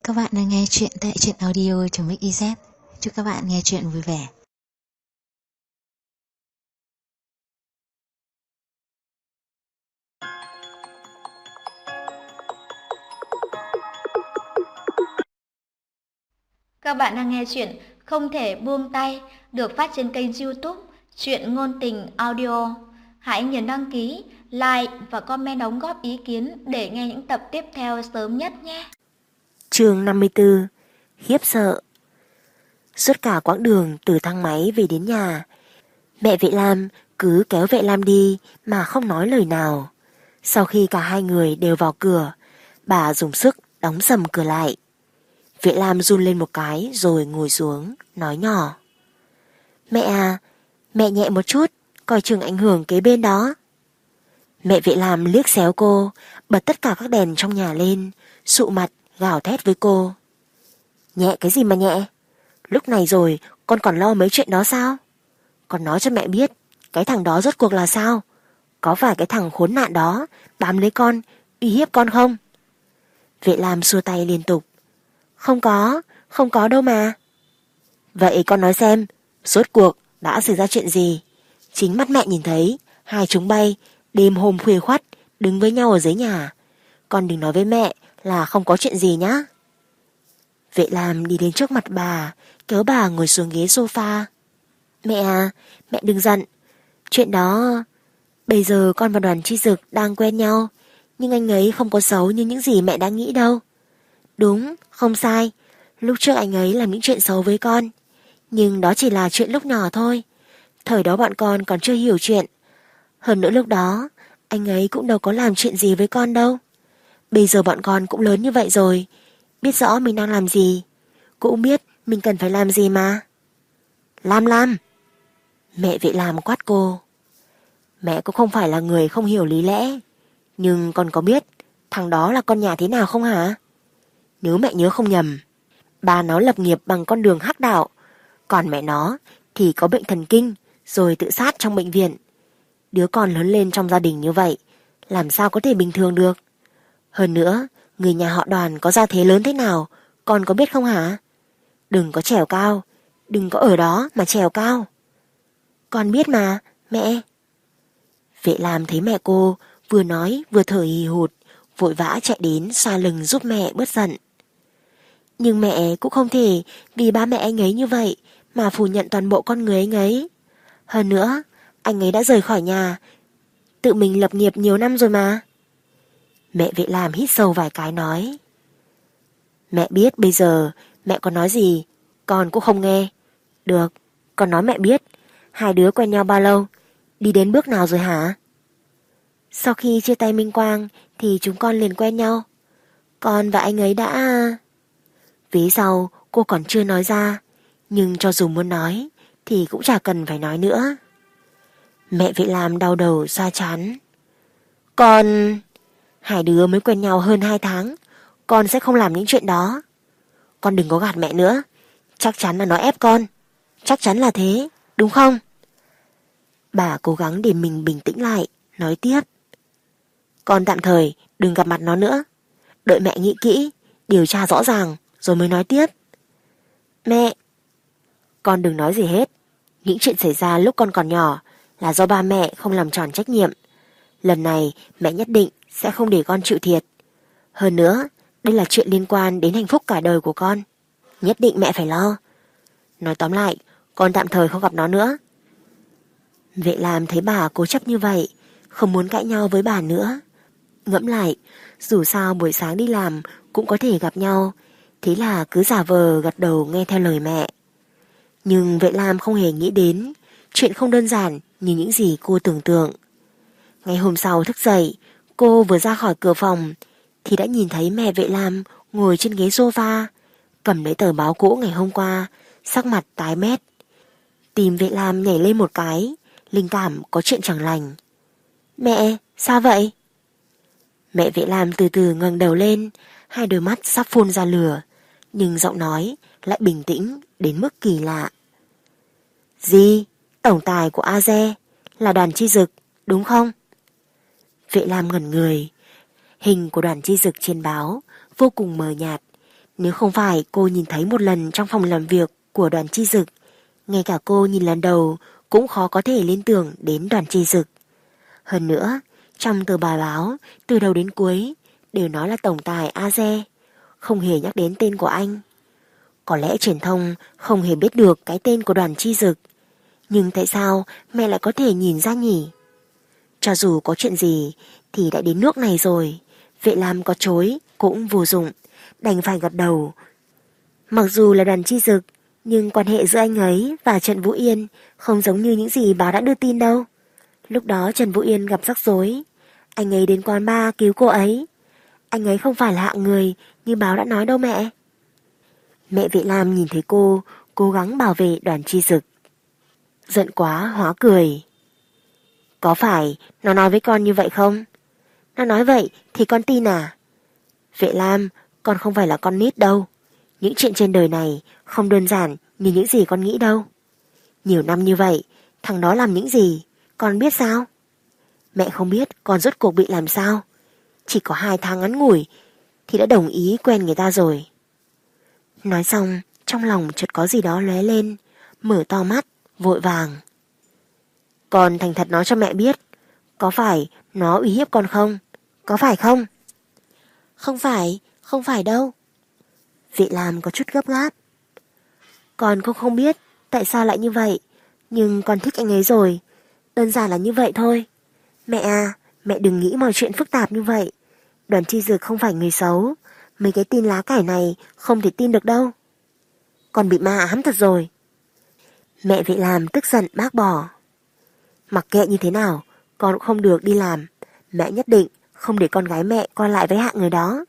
Các bạn đang nghe chuyện tại truyện audio.mix.iz. Chúc các bạn nghe chuyện vui vẻ. Các bạn đang nghe chuyện Không thể buông tay được phát trên kênh YouTube Truyện Ngôn Tình Audio. Hãy nhấn đăng ký, like và comment đóng góp ý kiến để nghe những tập tiếp theo sớm nhất nhé. Chương 54. Khiếp sợ. Suốt cả quãng đường từ thang máy về đến nhà, mẹ Vệ Lam cứ kéo Vệ Lam đi mà không nói lời nào. Sau khi cả hai người đều vào cửa, bà dùng sức đóng sầm cửa lại. Vệ Lam run lên một cái rồi ngồi xuống, nói nhỏ: "Mẹ à, mẹ nhẹ một chút, coi chừng ảnh hưởng kế bên đó." Mẹ Vệ Lam liếc xéo cô, bật tất cả các đèn trong nhà lên, sụ mặt gào thét với cô: "Nhẹ cái gì mà nhẹ? Lúc này rồi con còn lo mấy chuyện đó sao? Con nói cho mẹ biết, cái thằng đó rốt cuộc là sao? Có phải cái thằng khốn nạn đó bám lấy con, uy hiếp con không?" Vệ Lam xua tay liên tục: Không có đâu mà." "Vậy con nói xem, rốt cuộc đã xảy ra chuyện gì? Chính mắt mẹ nhìn thấy hai chúng bay đêm hôm khuya khoắt đứng với nhau ở dưới nhà. Con đừng nói với mẹ là không có chuyện gì nhá." Vệ Lam đi đến trước mặt bà, kéo bà ngồi xuống ghế sofa. "Mẹ à, mẹ đừng giận. Chuyện đó, bây giờ con và Đoàn Chi Dực đang quen nhau, nhưng anh ấy không có xấu như những gì mẹ đã nghĩ đâu. Đúng, không sai, lúc trước anh ấy làm những chuyện xấu với con, nhưng đó chỉ là chuyện lúc nhỏ thôi. Thời đó bọn con còn chưa hiểu chuyện. Hơn nữa lúc đó, anh ấy cũng đâu có làm chuyện gì với con đâu. Bây giờ bọn con cũng lớn như vậy rồi, biết rõ mình đang làm gì, cũng biết mình cần phải làm gì mà." Lam, mẹ Vệ Lam quát cô. "Mẹ cũng không phải là người không hiểu lý lẽ, nhưng con có biết thằng đó là con nhà thế nào không hả? Nếu mẹ nhớ không nhầm, ba nó lập nghiệp bằng con đường hắc đạo, còn mẹ nó thì có bệnh thần kinh rồi tự sát trong bệnh viện. Đứa con lớn lên trong gia đình như vậy, làm sao có thể bình thường được? Hơn nữa, người nhà họ Đoàn có gia thế lớn thế nào, con có biết không hả? Đừng có trèo cao, đừng có ở đó mà trèo cao." "Con biết mà, mẹ." Vệ Lam thấy mẹ cô vừa nói vừa thở hì hụt, vội vã chạy đến xoa lưng giúp mẹ bớt giận. "Nhưng mẹ cũng không thể vì ba mẹ anh ấy như vậy mà phủ nhận toàn bộ con người anh ấy. Hơn nữa, anh ấy đã rời khỏi nhà, tự mình lập nghiệp nhiều năm rồi mà." Mẹ Vệ Lam hít sâu vài cái nói: "Mẹ biết bây giờ mẹ có nói gì, con cũng không nghe. Được, con nói mẹ biết, hai đứa quen nhau bao lâu, đi đến bước nào rồi hả?" "Sau khi chia tay Minh Quang thì chúng con liền quen nhau. Con và anh ấy đã..." Vế sau cô còn chưa nói ra, nhưng cho dù muốn nói thì cũng chả cần phải nói nữa. Mẹ Vệ Lam đau đầu xoa trán. "Con... Hai đứa mới quen nhau hơn 2 tháng, con sẽ không làm những chuyện đó. Con đừng có gạt mẹ nữa, chắc chắn là nó ép con. Chắc chắn là thế, đúng không?" Bà cố gắng để mình bình tĩnh lại, nói tiếp: "Con tạm thời đừng gặp mặt nó nữa. Đợi mẹ nghĩ kỹ, điều tra rõ ràng rồi mới nói tiếp." "Mẹ..." "Con đừng nói gì hết. Những chuyện xảy ra lúc con còn nhỏ là do ba mẹ không làm tròn trách nhiệm. Lần này mẹ nhất định sẽ không để con chịu thiệt. Hơn nữa, đây là chuyện liên quan đến hạnh phúc cả đời của con. Nhất định mẹ phải lo. Nói tóm lại, con tạm thời không gặp nó nữa." Vệ Lam thấy bà cố chấp như vậy, không muốn cãi nhau với bà nữa. Ngẫm lại, dù sao buổi sáng đi làm cũng có thể gặp nhau, thế là cứ giả vờ gật đầu nghe theo lời mẹ. Nhưng Vệ Lam không hề nghĩ đến chuyện không đơn giản như những gì cô tưởng tượng. Ngày hôm sau thức dậy, cô vừa ra khỏi cửa phòng thì đã nhìn thấy mẹ Vệ Lam ngồi trên ghế sofa, cầm lấy tờ báo cũ ngày hôm qua, sắc mặt tái mét. Tim Vệ Lam nhảy lên một cái, linh cảm có chuyện chẳng lành. "Mẹ, sao vậy?" Mẹ Vệ Lam từ từ ngẩng đầu lên, hai đôi mắt sắp phun ra lửa, nhưng giọng nói lại bình tĩnh đến mức kỳ lạ. "Gì? Tổng tài của AZE là Đoàn Chi Dực, đúng không?" Vệ Lam ngẩn người. Hình của Đoàn Chi Dực trên báo vô cùng mờ nhạt, Nếu không phải cô nhìn thấy một lần trong phòng làm việc của Đoàn Chi Dực, ngay cả cô nhìn lần đầu cũng khó có thể liên tưởng đến Đoàn Chi Dực. Hơn nữa, trong tờ bài báo, từ đầu đến cuối, đều nói là tổng tài Aze, không hề nhắc đến tên của anh. Có lẽ truyền thông không hề biết được cái tên của Đoàn Chi Dực, nhưng tại sao mẹ lại có thể nhìn ra nhỉ? Cho dù có chuyện gì thì đã đến nước này rồi, Vệ Lam có chối cũng vô dụng, đành phải gật đầu. Mặc dù là Đoàn Chi Dực, nhưng quan hệ giữa anh ấy và Trần Vũ Yên không giống như những gì báo đã đưa tin đâu. Lúc đó Trần Vũ Yên gặp rắc rối, anh ấy đến quán bar cứu cô ấy. Anh ấy không phải là hạng người như báo đã nói đâu mẹ. Mẹ Vệ Lam nhìn thấy cô, cố gắng bảo vệ Đoàn Chi Dực. Giận quá hóa cười. Có phải nó nói với con như vậy không? Nó nói vậy thì con tin à? Vệ Lam, con không phải là con nít đâu. Những chuyện trên đời này không đơn giản như những gì con nghĩ đâu. Nhiều năm như vậy, thằng đó làm những gì, con biết sao? Mẹ không biết con rốt cuộc bị làm sao. Chỉ có 2 tháng ngắn ngủi thì đã đồng ý quen người ta rồi. Nói xong, trong lòng chợt có gì đó lóe lên, mở to mắt, vội vàng. Con thành thật nói cho mẹ biết, có phải nó uy hiếp con không? Có phải không? Không phải đâu. Vệ Lam có chút gấp gáp. Con cũng không biết tại sao lại như vậy, nhưng con thích anh ấy rồi. Đơn giản là như vậy thôi. Mẹ à, mẹ đừng nghĩ mọi chuyện phức tạp như vậy. Đoàn Chi Dực không phải người xấu. Mấy cái tin lá cải này không thể tin được đâu. Con bị ma ám thật rồi. Mẹ Vệ Lam tức giận bác bỏ. Mặc kệ như thế nào, con cũng không được đi làm. Mẹ nhất định không để con gái mẹ coi lại với hạng người đó.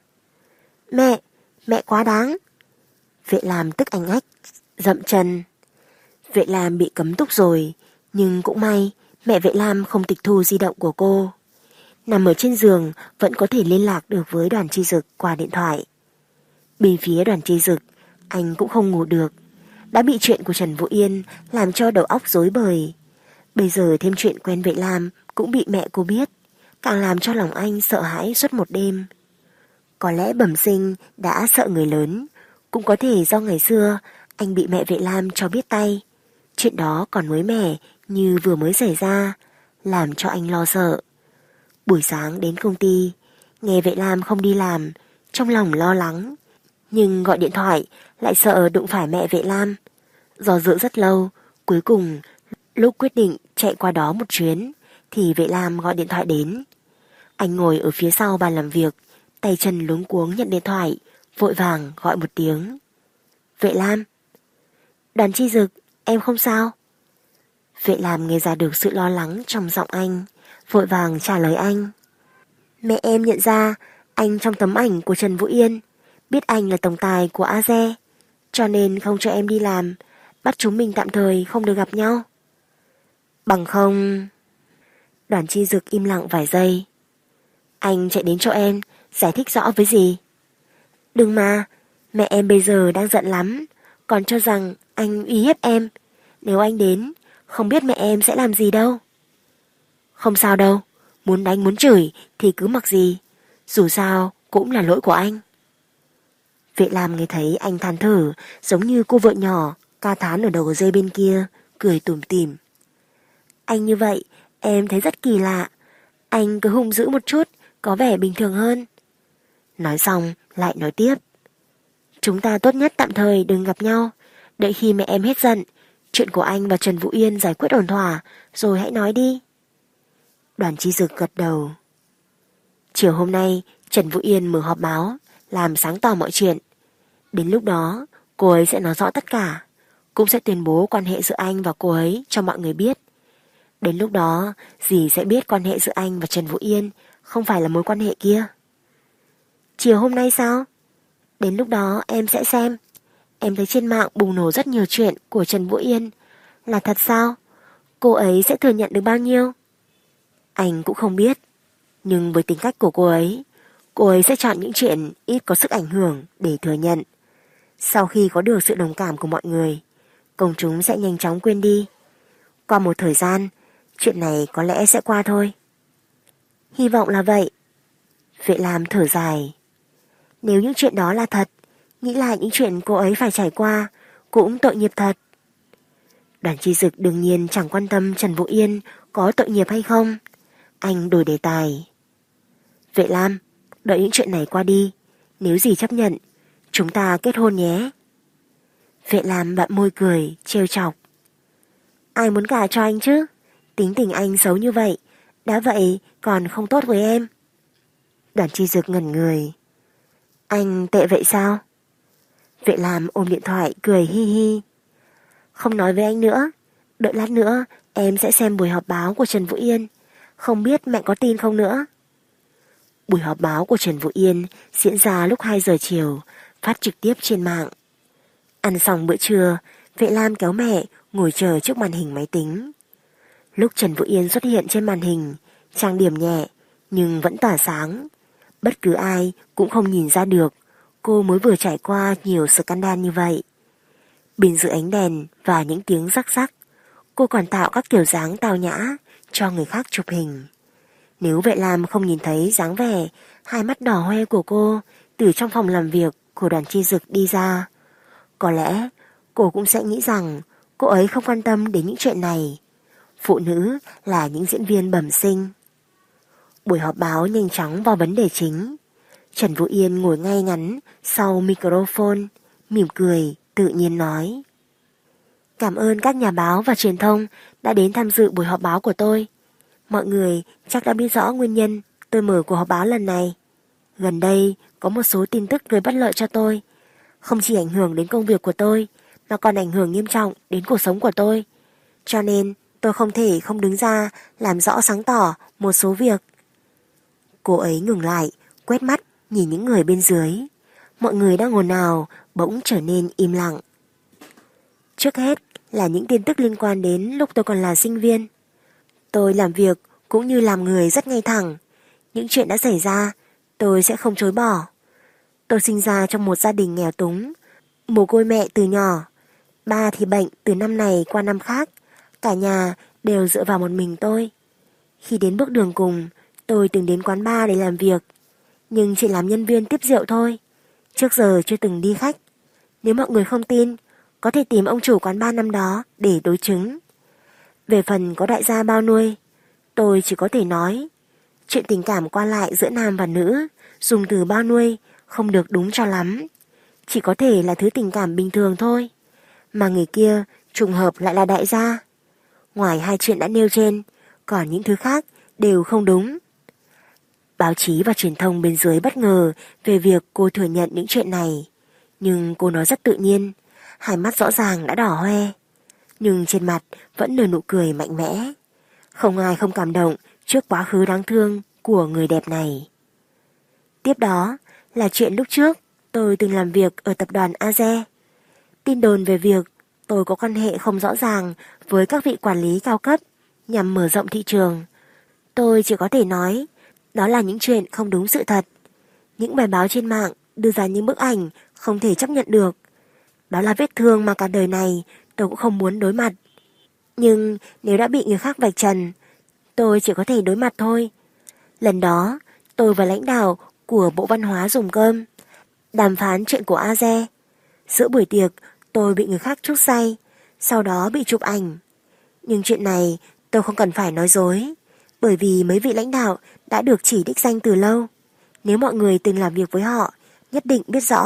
Mẹ quá đáng. Vệ Lam tức anh ách, dậm chân. Vệ Lam bị cấm túc rồi, nhưng cũng may mẹ Vệ Lam không tịch thu di động của cô. Nằm ở trên giường vẫn có thể liên lạc được với Đoàn Chi Dực qua điện thoại. Bên phía Đoàn Chi Dực, anh cũng không ngủ được. Đã bị chuyện của Trần Vũ Yên làm cho đầu óc rối bời. Bây giờ thêm chuyện quen Vệ Lam cũng bị mẹ cô biết, càng làm cho lòng anh sợ hãi suốt một đêm. Có lẽ bẩm sinh đã sợ người lớn, cũng có thể do ngày xưa anh bị mẹ Vệ Lam cho biết tay. Chuyện đó còn mới mẻ như vừa mới xảy ra, làm cho anh lo sợ. Buổi sáng đến công ty, nghe Vệ Lam không đi làm, trong lòng lo lắng, nhưng gọi điện thoại lại sợ đụng phải mẹ Vệ Lam. Do dự rất lâu, cuối cùng lúc quyết định chạy qua đó một chuyến thì Vệ Lam gọi điện thoại đến. Anh ngồi ở phía sau bàn làm việc, tay chân luống cuống nhận điện thoại, vội vàng gọi một tiếng. Vệ Lam. Đoàn Chi Dực, em không sao? Vệ Lam nghe ra được sự lo lắng trong giọng anh, vội vàng trả lời anh. Mẹ em nhận ra anh trong tấm ảnh của Trần Vũ Yên, biết anh là tổng tài của Aze, cho nên không cho em đi làm, bắt chúng mình tạm thời không được gặp nhau. Bằng không... Đoàn Chi Dực im lặng vài giây. Anh chạy đến chỗ em, giải thích rõ với gì? Đừng mà, mẹ em bây giờ đang giận lắm, còn cho rằng anh uy hiếp em. Nếu anh đến, không biết mẹ em sẽ làm gì đâu. Không sao đâu, muốn đánh muốn chửi thì cứ mặc gì, dù sao cũng là lỗi của anh. Vệ Lam nghe thấy anh than thở, giống như cô vợ nhỏ ca thán ở đầu dây bên kia, cười tủm tỉm. Anh như vậy, em thấy rất kỳ lạ. Anh cứ hung dữ một chút, có vẻ bình thường hơn. Nói xong, lại nói tiếp. Chúng ta tốt nhất tạm thời đừng gặp nhau. Đợi khi mẹ em hết giận, chuyện của anh và Trần Vũ Yên giải quyết ổn thỏa, rồi hãy nói đi. Đoàn Chi Dực gật đầu. Chiều hôm nay, Trần Vũ Yên mở họp báo, làm sáng tỏ mọi chuyện. Đến lúc đó, cô ấy sẽ nói rõ tất cả, cũng sẽ tuyên bố quan hệ giữa anh và cô ấy cho mọi người biết. Đến lúc đó, dì sẽ biết quan hệ giữa anh và Trần Vũ Yên không phải là mối quan hệ kia. Chiều hôm nay sao? Đến lúc đó em sẽ xem. Em thấy trên mạng bùng nổ rất nhiều chuyện của Trần Vũ Yên. Là thật sao? Cô ấy sẽ thừa nhận được bao nhiêu? Anh cũng không biết. Nhưng với tính cách của cô ấy sẽ chọn những chuyện ít có sức ảnh hưởng để thừa nhận. Sau khi có được sự đồng cảm của mọi người, công chúng sẽ nhanh chóng quên đi. Qua một thời gian, chuyện này có lẽ sẽ qua thôi. Hy vọng là vậy. Vệ Lam thở dài. Nếu những chuyện đó là thật, nghĩ lại những chuyện cô ấy phải trải qua, cũng tội nghiệp thật. Đoàn Chi Dực đương nhiên chẳng quan tâm Trần Vũ Yên có tội nghiệp hay không. Anh đổi đề tài. Vệ Lam, đợi những chuyện này qua đi, nếu gì chấp nhận, chúng ta kết hôn nhé. Vệ Lam bặm môi cười, trêu chọc. Ai muốn gả cho anh chứ? Tính tình anh xấu như vậy, đã vậy còn không tốt với em. Đoàn Chi Dực ngẩn người. Anh tệ vậy sao? Vệ Lam ôm điện thoại cười hi hi. Không nói với anh nữa, đợi lát nữa em sẽ xem buổi họp báo của Trần Vũ Yên, không biết mẹ có tin không nữa. Buổi họp báo của Trần Vũ Yên diễn ra lúc 2 giờ chiều, phát trực tiếp trên mạng. Ăn xong bữa trưa, Vệ Lam kéo mẹ ngồi chờ trước màn hình máy tính. Lúc Trần Vũ Yên xuất hiện trên màn hình, trang điểm nhẹ nhưng vẫn tỏa sáng. Bất cứ ai cũng không nhìn ra được cô mới vừa trải qua nhiều scandal như vậy. Bên dưới ánh đèn và những tiếng rắc rắc, cô còn tạo các kiểu dáng tao nhã cho người khác chụp hình. Nếu Vệ Lam không nhìn thấy dáng vẻ hai mắt đỏ hoe của cô từ trong phòng làm việc của Đoàn Chi Dực đi ra, có lẽ cô cũng sẽ nghĩ rằng cô ấy không quan tâm đến những chuyện này. Phụ nữ là những diễn viên bẩm sinh. Buổi họp báo nhanh chóng vào vấn đề chính. Trần Vũ Yên ngồi ngay ngắn sau microphone, mỉm cười, tự nhiên nói. Cảm ơn các nhà báo và truyền thông đã đến tham dự buổi họp báo của tôi. Mọi người chắc đã biết rõ nguyên nhân tôi mở cuộc họp báo lần này. Gần đây có một số tin tức gây bất lợi cho tôi. Không chỉ ảnh hưởng đến công việc của tôi, mà còn ảnh hưởng nghiêm trọng đến cuộc sống của tôi. Cho nên tôi không thể không đứng ra làm rõ sáng tỏ một số việc. Cô ấy ngừng lại, quét mắt nhìn những người bên dưới. Mọi người đang ồn ào bỗng trở nên im lặng. Trước hết là những tin tức liên quan đến lúc tôi còn là sinh viên. Tôi làm việc cũng như làm người rất ngay thẳng. Những chuyện đã xảy ra tôi sẽ không chối bỏ. Tôi sinh ra trong một gia đình nghèo túng, mồ côi mẹ từ nhỏ. Ba thì bệnh từ năm này qua năm khác. Cả nhà đều dựa vào một mình tôi. Khi đến bước đường cùng, tôi từng đến quán bar để làm việc, nhưng chỉ làm nhân viên tiếp rượu thôi. Trước giờ chưa từng đi khách. Nếu mọi người không tin, có thể tìm ông chủ quán bar năm đó để đối chứng. Về phần có đại gia bao nuôi, tôi chỉ có thể nói chuyện tình cảm qua lại giữa nam và nữ dùng từ bao nuôi không được đúng cho lắm. Chỉ có thể là thứ tình cảm bình thường thôi. Mà người kia trùng hợp lại là đại gia. Ngoài hai chuyện đã nêu trên, còn những thứ khác đều không đúng. Báo chí và truyền thông bên dưới bất ngờ về việc cô thừa nhận những chuyện này. Nhưng cô nói rất tự nhiên, hai mắt rõ ràng đã đỏ hoe. Nhưng trên mặt vẫn nở nụ cười mạnh mẽ. Không ai không cảm động trước quá khứ đáng thương của người đẹp này. Tiếp đó là chuyện lúc trước tôi từng làm việc ở tập đoàn AZE. Tin đồn về việc tôi có quan hệ không rõ ràng với các vị quản lý cao cấp nhằm mở rộng thị trường. Tôi chỉ có thể nói đó là những chuyện không đúng sự thật. Những bài báo trên mạng đưa ra những bức ảnh không thể chấp nhận được. Đó là vết thương mà cả đời này tôi cũng không muốn đối mặt. Nhưng nếu đã bị người khác vạch trần, tôi chỉ có thể đối mặt thôi. Lần đó, tôi và lãnh đạo của Bộ Văn hóa dùng cơm, đàm phán chuyện của AZE. Giữa buổi tiệc, tôi bị người khác trút say, sau đó bị chụp ảnh. Nhưng chuyện này tôi không cần phải nói dối, bởi vì mấy vị lãnh đạo đã được chỉ đích danh từ lâu. Nếu mọi người từng làm việc với họ, nhất định biết rõ.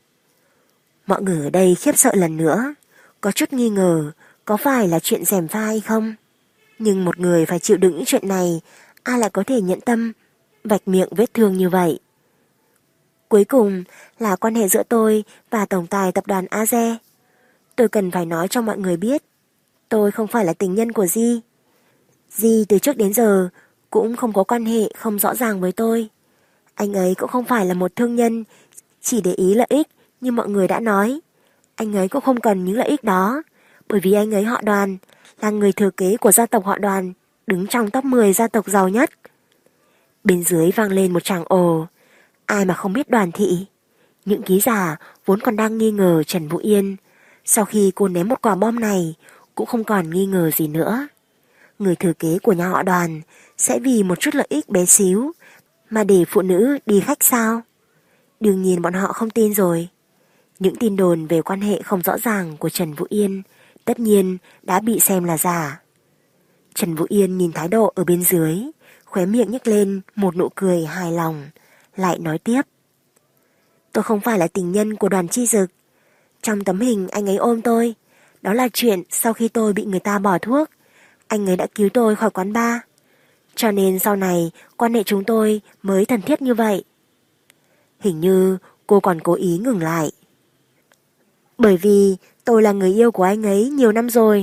Mọi người ở đây khiếp sợ lần nữa, có chút nghi ngờ có phải là chuyện gièm pha hay không. Nhưng một người phải chịu đựng những chuyện này, ai lại có thể nhẫn tâm vạch miệng vết thương như vậy. Cuối cùng là quan hệ giữa tôi và tổng tài tập đoàn AZE. Tôi cần phải nói cho mọi người biết, tôi không phải là tình nhân của Di. Di từ trước đến giờ cũng không có quan hệ không rõ ràng với tôi. Anh ấy cũng không phải là một thương nhân chỉ để ý lợi ích như mọi người đã nói. Anh ấy cũng không cần những lợi ích đó, bởi vì anh ấy họ Đoàn, là người thừa kế của gia tộc họ Đoàn, đứng trong top 10 gia tộc giàu nhất. Bên dưới vang lên một tràng ồ. Ai mà không biết Đoàn thị. Những ký giả vốn còn đang nghi ngờ Trần Vũ Yên, sau khi cô ném một quả bom này cũng không còn nghi ngờ gì nữa. Người thừa kế của nhà họ Đoàn sẽ vì một chút lợi ích bé xíu mà để phụ nữ đi khách sao? Đương nhiên bọn họ không tin rồi. Những tin đồn về quan hệ không rõ ràng của Trần Vũ Yên tất nhiên đã bị xem là giả. Trần Vũ Yên nhìn thái độ ở bên dưới, khóe miệng nhếch lên một nụ cười hài lòng, lại nói tiếp. Tôi không phải là tình nhân của Đoàn Chi Dực. Trong tấm hình anh ấy ôm tôi, đó là chuyện sau khi tôi bị người ta bỏ thuốc, anh ấy đã cứu tôi khỏi quán bar. Cho nên sau này quan hệ chúng tôi mới thân thiết như vậy. Hình như cô còn cố ý ngừng lại. Bởi vì tôi là người yêu của anh ấy nhiều năm rồi.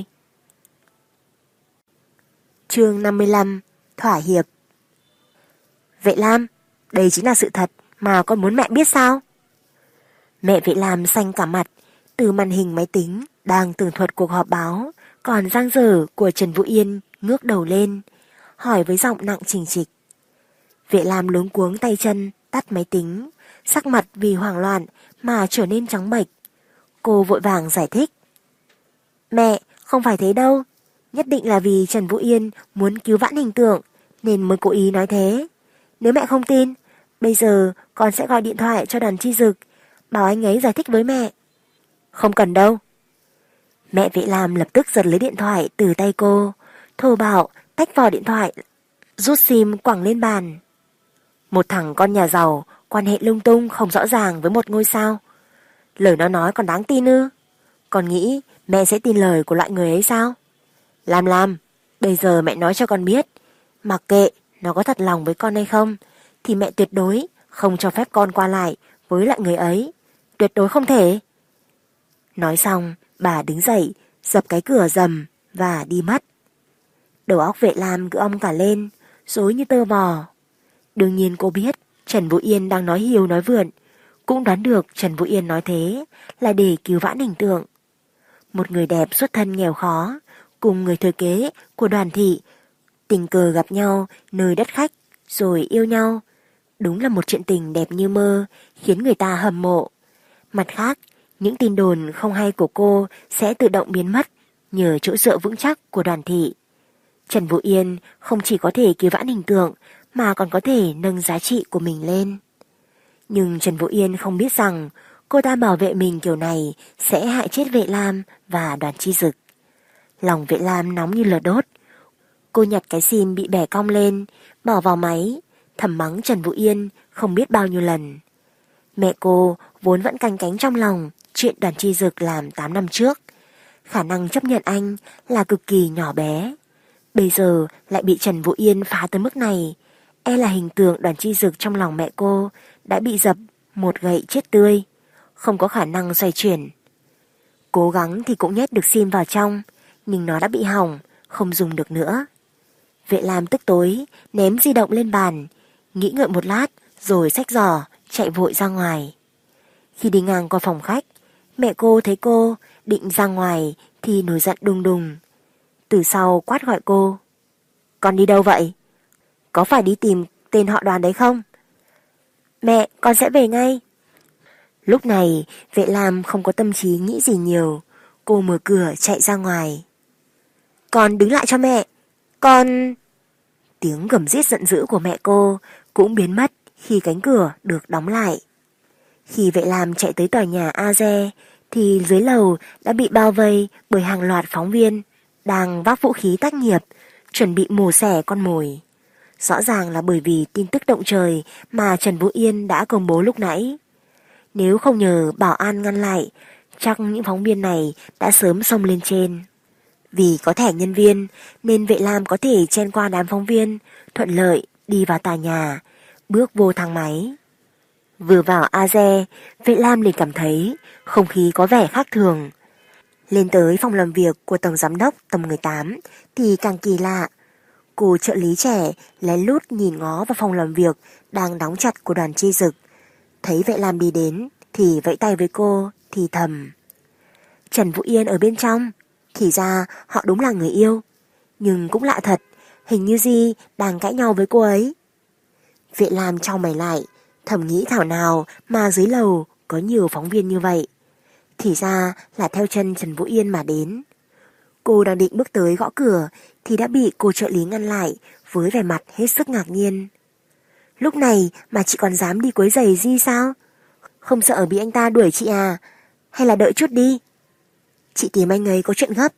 Chương 55. Thỏa hiệp. Vệ Lam, đây chính là sự thật mà con muốn mẹ biết sao? Mẹ Vệ Lam xanh cả mặt, từ màn hình máy tính đang tường thuật cuộc họp báo còn dang dở của Trần Vũ Yên ngước đầu lên, hỏi với giọng nặng trịch trịch. Vệ Lam luống cuống tay chân tắt máy tính, sắc mặt vì hoảng loạn mà trở nên trắng bệch. Cô vội vàng giải thích. Mẹ, không phải thế đâu. Nhất định là vì Trần Vũ Yên muốn cứu vãn hình tượng nên mới cố ý nói thế. Nếu mẹ không tin, bây giờ con sẽ gọi điện thoại cho Đoàn Chi Dực, bảo anh ấy giải thích với mẹ. Không cần đâu. Mẹ Vệ Lam lập tức giật lấy điện thoại từ tay cô, thô bạo tách vỏ điện thoại, rút sim quẳng lên bàn. Một thằng con nhà giàu quan hệ lung tung không rõ ràng với một ngôi sao. Lời nó nói còn đáng tin ư? Con nghĩ mẹ sẽ tin lời của loại người ấy sao? Lam, bây giờ mẹ nói cho con biết, mặc kệ nó có thật lòng với con hay không, thì mẹ tuyệt đối không cho phép con qua lại với loại người ấy. Tuyệt đối không thể. Nói xong, bà đứng dậy, dập cái cửa rầm và đi mất. Đầu óc Vệ Lam cứ ong cả lên, rối như tơ vò. Đương nhiên cô biết Trần Vũ Yên đang nói hiu nói vượn, cũng đoán được Trần Vũ Yên nói thế là để cứu vãn hình tượng. Một người đẹp xuất thân nghèo khó cùng người thừa kế của Đoàn thị tình cờ gặp nhau nơi đất khách rồi yêu nhau, đúng là một chuyện tình đẹp như mơ, khiến người ta hâm mộ. Mặt khác, những tin đồn không hay của cô sẽ tự động biến mất nhờ chỗ dựa vững chắc của Đoàn thị. Trần Vũ Yên không chỉ có thể cứu vãn hình tượng mà còn có thể nâng giá trị của mình lên. Nhưng Trần Vũ Yên không biết rằng cô ta bảo vệ mình kiểu này sẽ hại chết Vệ Lam và Đoàn Chi Dực. Lòng Vệ Lam nóng như lửa đốt. Cô nhặt cái sim bị bẻ cong lên, bỏ vào máy, thầm mắng Trần Vũ Yên không biết bao nhiêu lần. Mẹ cô vốn vẫn canh cánh trong lòng chuyện Đoàn Chi Dực làm 8 năm trước. Khả năng chấp nhận anh là cực kỳ nhỏ bé. Bây giờ lại bị Trần Vũ Yên phá tới mức này, e là hình tượng Đoàn Chi Dực trong lòng mẹ cô đã bị dập một gậy chết tươi, không có khả năng xoay chuyển. Cố gắng thì cũng nhét được sim vào trong, nhưng nó đã bị hỏng, không dùng được nữa. Vệ Lam tức tối ném di động lên bàn, nghĩ ngợi một lát rồi xách giỏ chạy vội ra ngoài. Khi đi ngang qua phòng khách, mẹ cô thấy cô định ra ngoài thì nổi giận đùng đùng. Từ sau quát gọi cô. Con đi đâu vậy? Có phải đi tìm tên họ Đoàn đấy không? Mẹ, con sẽ về ngay. Lúc này, Vệ Lam không có tâm trí nghĩ gì nhiều. Cô mở cửa chạy ra ngoài. Con đứng lại cho mẹ. Con... Tiếng gầm rít giận dữ của mẹ cô cũng biến mất khi cánh cửa được đóng lại. Khi Vệ Lam chạy tới tòa nhà Aze thì dưới lầu đã bị bao vây bởi hàng loạt phóng viên đang vác vũ khí tác nghiệp, chuẩn bị mổ xẻ con mồi. Rõ ràng là bởi vì tin tức động trời mà Trần Vũ Yên đã công bố lúc nãy. Nếu không nhờ bảo an ngăn lại, chắc những phóng viên này đã sớm xông lên trên. Vì có thẻ nhân viên nên Vệ Lam có thể chen qua đám phóng viên, thuận lợi đi vào tòa nhà, bước vô thang máy. Vừa vào Aze, Vệ Lam liền cảm thấy không khí có vẻ khác thường. Lên tới phòng làm việc của Tổng Giám đốc tầng 18 thì càng kỳ lạ. Cô trợ lý trẻ lén lút nhìn ngó vào phòng làm việc đang đóng chặt của Đoàn Chi Dực. Thấy Vệ Lam đi đến thì vẫy tay với cô, thì thầm. Trần Vũ Yên ở bên trong, thì ra họ đúng là người yêu. Nhưng cũng lạ thật, hình như Di đang cãi nhau với cô ấy. Vệ Lam chau mày lại, thầm nghĩ thảo nào mà dưới lầu có nhiều phóng viên như vậy. Thì ra là theo chân Trần Vũ Yên mà đến. Cô đang định bước tới gõ cửa thì đã bị cô trợ lý ngăn lại với vẻ mặt hết sức ngạc nhiên. Lúc này mà chị còn dám đi quấy rầy Di sao? Không sợ bị anh ta đuổi chị à? hay là đợi chút đi? Chị tìm anh ấy có chuyện gấp.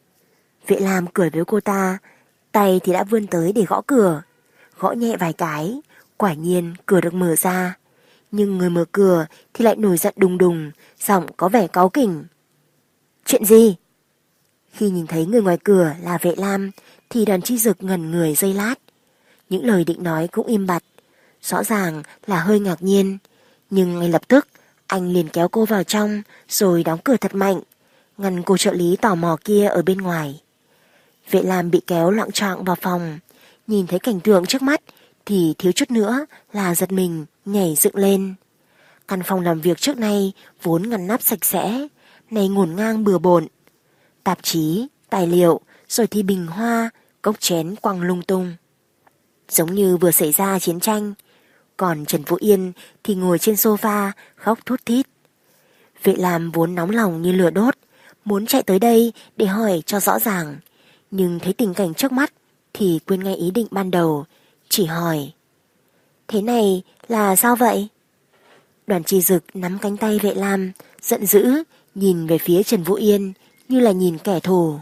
Vệ Lam cười với cô ta, tay thì đã vươn tới để gõ cửa. Gõ nhẹ vài cái, quả nhiên cửa được mở ra. Nhưng người mở cửa thì lại nổi giận đùng đùng, giọng có vẻ cáu kỉnh. Chuyện gì? Khi nhìn thấy người ngoài cửa là Vệ Lam thì Đoàn Chi Dực ngẩn người giây lát. Những lời định nói cũng im bặt, rõ ràng là hơi ngạc nhiên. Nhưng ngay lập tức anh liền kéo cô vào trong rồi đóng cửa thật mạnh, ngăn cô trợ lý tò mò kia ở bên ngoài. Vệ Lam bị kéo loạng choạng vào phòng, nhìn thấy cảnh tượng trước mắt thì thiếu chút nữa là giật mình nhảy dựng lên. Căn phòng làm việc trước nay vốn ngăn nắp sạch sẽ, nay ngổn ngang bừa bộn. Tạp chí, tài liệu, rồi thì bình hoa, cốc chén quăng lung tung. Giống như vừa xảy ra chiến tranh. Còn Trần Vũ Yên thì ngồi trên sofa khóc thút thít. Vệ Lam vốn nóng lòng như lửa đốt, muốn chạy tới đây để hỏi cho rõ ràng. Nhưng thấy tình cảnh trước mắt thì quên ngay ý định ban đầu, chỉ hỏi: Thế này là sao vậy? Đoàn Chi Dực nắm cánh tay Vệ Lam, giận dữ, nhìn về phía Trần Vũ Yên như là nhìn kẻ thù.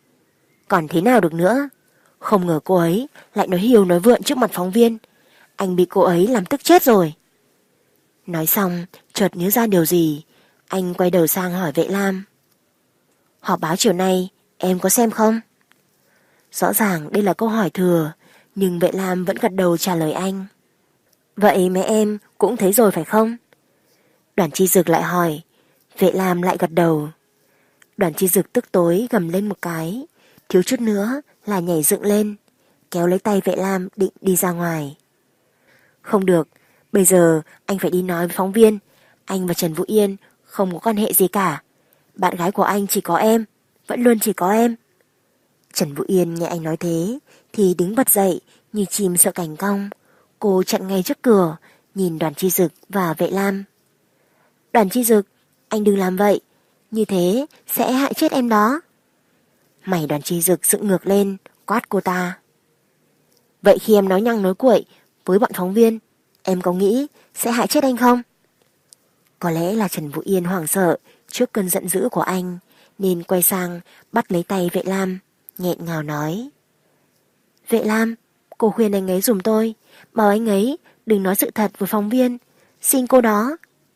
Còn thế nào được nữa? Không ngờ cô ấy lại nói hiêu nói vượn trước mặt phóng viên. Anh bị cô ấy làm tức chết rồi. Nói xong, chợt nhớ ra điều gì, anh quay đầu sang hỏi Vệ Lam: Họp báo chiều nay, em có xem không? Rõ ràng đây là câu hỏi thừa, nhưng Vệ Lam vẫn gật đầu trả lời anh. Vậy mấy em cũng thấy rồi phải không? Đoàn Chi Dực lại hỏi. Vệ Lam lại gật đầu. Đoàn Chi Dực tức tối gầm lên một cái, thiếu chút nữa là nhảy dựng lên, kéo lấy tay Vệ Lam định đi ra ngoài. Không được, bây giờ anh phải đi nói với phóng viên. Anh và Trần Vũ Yên không có quan hệ gì cả. Bạn gái của anh chỉ có em, vẫn luôn chỉ có em. Trần Vũ Yên nghe anh nói thế thì đứng bật dậy như chim sợ cành cong. Cô chặn ngay trước cửa, nhìn Đoàn Chi Dực và Vệ Lam. Đoàn Chi Dực, anh đừng làm vậy, như thế sẽ hại chết em đó. Mày Đoàn Chi Dực dựng ngược lên, quát cô ta. Vậy khi em nói nhăng nói cuội với bọn phóng viên, em có nghĩ sẽ hại chết anh không? Có lẽ là Trần Vũ Yên hoảng sợ trước cơn giận dữ của anh, nên quay sang bắt lấy tay Vệ Lam, nghẹn ngào nói. Vệ Lam, cô khuyên anh ấy giùm tôi, bảo anh ấy đừng nói sự thật với phóng viên, xin cô đó.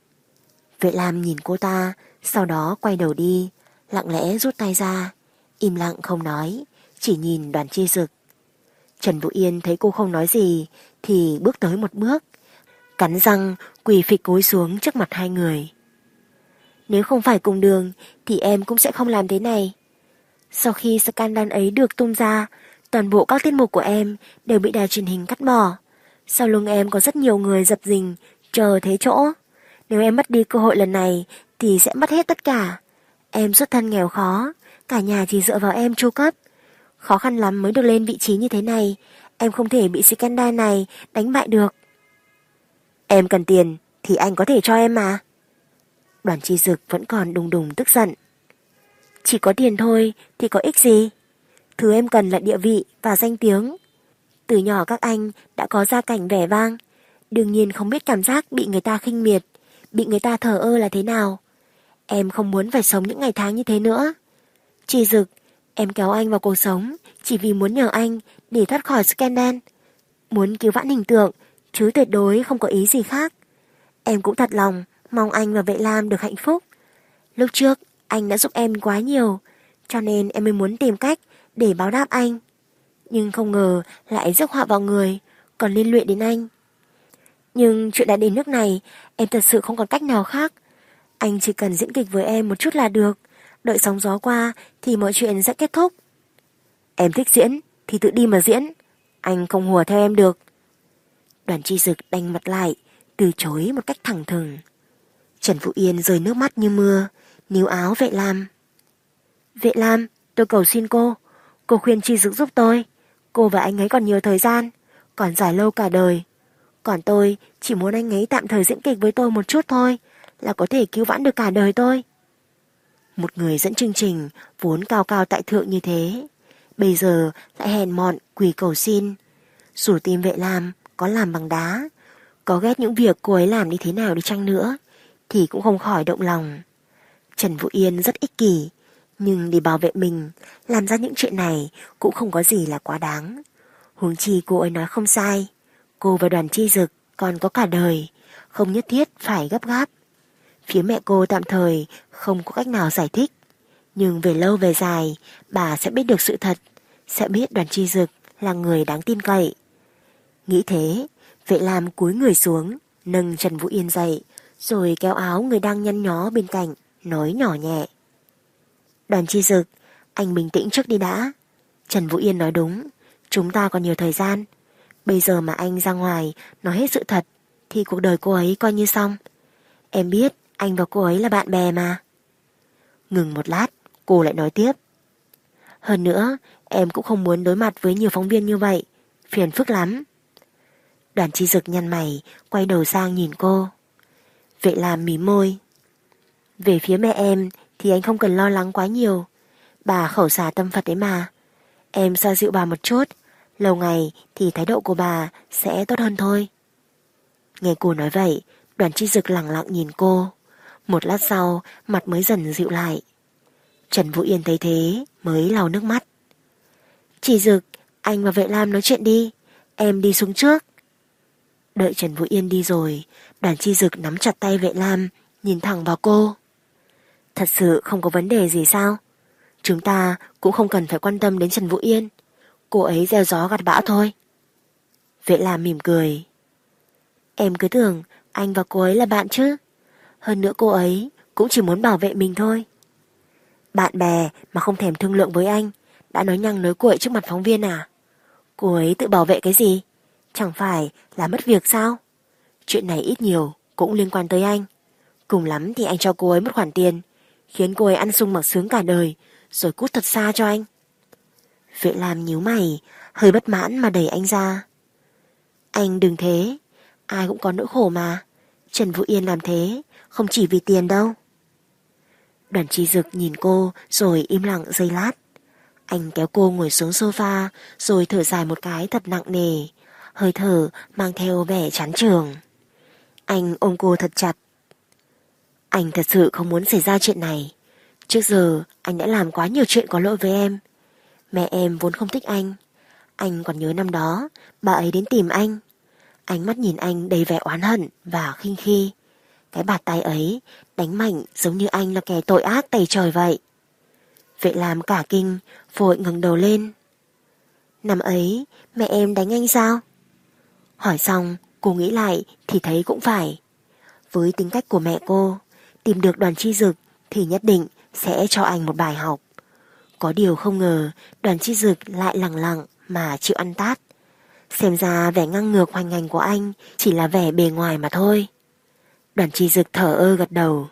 Vệ Lam nhìn cô ta, sau đó quay đầu đi, lặng lẽ rút tay ra, im lặng không nói, chỉ nhìn Đoàn Chi Dực. Trần Vũ Yên thấy cô không nói gì thì bước tới một bước, cắn răng quỳ phịch gối xuống trước mặt hai người. Nếu không phải cùng đường thì em cũng sẽ không làm thế này. Sau khi scandal ấy được tung ra, toàn bộ các tiết mục của em đều bị đài truyền hình cắt bỏ. Sau lưng em có rất nhiều người dập dình chờ thế chỗ. Nếu em mất đi cơ hội lần này thì sẽ mất hết tất cả. Em xuất thân nghèo khó, cả nhà chỉ dựa vào em chu cấp. Khó khăn lắm mới được lên vị trí như thế này, em không thể bị scandal này đánh bại được. Em cần tiền thì anh có thể cho em mà. Đoàn Chi Dực vẫn còn đùng đùng tức giận. Chỉ có tiền thôi thì có ích gì? Thứ em cần là địa vị và danh tiếng. Từ nhỏ các anh đã có gia cảnh vẻ vang, đương nhiên không biết cảm giác bị người ta khinh miệt, bị người ta thờ ơ là thế nào. Em không muốn phải sống những ngày tháng như thế nữa. Chi Dực, em kéo anh vào cuộc sống chỉ vì muốn nhờ anh để thoát khỏi scandal, muốn cứu vãn hình tượng, chứ tuyệt đối không có ý gì khác. Em cũng thật lòng mong anh và Vệ Lam được hạnh phúc. Lúc trước anh đã giúp em quá nhiều, cho nên em mới muốn tìm cách để báo đáp anh. Nhưng không ngờ lại rước họa vào người, còn liên lụy đến anh. Nhưng chuyện đã đến nước này, em thật sự không còn cách nào khác. Anh chỉ cần diễn kịch với em một chút là được, đợi sóng gió qua thì mọi chuyện sẽ kết thúc. Em thích diễn thì tự đi mà diễn, anh không hùa theo em được. Đoàn Chi Dực đanh mặt lại, từ chối một cách thẳng thừng. Trần Vũ Yên rơi nước mắt như mưa, níu áo Vệ Lam. Vệ Lam, tôi cầu xin cô khuyên Chi Dực giúp tôi. Cô và anh ấy còn nhiều thời gian, còn dài lâu cả đời. Còn tôi chỉ muốn anh ấy tạm thời diễn kịch với tôi một chút thôi, là có thể cứu vãn được cả đời tôi. Một người dẫn chương trình vốn cao cao tại thượng như thế, bây giờ lại hèn mọn quỳ cầu xin. Dù tim Vệ Lam có làm bằng đá, có ghét những việc cô ấy làm như thế nào đi chăng nữa, thì cũng không khỏi động lòng. Trần Vũ Yên rất ích kỷ, nhưng để bảo vệ mình, làm ra những chuyện này cũng không có gì là quá đáng. Huống chi cô ấy nói không sai, cô và Đoàn Chi Dực còn có cả đời, không nhất thiết phải gấp gáp. Phía mẹ cô tạm thời không có cách nào giải thích, nhưng về lâu về dài, bà sẽ biết được sự thật, sẽ biết Đoàn Chi Dực là người đáng tin cậy. Nghĩ thế, Vệ Lam cúi người xuống, nâng Trần Vũ Yên dậy, rồi kéo áo người đang nhăn nhó bên cạnh, nói nhỏ nhẹ. Đoàn Chi Dực, anh bình tĩnh trước đi đã. Trần Vũ Yên nói đúng, chúng ta còn nhiều thời gian. Bây giờ mà anh ra ngoài nói hết sự thật, thì cuộc đời cô ấy coi như xong. Em biết anh và cô ấy là bạn bè mà. Ngừng một lát, cô lại nói tiếp. Hơn nữa, em cũng không muốn đối mặt với nhiều phóng viên như vậy, phiền phức lắm. Đoàn Chi Dực nhăn mày, quay đầu sang nhìn cô. Vệ Lam mím môi. Về phía mẹ em thì anh không cần lo lắng quá nhiều. Bà khẩu xả tâm Phật đấy mà. Em xoa dịu bà một chút, lâu ngày thì thái độ của bà sẽ tốt hơn thôi. Nghe cô nói vậy, Đoàn Chi Dực lặng lặng nhìn cô. Một lát sau, mặt mới dần dịu lại. Trần Vũ Yên thấy thế, mới lau nước mắt. Chi Dực, anh và Vệ Lam nói chuyện đi, em đi xuống trước. Đợi Trần Vũ Yên đi rồi, Đoàn Chi Dực nắm chặt tay Vệ Lam, nhìn thẳng vào cô. Thật sự không có vấn đề gì sao? Chúng ta cũng không cần phải quan tâm đến Trần Vũ Yên. Cô ấy gieo gió gặt bão thôi. Vệ Lam mỉm cười. Em cứ tưởng anh và cô ấy là bạn chứ. Hơn nữa cô ấy cũng chỉ muốn bảo vệ mình thôi. Bạn bè mà không thèm thương lượng với anh, đã nói nhăng nói cuội trước mặt phóng viên à? Cô ấy tự bảo vệ cái gì? Chẳng phải là mất việc sao? Chuyện này ít nhiều cũng liên quan tới anh. Cùng lắm thì anh cho cô ấy một khoản tiền, khiến cô ấy ăn sung mặc sướng cả đời, rồi cút thật xa cho anh. Vệ Lam nhíu mày, hơi bất mãn mà đẩy anh ra. Anh đừng thế, ai cũng có nỗi khổ mà. Trần Vũ Yên làm thế không chỉ vì tiền đâu. Đoàn Chi Dực nhìn cô rồi im lặng giây lát. Anh kéo cô ngồi xuống sofa, rồi thở dài một cái thật nặng nề, hơi thở mang theo vẻ chán chường. Anh ôm cô thật chặt. Anh thật sự không muốn xảy ra chuyện này. Trước giờ anh đã làm quá nhiều chuyện có lỗi với em. Mẹ em vốn không thích anh. Anh còn nhớ năm đó bà ấy đến tìm anh. Ánh mắt nhìn anh đầy vẻ oán hận và khinh khi. Cái bạt tay ấy đánh mạnh giống như anh là kẻ tội ác tày trời vậy. Vệ Lam cả kinh, vội ngẩng đầu lên. Năm ấy mẹ em đánh anh sao? Hỏi xong cô nghĩ lại thì thấy cũng phải. Với tính cách của mẹ cô, tìm được Đoàn Chi Dực thì nhất định sẽ cho anh một bài học. Có điều không ngờ Đoàn Chi Dực lại lẳng lặng mà chịu ăn tát. Xem ra vẻ ngang ngược hoành hành của anh chỉ là vẻ bề ngoài mà thôi. Đoàn Chi Dực thở ơ gật đầu.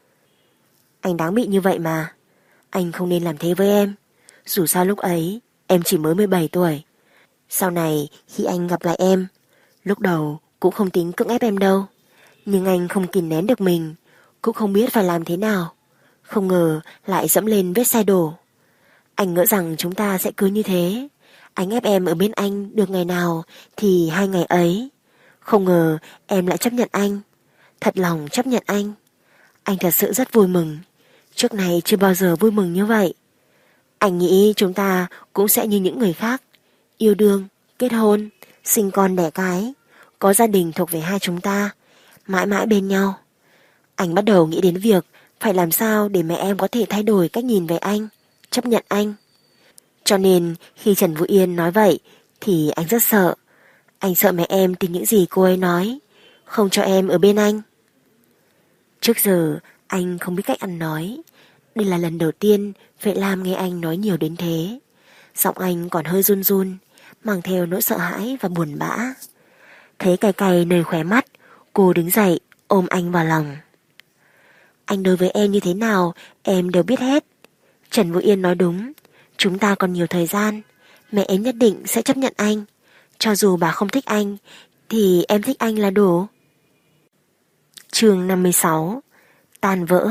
Anh đáng bị như vậy mà. Anh không nên làm thế với em. Dù sao lúc ấy em chỉ mới 17 tuổi. Sau này khi anh gặp lại em, lúc đầu cũng không tính cưỡng ép em đâu. Nhưng anh không kìm nén được mình, cũng không biết phải làm thế nào. Không ngờ lại dẫm lên vết xe đổ. Anh ngỡ rằng chúng ta sẽ cứ như thế. Anh ép em ở bên anh được ngày nào thì 2 ngày ấy. Không ngờ em lại chấp nhận anh. Thật lòng chấp nhận anh. Anh thật sự rất vui mừng. Trước này chưa bao giờ vui mừng như vậy. Anh nghĩ chúng ta cũng sẽ như những người khác. Yêu đương, kết hôn, sinh con đẻ cái. Có gia đình thuộc về hai chúng ta. Mãi mãi bên nhau. Anh bắt đầu nghĩ đến việc phải làm sao để mẹ em có thể thay đổi cách nhìn về anh, chấp nhận anh. Cho nên khi Trần Vũ Yên nói vậy thì anh rất sợ. Anh sợ mẹ em tin những gì cô ấy nói, không cho em ở bên anh. Trước giờ anh không biết cách ăn nói. Đây là lần đầu tiên Vệ Lam nghe anh nói nhiều đến thế. Giọng anh còn hơi run run, mang theo nỗi sợ hãi và buồn bã. Thấy cay cay nơi khóe mắt, cô đứng dậy ôm anh vào lòng. Anh đối với em như thế nào em đều biết hết. Trần Vũ Yên nói đúng. Chúng ta còn nhiều thời gian. Mẹ em nhất định sẽ chấp nhận anh. Cho dù bà không thích anh thì em thích anh là đủ. Chương 56. Tan vỡ.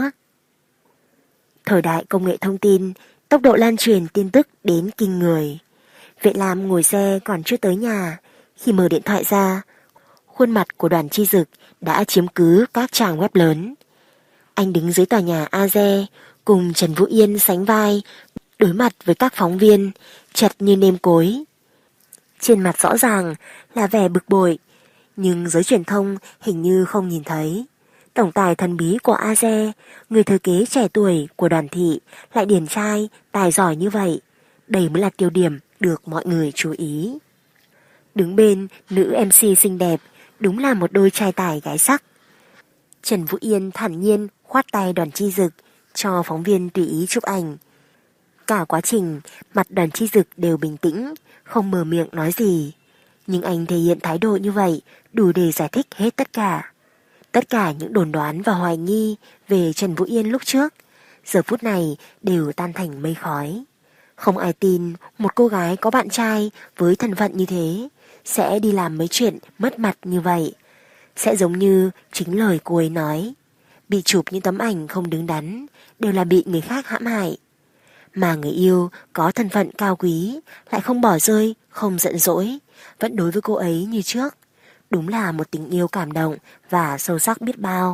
Thời đại công nghệ thông tin, tốc độ lan truyền tin tức đến kinh người. Vệ Lam ngồi xe còn chưa tới nhà, khi mở điện thoại ra, khuôn mặt của Đoàn Chi Dực đã chiếm cứ các trang web lớn. Anh đứng dưới tòa nhà Aze cùng Trần Vũ Yên sánh vai, đối mặt với các phóng viên, chặt như nêm cối. Trên mặt rõ ràng là vẻ bực bội, nhưng giới truyền thông hình như không nhìn thấy. Tổng tài thần bí của Aze, người thừa kế trẻ tuổi của Đoàn Thị, lại điển trai, tài giỏi như vậy. Đây mới là tiêu điểm được mọi người chú ý. Đứng bên nữ MC xinh đẹp, đúng là một đôi trai tài gái sắc. Trần Vũ Yên thản nhiên khoát tay Đoàn Chi Dực cho phóng viên tùy ý chụp ảnh. Cả quá trình, mặt Đoàn Chi Dực đều bình tĩnh, không mở miệng nói gì. Nhưng anh thể hiện thái độ như vậy đủ để giải thích hết tất cả. Tất cả những đồn đoán và hoài nghi về Trần Vũ Yên lúc trước, giờ phút này đều tan thành mây khói. Không ai tin một cô gái có bạn trai với thân phận như thế sẽ đi làm mấy chuyện mất mặt như vậy. Sẽ giống như chính lời cô ấy nói, bị chụp những tấm ảnh không đứng đắn đều là bị người khác hãm hại. Mà người yêu có thân phận cao quý lại không bỏ rơi, không giận dỗi, vẫn đối với cô ấy như trước. Đúng là một tình yêu cảm động và sâu sắc biết bao.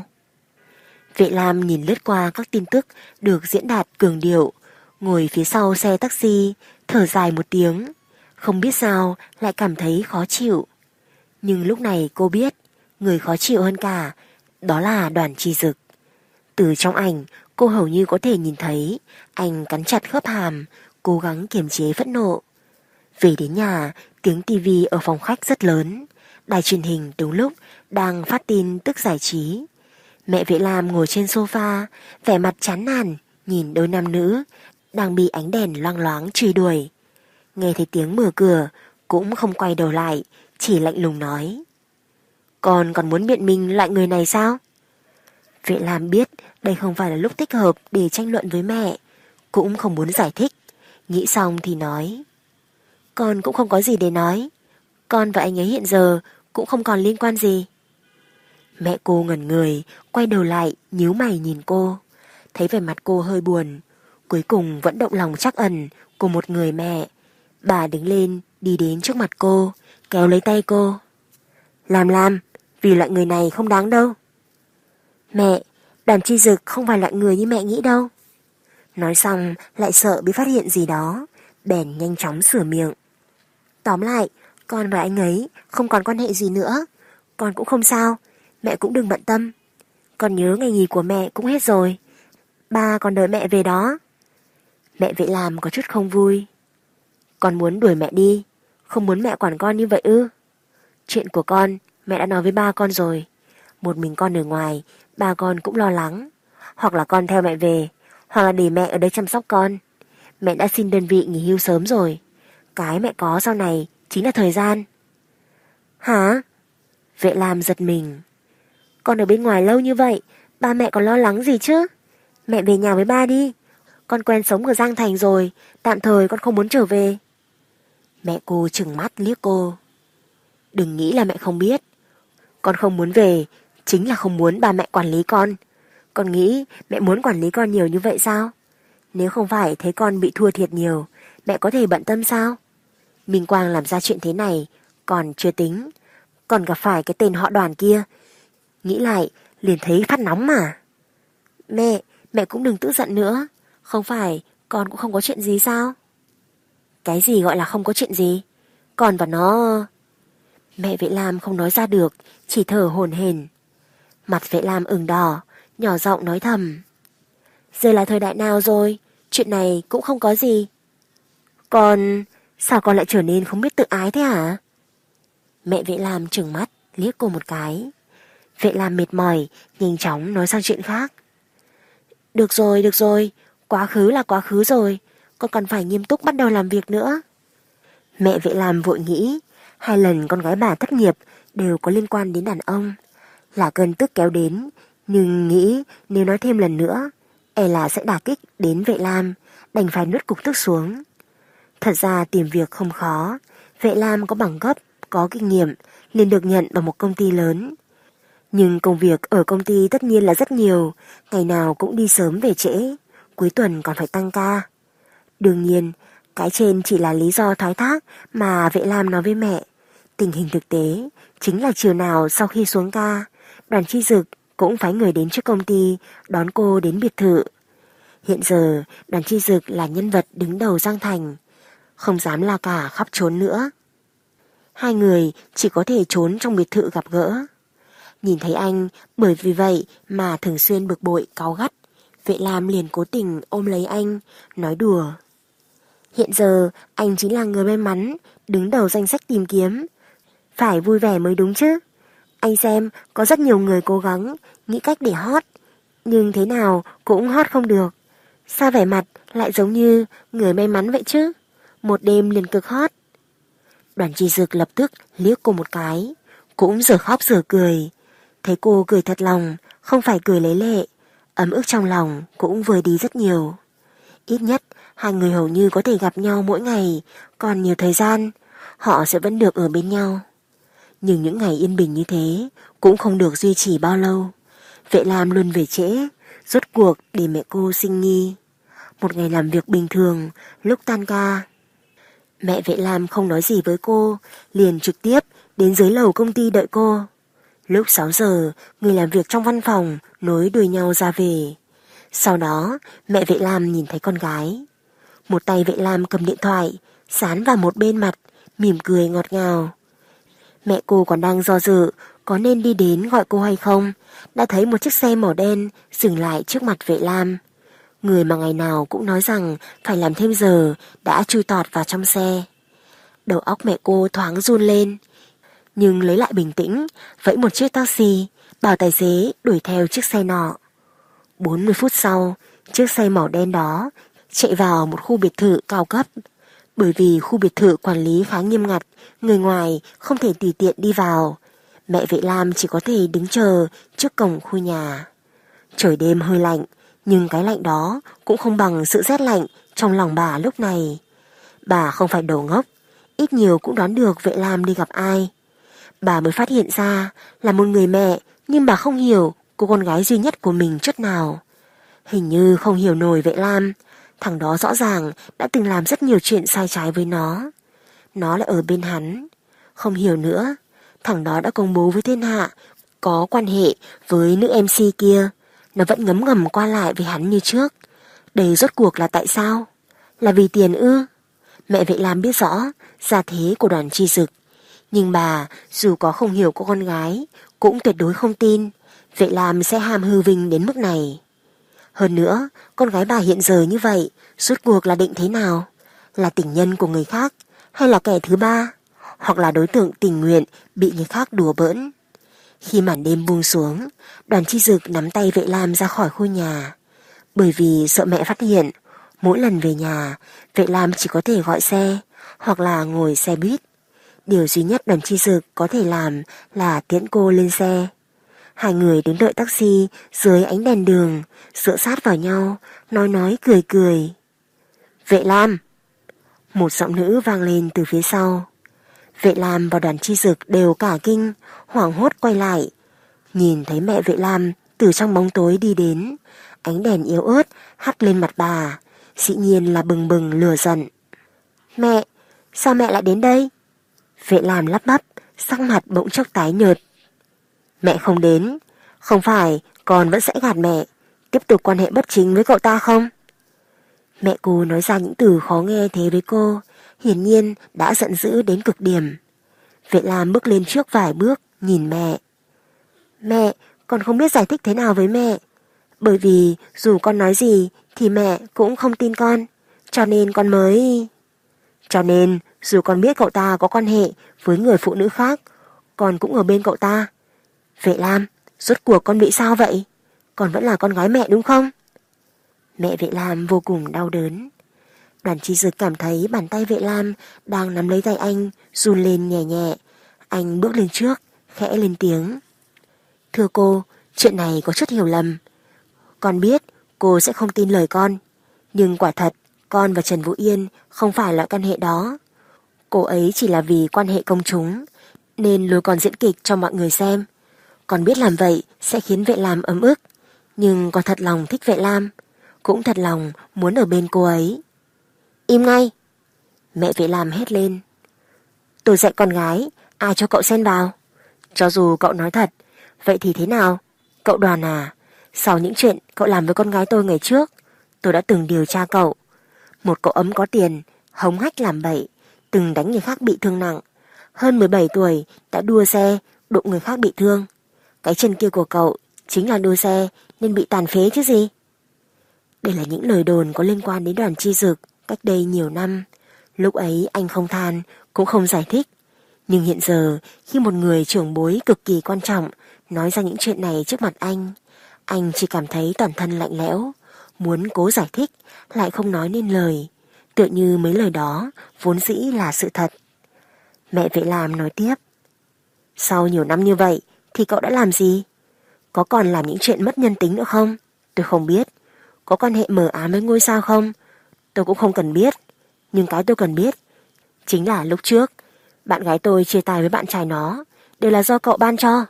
Vệ Lam nhìn lướt qua các tin tức được diễn đạt cường điệu, ngồi phía sau xe taxi, thở dài một tiếng. Không biết sao lại cảm thấy khó chịu. Nhưng lúc này cô biết, người khó chịu hơn cả, đó là Đoàn Chi Dực. Từ trong ảnh, cô hầu như có thể nhìn thấy anh cắn chặt khớp hàm, cố gắng kiềm chế phẫn nộ. Về đến nhà, tiếng tivi ở phòng khách rất lớn. Đài truyền hình đúng lúc đang phát tin tức giải trí. Mẹ Vệ Lam ngồi trên sofa, vẻ mặt chán nản, nhìn đôi nam nữ đang bị ánh đèn loang loáng truy đuổi. Nghe thấy tiếng mở cửa, cũng không quay đầu lại, chỉ lạnh lùng nói: Con còn muốn biện minh loại người này sao? Vệ Lam biết đây không phải là lúc thích hợp để tranh luận với mẹ, cũng không muốn giải thích. Nghĩ xong thì nói: Con cũng không có gì để nói. Con và anh ấy hiện giờ cũng không còn liên quan gì. Mẹ cô ngẩn người, quay đầu lại, nhíu mày nhìn cô. Thấy vẻ mặt cô hơi buồn, cuối cùng vẫn động lòng trắc ẩn của một người mẹ. Bà đứng lên, đi đến trước mặt cô, kéo lấy tay cô. Lam, vì loại người này không đáng đâu. Mẹ, Đoàn Chi Dực không phải loại người như mẹ nghĩ đâu. Nói xong lại sợ bị phát hiện gì đó, bèn nhanh chóng sửa miệng. Tóm lại, con và anh ấy không còn quan hệ gì nữa. Con cũng không sao, mẹ cũng đừng bận tâm. Con nhớ ngày nghỉ của mẹ cũng hết rồi. Ba còn đợi mẹ về đó. Mẹ Vệ Lam có chút không vui. Con muốn đuổi mẹ đi, không muốn mẹ quản con như vậy ư? Chuyện của con, mẹ đã nói với ba con rồi. Một mình con ở ngoài, ba con cũng lo lắng. Hoặc là con theo mẹ về, hoặc là để mẹ ở đây chăm sóc con. Mẹ đã xin đơn vị nghỉ hưu sớm rồi. Cái mẹ có sau này chính là thời gian. Hả? Vệ Lam giật mình. Con ở bên ngoài lâu như vậy, ba mẹ còn lo lắng gì chứ? Mẹ về nhà với ba đi. Con quen sống ở Giang Thành rồi, tạm thời con không muốn trở về. Mẹ cô trừng mắt liếc cô. Đừng nghĩ là mẹ không biết. Con không muốn về, chính là không muốn ba mẹ quản lý con. Con nghĩ mẹ muốn quản lý con nhiều như vậy sao? Nếu không phải thấy con bị thua thiệt nhiều, mẹ có thể bận tâm sao? Minh Quang làm ra chuyện thế này, còn chưa tính. Còn gặp phải cái tên họ Đoàn kia. Nghĩ lại, liền thấy phát nóng mà. Mẹ cũng đừng tức giận nữa. Không phải, con cũng không có chuyện gì sao? Cái gì gọi là không có chuyện gì? Con và nó... Mẹ Vệ Lam không nói ra được, chỉ thở hổn hển. Mặt Vệ Lam ửng đỏ, nhỏ giọng nói thầm. Giờ là thời đại nào rồi? Chuyện này cũng không có gì. Sao con lại trở nên không biết tự ái thế hả? Mẹ Vệ Lam trừng mắt, liếc cô một cái. Vệ Lam mệt mỏi, nhanh chóng nói sang chuyện khác. Được rồi, quá khứ là quá khứ rồi. Con còn phải nghiêm túc bắt đầu làm việc nữa. Mẹ Vệ Lam vội nghĩ, 2 lần con gái bà thất nghiệp đều có liên quan đến đàn ông. Là cơn tức kéo đến, nhưng nghĩ nếu nói thêm lần nữa, e là sẽ đả kích đến Vệ Lam, đành phải nuốt cục tức xuống. Thật ra tìm việc không khó, Vệ Lam có bằng cấp, có kinh nghiệm, liền được nhận vào một công ty lớn. Nhưng công việc ở công ty tất nhiên là rất nhiều, ngày nào cũng đi sớm về trễ, cuối tuần còn phải tăng ca. Đương nhiên, cái trên chỉ là lý do thoái thác mà Vệ Lam nói với mẹ. Tình hình thực tế chính là chiều nào sau khi xuống ca, Đoàn Chi Dực cũng phái người đến trước công ty đón cô đến biệt thự. Hiện giờ Đoàn Chi Dực là nhân vật đứng đầu Giang Thành, không dám la cả khắp trốn nữa. Hai người chỉ có thể trốn trong biệt thự gặp gỡ. Nhìn thấy anh, bởi vì vậy mà thường xuyên bực bội cáu gắt, Vệ Lam liền cố tình ôm lấy anh, nói đùa. Hiện giờ anh chính là người may mắn, đứng đầu danh sách tìm kiếm. Phải vui vẻ mới đúng chứ. Anh xem, có rất nhiều người cố gắng, nghĩ cách để hot, nhưng thế nào cũng hot không được. Sao vẻ mặt lại giống như người may mắn vậy chứ? Một đêm liền cực hot. Đoàn Chi Dực lập tức liếc cô một cái, cũng giờ khóc giờ cười. Thấy cô cười thật lòng, không phải cười lấy lệ, ấm ức trong lòng cũng vơi đi rất nhiều. Ít nhất hai người hầu như có thể gặp nhau mỗi ngày, còn nhiều thời gian, họ sẽ vẫn được ở bên nhau. Nhưng những ngày yên bình như thế cũng không được duy trì bao lâu. Vệ Lam luôn về trễ, rốt cuộc để mẹ cô sinh nghi. Một ngày làm việc bình thường, lúc tan ca, mẹ Vệ Lam không nói gì với cô, liền trực tiếp đến dưới lầu công ty đợi cô. Lúc 6 giờ, người làm việc trong văn phòng nối đuôi nhau ra về. Sau đó, mẹ Vệ Lam nhìn thấy con gái. Một tay Vệ Lam cầm điện thoại, dán vào một bên mặt, mỉm cười ngọt ngào. Mẹ cô còn đang do dự có nên đi đến gọi cô hay không, đã thấy một chiếc xe màu đen dừng lại trước mặt Vệ Lam. Người mà ngày nào cũng nói rằng phải làm thêm giờ đã chui tọt vào trong xe. Đầu óc mẹ cô thoáng run lên, nhưng lấy lại bình tĩnh, vẫy một chiếc taxi, bảo tài xế đuổi theo chiếc xe nọ. 40 phút sau, chiếc xe màu đen đó chạy vào một khu biệt thự cao cấp. Bởi vì khu biệt thự quản lý khá nghiêm ngặt, người ngoài không thể tùy tiện đi vào. Mẹ Vệ Lam chỉ có thể đứng chờ trước cổng khu nhà. Trời đêm hơi lạnh, nhưng cái lạnh đó cũng không bằng sự rét lạnh trong lòng bà lúc này. Bà không phải đồ ngốc, ít nhiều cũng đoán được Vệ Lam đi gặp ai. Bà mới phát hiện ra là một người mẹ, nhưng bà không hiểu cô con gái duy nhất của mình chút nào. Hình như không hiểu nổi Vệ Lam, thằng đó rõ ràng đã từng làm rất nhiều chuyện sai trái với nó. Nó lại ở bên hắn. Không hiểu nữa, thằng đó đã công bố với thiên hạ có quan hệ với nữ MC kia. Nó vẫn ngấm ngầm qua lại với hắn như trước. Đây rốt cuộc là tại sao? Là vì tiền ư? Mẹ Vệ Lam biết rõ gia thế của Đoàn Chi Dực, nhưng bà dù có không hiểu cô con gái cũng tuyệt đối không tin Vệ Lam sẽ ham hư vinh đến mức này. Hơn nữa, con gái bà hiện giờ như vậy, rốt cuộc là định thế nào? Là tình nhân của người khác, hay là kẻ thứ ba, hoặc là đối tượng tình nguyện bị người khác đùa bỡn? Khi màn đêm buông xuống, Đoàn Chi Dực nắm tay Vệ Lam ra khỏi khu nhà. Bởi vì sợ mẹ phát hiện, mỗi lần về nhà, Vệ Lam chỉ có thể gọi xe, hoặc là ngồi xe buýt. Điều duy nhất Đoàn Chi Dực có thể làm là tiễn cô lên xe. Hai người đứng đợi taxi dưới ánh đèn đường, dựa sát vào nhau, nói cười cười. Vệ Lam! Một giọng nữ vang lên từ phía sau. Vệ Lam và Đoàn Chi Dực đều cả kinh, hoảng hốt quay lại. Nhìn thấy mẹ Vệ Lam từ trong bóng tối đi đến, ánh đèn yếu ớt hắt lên mặt bà, dĩ nhiên là bừng bừng lửa giận. Mẹ! Sao mẹ lại đến đây? Vệ Lam lắp bắp, sắc mặt bỗng chốc tái nhợt. Mẹ không đến, không phải con vẫn sẽ gạt mẹ, tiếp tục quan hệ bất chính với cậu ta không? Mẹ cô nói ra những từ khó nghe thế với cô, hiển nhiên đã giận dữ đến cực điểm. Vệ Lam bước lên trước vài bước, nhìn mẹ. Mẹ, con không biết giải thích thế nào với mẹ. Bởi vì dù con nói gì thì mẹ cũng không tin con, cho nên con mới... Cho nên dù con biết cậu ta có quan hệ với người phụ nữ khác, con cũng ở bên cậu ta. Vệ Lam, rốt cuộc con bị sao vậy? Con vẫn là con gái mẹ đúng không? Mẹ Vệ Lam vô cùng đau đớn. Đoàn Chi Dực cảm thấy bàn tay Vệ Lam đang nắm lấy tay anh, run lên nhẹ nhẹ. Anh bước lên trước, khẽ lên tiếng. Thưa cô, chuyện này có chút hiểu lầm. Con biết cô sẽ không tin lời con, nhưng quả thật con và Trần Vũ Yên không phải loại quan hệ đó. Cô ấy chỉ là vì quan hệ công chúng nên lôi con diễn kịch cho mọi người xem. Con biết làm vậy sẽ khiến Vệ Lam ấm ức, nhưng con thật lòng thích Vệ Lam, cũng thật lòng muốn ở bên cô ấy. Im ngay! Mẹ Vệ Lam hét lên. Tôi dạy con gái, ai cho cậu xen vào? Cho dù cậu nói thật, vậy thì thế nào? Cậu Đoàn à, sau những chuyện cậu làm với con gái tôi ngày trước, tôi đã từng điều tra cậu. Một cậu ấm có tiền, hống hách làm bậy, từng đánh người khác bị thương nặng. Hơn 17 tuổi đã đua xe, đụng người khác bị thương. Cái chân kia của cậu chính là đua xe nên bị tàn phế chứ gì. Đây là những lời đồn có liên quan đến Đoàn Chi Dực cách đây nhiều năm. Lúc ấy anh không than, cũng không giải thích. Nhưng hiện giờ, khi một người trưởng bối cực kỳ quan trọng nói ra những chuyện này trước mặt anh chỉ cảm thấy toàn thân lạnh lẽo, muốn cố giải thích, lại không nói nên lời, tựa như mấy lời đó vốn dĩ là sự thật. Mẹ Vệ Lam nói tiếp, sau nhiều năm như vậy thì cậu đã làm gì? Có còn làm những chuyện mất nhân tính nữa không? Tôi không biết. Có quan hệ mờ ám với ngôi sao không? Tôi cũng không cần biết. Nhưng cái tôi cần biết chính là lúc trước bạn gái tôi chia tay với bạn trai nó đều là do cậu ban cho.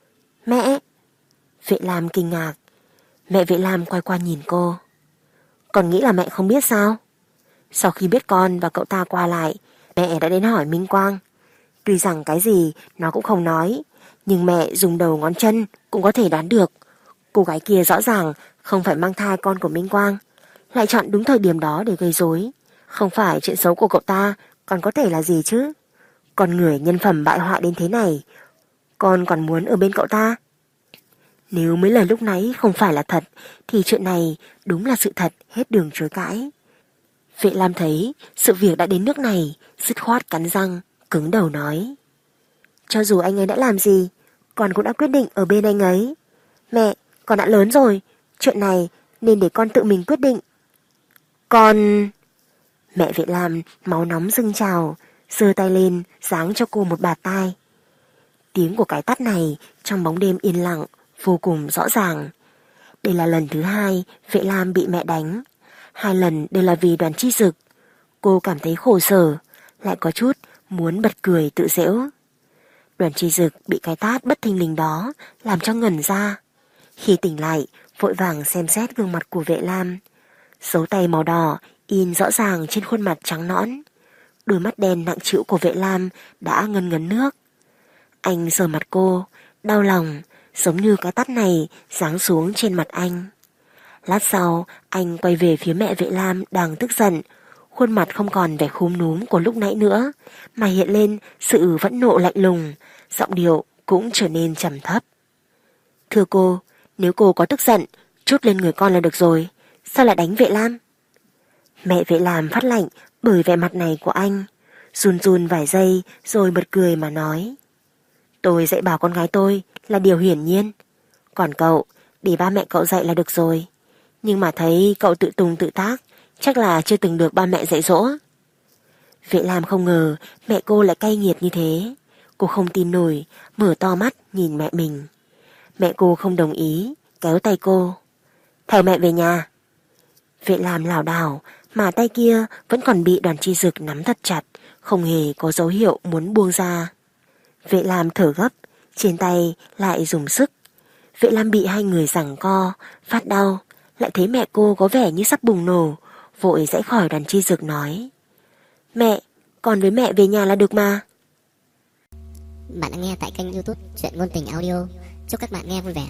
Mẹ! Vệ Lam kinh ngạc. Mẹ Vệ Lam quay qua nhìn cô. Còn nghĩ là mẹ không biết sao? Sau khi biết con và cậu ta qua lại, mẹ đã đến hỏi Minh Quang. Tuy rằng cái gì nó cũng không nói, nhưng mẹ dùng đầu ngón chân cũng có thể đoán được. Cô gái kia rõ ràng không phải mang thai con của Minh Quang, lại chọn đúng thời điểm đó để gây rối. Không phải chuyện xấu của cậu ta còn có thể là gì chứ? Con người nhân phẩm bại hoại đến thế này, con còn muốn ở bên cậu ta? Nếu mấy lời lúc nãy không phải là thật, thì chuyện này đúng là sự thật hết đường chối cãi. Vệ Lam thấy sự việc đã đến nước này, dứt khoát cắn răng, cứng đầu nói. Cho dù anh ấy đã làm gì, con cũng đã quyết định ở bên anh ấy. Mẹ, con đã lớn rồi, chuyện này nên để con tự mình quyết định. Con... Mẹ Vệ Lam máu nóng dâng trào, giơ tay lên, giáng cho cô một bạt tai. Tiếng của cái tát này trong bóng đêm yên lặng, vô cùng rõ ràng. Đây là lần thứ hai Vệ Lam bị mẹ đánh. 2 lần đều là vì Đoàn Chi Dực. Cô cảm thấy khổ sở, lại có chút muốn bật cười tự giễu. Đoàn Chi Dực bị cái tát bất thình lình đó làm cho ngẩn ra. Khi tỉnh lại, vội vàng xem xét gương mặt của Vệ Lam. Dấu tay màu đỏ in rõ ràng trên khuôn mặt trắng nõn. Đôi mắt đen nặng trĩu của Vệ Lam đã ngấn ngấn nước. Anh sờ mặt cô, đau lòng, giống như cái tát này giáng xuống trên mặt anh. Lát sau, anh quay về phía mẹ Vệ Lam đang tức giận. Khuôn mặt không còn vẻ khúm núm của lúc nãy nữa, mà hiện lên sự phẫn nộ lạnh lùng, giọng điệu cũng trở nên trầm thấp. Thưa cô, nếu cô có tức giận, trút lên người con là được rồi, sao lại đánh Vệ Lam? Mẹ Vệ Lam phát lạnh bởi vẻ mặt này của anh, run run vài giây rồi bật cười mà nói. Tôi dạy bảo con gái tôi là điều hiển nhiên. Còn cậu, để ba mẹ cậu dạy là được rồi. Nhưng mà thấy cậu tự tùng tự tác, chắc là chưa từng được ba mẹ dạy dỗ. Vệ Lam không ngờ mẹ cô lại cay nghiệt như thế. Cô không tin nổi, mở to mắt nhìn mẹ mình. Mẹ cô không đồng ý, kéo tay cô. Theo mẹ về nhà. Vệ Lam lảo đảo, mà tay kia vẫn còn bị Đoàn Chi Dực nắm thật chặt, không hề có dấu hiệu muốn buông ra. Vệ Lam thở gấp, trên tay lại dùng sức. Vệ Lam bị hai người giằng co, phát đau, lại thấy mẹ cô có vẻ như sắp bùng nổ, vội giãy khỏi Đoàn Chi Dực nói. Mẹ, con với mẹ về nhà là được mà. Bạn đã nghe tại kênh YouTube Chuyện Ngôn Tình Audio. Chúc các bạn nghe vui vẻ.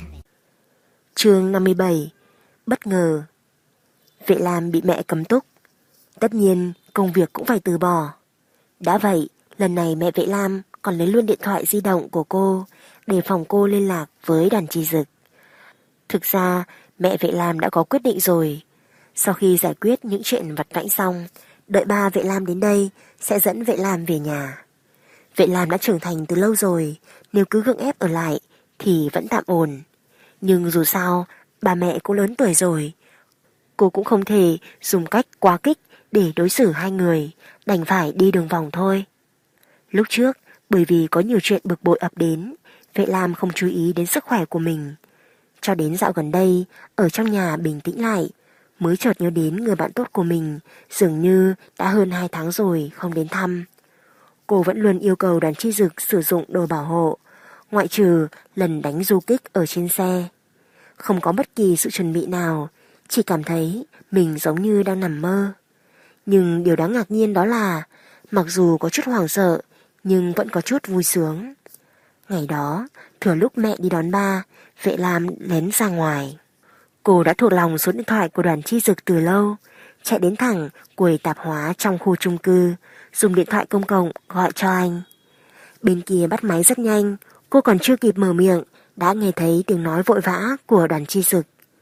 Chương 57. Bất ngờ. Vệ Lam bị mẹ cấm túc. Tất nhiên công việc cũng phải từ bỏ. Đã vậy, lần này mẹ Vệ Lam còn lấy luôn điện thoại di động của cô để phòng cô liên lạc với Đoàn Chi Dực. Thực ra mẹ Vệ Lam đã có quyết định rồi. Sau khi giải quyết những chuyện vặt vãnh xong, đợi ba Vệ Lam đến đây sẽ dẫn Vệ Lam về nhà. Vệ Lam đã trưởng thành từ lâu rồi, nếu cứ gượng ép ở lại thì vẫn tạm ổn. Nhưng dù sao, bà mẹ cũng lớn tuổi rồi. Cô cũng không thể dùng cách quá kích để đối xử hai người, đành phải đi đường vòng thôi. Lúc trước, bởi vì có nhiều chuyện bực bội ập đến, Vệ Lam không chú ý đến sức khỏe của mình. Cho đến dạo gần đây, ở trong nhà bình tĩnh lại, mới chợt nhớ đến người bạn tốt của mình, dường như đã hơn 2 tháng rồi không đến thăm. Cô vẫn luôn yêu cầu Đoàn Chi Dực sử dụng đồ bảo hộ, ngoại trừ lần đánh du kích ở trên xe. Không có bất kỳ sự chuẩn bị nào, chỉ cảm thấy mình giống như đang nằm mơ. Nhưng điều đáng ngạc nhiên đó là, mặc dù có chút hoảng sợ, nhưng vẫn có chút vui sướng. Ngày đó, thừa lúc mẹ đi đón ba, Vệ Lam lén ra ngoài. Cô đã thuộc lòng số điện thoại của Đoàn Chi Dực từ lâu, chạy đến thẳng quầy tạp hóa trong khu chung cư, dùng điện thoại công cộng gọi cho anh. Bên kia bắt máy rất nhanh, cô còn chưa kịp mở miệng đã nghe thấy tiếng nói vội vã của Đoàn Chi Dực.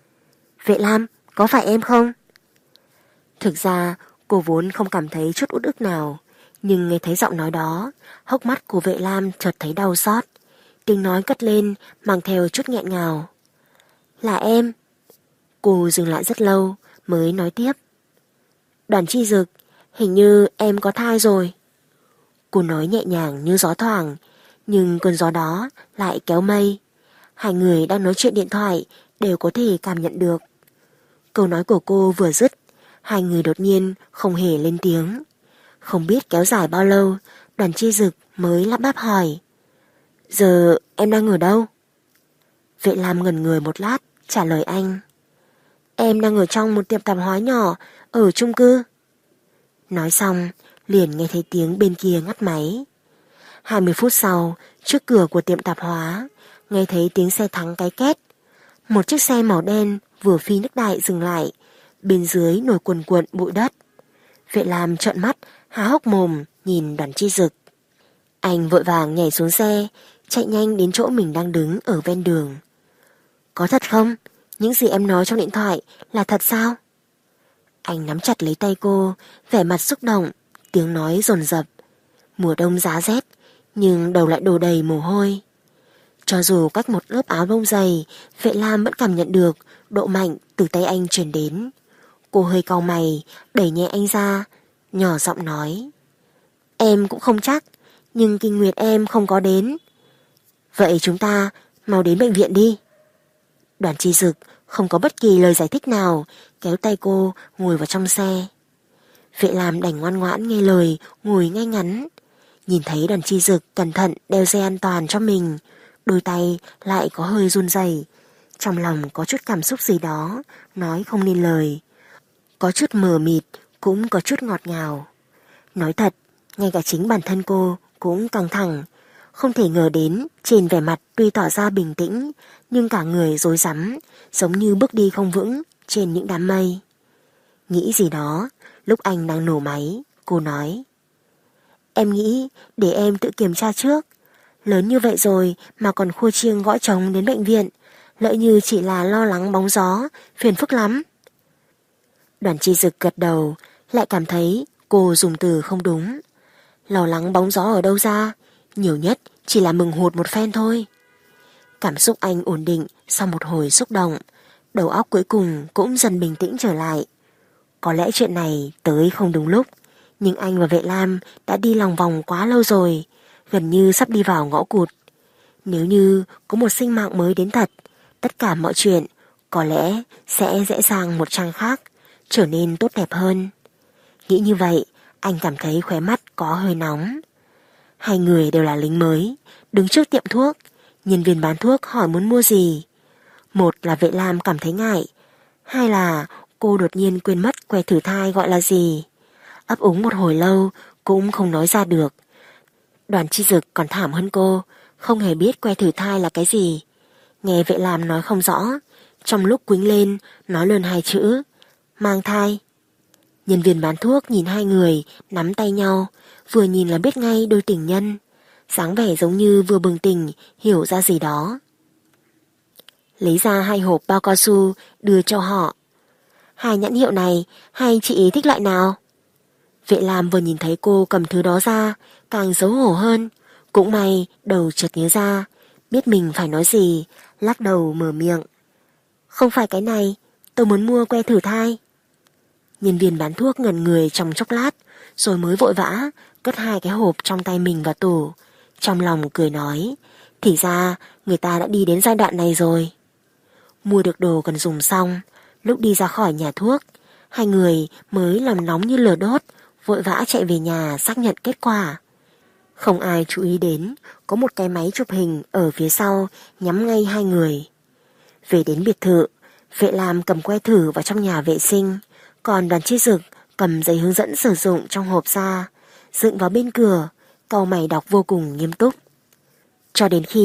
Vệ Lam, có phải em không? Thực ra cô vốn không cảm thấy chút uất ức nào, nhưng nghe thấy giọng nói đó, hốc mắt của Vệ Lam chợt thấy đau xót. Tiếng nói cất lên mang theo chút nghẹn ngào. Là em. Cô dừng lại rất lâu mới nói tiếp. Đoàn Chi Dực, hình như em có thai rồi. Cô nói nhẹ nhàng như gió thoảng, nhưng cơn gió đó lại kéo mây. Hai người đang nói chuyện điện thoại đều có thể cảm nhận được. Câu nói của cô vừa dứt, hai người đột nhiên không hề lên tiếng. Không biết kéo dài bao lâu, Đoàn Chi Dực mới lắp bắp hỏi. Giờ em đang ở đâu? Vệ Lam ngẩn người một lát, trả lời anh. Em đang ở trong một tiệm tạp hóa nhỏ ở chung cư. Nói xong, liền nghe thấy tiếng bên kia ngắt máy. 20 phút sau, trước cửa của tiệm tạp hóa, nghe thấy tiếng xe thắng cái két. Một chiếc xe màu đen vừa phi nước đại dừng lại, bên dưới nổi cuồn cuộn bụi đất. Vệ Lam trợn mắt, há hốc mồm nhìn Đoàn Chi Dực. Anh vội vàng nhảy xuống xe, chạy nhanh đến chỗ mình đang đứng ở ven đường. Có thật không? Những gì em nói trong điện thoại là thật sao? Anh nắm chặt lấy tay cô, vẻ mặt xúc động, tiếng nói dồn dập. Mùa đông giá rét, nhưng đầu lại đổ đầy mồ hôi. Cho dù cách một lớp áo bông dày, Vệ Lam vẫn cảm nhận được độ mạnh từ tay anh truyền đến. Cô hơi cau mày, đẩy nhẹ anh ra, nhỏ giọng nói. Em cũng không chắc, nhưng kinh nguyệt em không có đến. Vậy chúng ta mau đến bệnh viện đi. Đoàn Chi Dực không có bất kỳ lời giải thích nào, kéo tay cô ngồi vào trong xe. Vệ Lam đành ngoan ngoãn nghe lời, ngồi ngay ngắn. Nhìn thấy Đoàn Chi Dực cẩn thận đeo dây an toàn cho mình, đôi tay lại có hơi run rẩy, trong lòng có chút cảm xúc gì đó, nói không nên lời. Có chút mờ mịt, cũng có chút ngọt ngào. Nói thật, ngay cả chính bản thân cô cũng căng thẳng. Không thể ngờ đến, trên vẻ mặt tuy tỏ ra bình tĩnh, nhưng cả người rối rắm, giống như bước đi không vững trên những đám mây. Nghĩ gì đó, lúc anh đang nổ máy, cô nói. Em nghĩ để em tự kiểm tra trước. Lớn như vậy rồi mà còn khua chiêng gõ trống đến bệnh viện, lỡ như chỉ là lo lắng bóng gió, phiền phức lắm. Đoàn Chi Dực gật đầu, lại cảm thấy cô dùng từ không đúng. Lo lắng bóng gió ở đâu ra, nhiều nhất chỉ là mừng hụt một phen thôi. Cảm xúc anh ổn định sau một hồi xúc động, đầu óc cuối cùng cũng dần bình tĩnh trở lại. Có lẽ chuyện này tới không đúng lúc, nhưng anh và Vệ Lam đã đi lòng vòng quá lâu rồi, gần như sắp đi vào ngõ cụt. Nếu như có một sinh mạng mới đến thật, tất cả mọi chuyện có lẽ sẽ dễ dàng một trang khác, trở nên tốt đẹp hơn. Nghĩ như vậy, anh cảm thấy khóe mắt có hơi nóng. Hai người đều là lính mới, đứng trước tiệm thuốc, nhân viên bán thuốc hỏi muốn mua gì. Một là Vệ Lam cảm thấy ngại, hai là cô đột nhiên quên mất que thử thai gọi là gì. Ấp úng một hồi lâu cũng không nói ra được. Đoàn Chi Dực còn thảm hơn cô, không hề biết que thử thai là cái gì. Nghe Vệ Lam nói không rõ, trong lúc quýnh lên nói lớn hai chữ mang thai. Nhân viên bán thuốc nhìn hai người nắm tay nhau, vừa nhìn là biết ngay đôi tình nhân, dáng vẻ giống như vừa bừng tỉnh hiểu ra gì đó. Lấy ra 2 hộp bao cao su đưa cho họ. 2 nhãn hiệu này, hay chị thích loại nào? Vệ Lam vừa nhìn thấy cô cầm thứ đó ra, càng xấu hổ hơn. Cũng may đầu chợt nhớ ra, biết mình phải nói gì, lắc đầu mở miệng. Không phải cái này, tôi muốn mua que thử thai. Nhân viên bán thuốc ngẩn người trong chốc lát, rồi mới vội vã cất 2 cái hộp trong tay mình vào tủ. Trong lòng cười nói, thì ra người ta đã đi đến giai đoạn này rồi. Mua được đồ cần dùng xong, lúc đi ra khỏi nhà thuốc, hai người mới làm nóng như lửa đốt, vội vã chạy về nhà xác nhận kết quả. Không ai chú ý đến, có một cái máy chụp hình ở phía sau nhắm ngay hai người. Về đến biệt thự, Vệ Lam cầm que thử vào trong nhà vệ sinh, còn Đoàn Chi Dực cầm giấy hướng dẫn sử dụng trong hộp ra, dựng vào bên cửa, cau mày đọc vô cùng nghiêm túc. Cho đến khi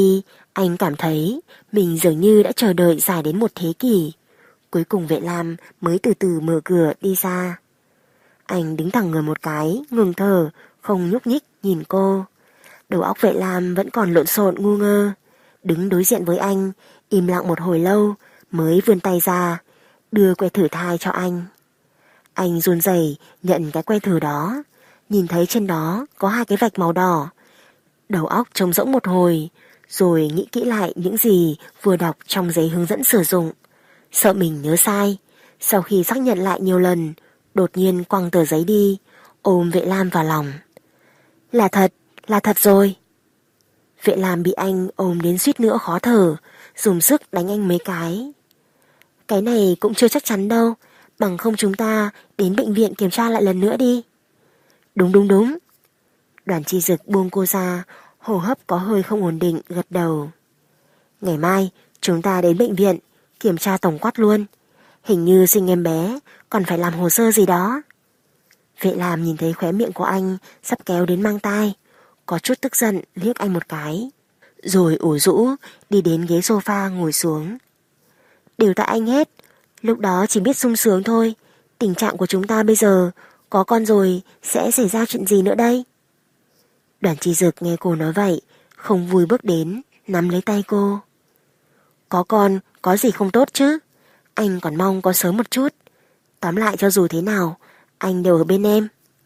Anh cảm thấy mình dường như đã chờ đợi dài đến một thế kỷ. Cuối cùng Vệ Lam mới từ từ mở cửa đi ra. Anh đứng thẳng người một cái, ngừng thở, không nhúc nhích nhìn cô. Đầu óc Vệ Lam vẫn còn lộn xộn ngu ngơ. Đứng đối diện với anh, im lặng một hồi lâu, mới vươn tay ra, đưa que thử thai cho anh. Anh run rẩy nhận cái que thử đó, nhìn thấy trên đó có 2 cái vạch màu đỏ. Đầu óc trống rỗng một hồi, rồi nghĩ kỹ lại những gì vừa đọc trong giấy hướng dẫn sử dụng. Sợ mình nhớ sai, sau khi xác nhận lại nhiều lần, đột nhiên quăng tờ giấy đi, ôm Vệ Lam vào lòng. Là thật rồi. Vệ Lam bị anh ôm đến suýt nữa khó thở, dùng sức đánh anh mấy cái. Cái này cũng chưa chắc chắn đâu, bằng không chúng ta đến bệnh viện kiểm tra lại lần nữa đi. Đúng. Đoàn Chi Dực buông cô ra, hô hấp có hơi không ổn định, gật đầu. Ngày mai chúng ta đến bệnh viện kiểm tra tổng quát luôn. Hình như sinh em bé còn phải làm hồ sơ gì đó. Vệ Lam nhìn thấy khóe miệng của anh sắp kéo đến mang tai, có chút tức giận liếc anh một cái, rồi ủ rũ đi đến ghế sofa ngồi xuống. Đều tại anh hết, lúc đó chỉ biết sung sướng thôi. Tình trạng của chúng ta bây giờ, có con rồi sẽ xảy ra chuyện gì nữa đây? Đoàn Chi Dực nghe cô nói vậy, không vui bước đến, nắm lấy tay cô. Có con, có gì không tốt chứ? Anh còn mong có sớm một chút. Tóm lại cho dù thế nào, anh đều ở bên em.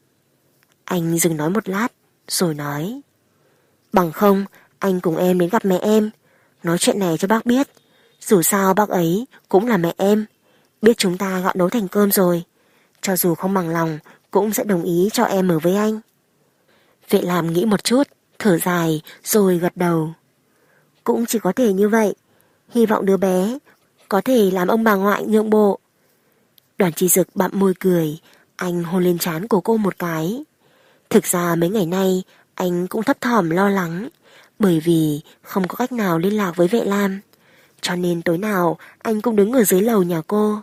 Anh dừng nói một lát, rồi nói. Bằng không, anh cùng em đến gặp mẹ em, nói chuyện này cho bác biết. Dù sao bác ấy cũng là mẹ em, biết chúng ta gạo nấu thành cơm rồi. Cho dù không bằng lòng, cũng sẽ đồng ý cho em ở với anh. Vệ Lam nghĩ một chút, thở dài, rồi gật đầu. Cũng chỉ có thể như vậy. Hy vọng đứa bé có thể làm ông bà ngoại nhượng bộ. Đoàn Chi Dực bặm môi cười, anh hôn lên trán của cô một cái. Thực ra mấy ngày nay anh cũng thấp thỏm lo lắng, bởi vì không có cách nào liên lạc với Vệ Lam. Cho nên tối nào anh cũng đứng ở dưới lầu nhà cô.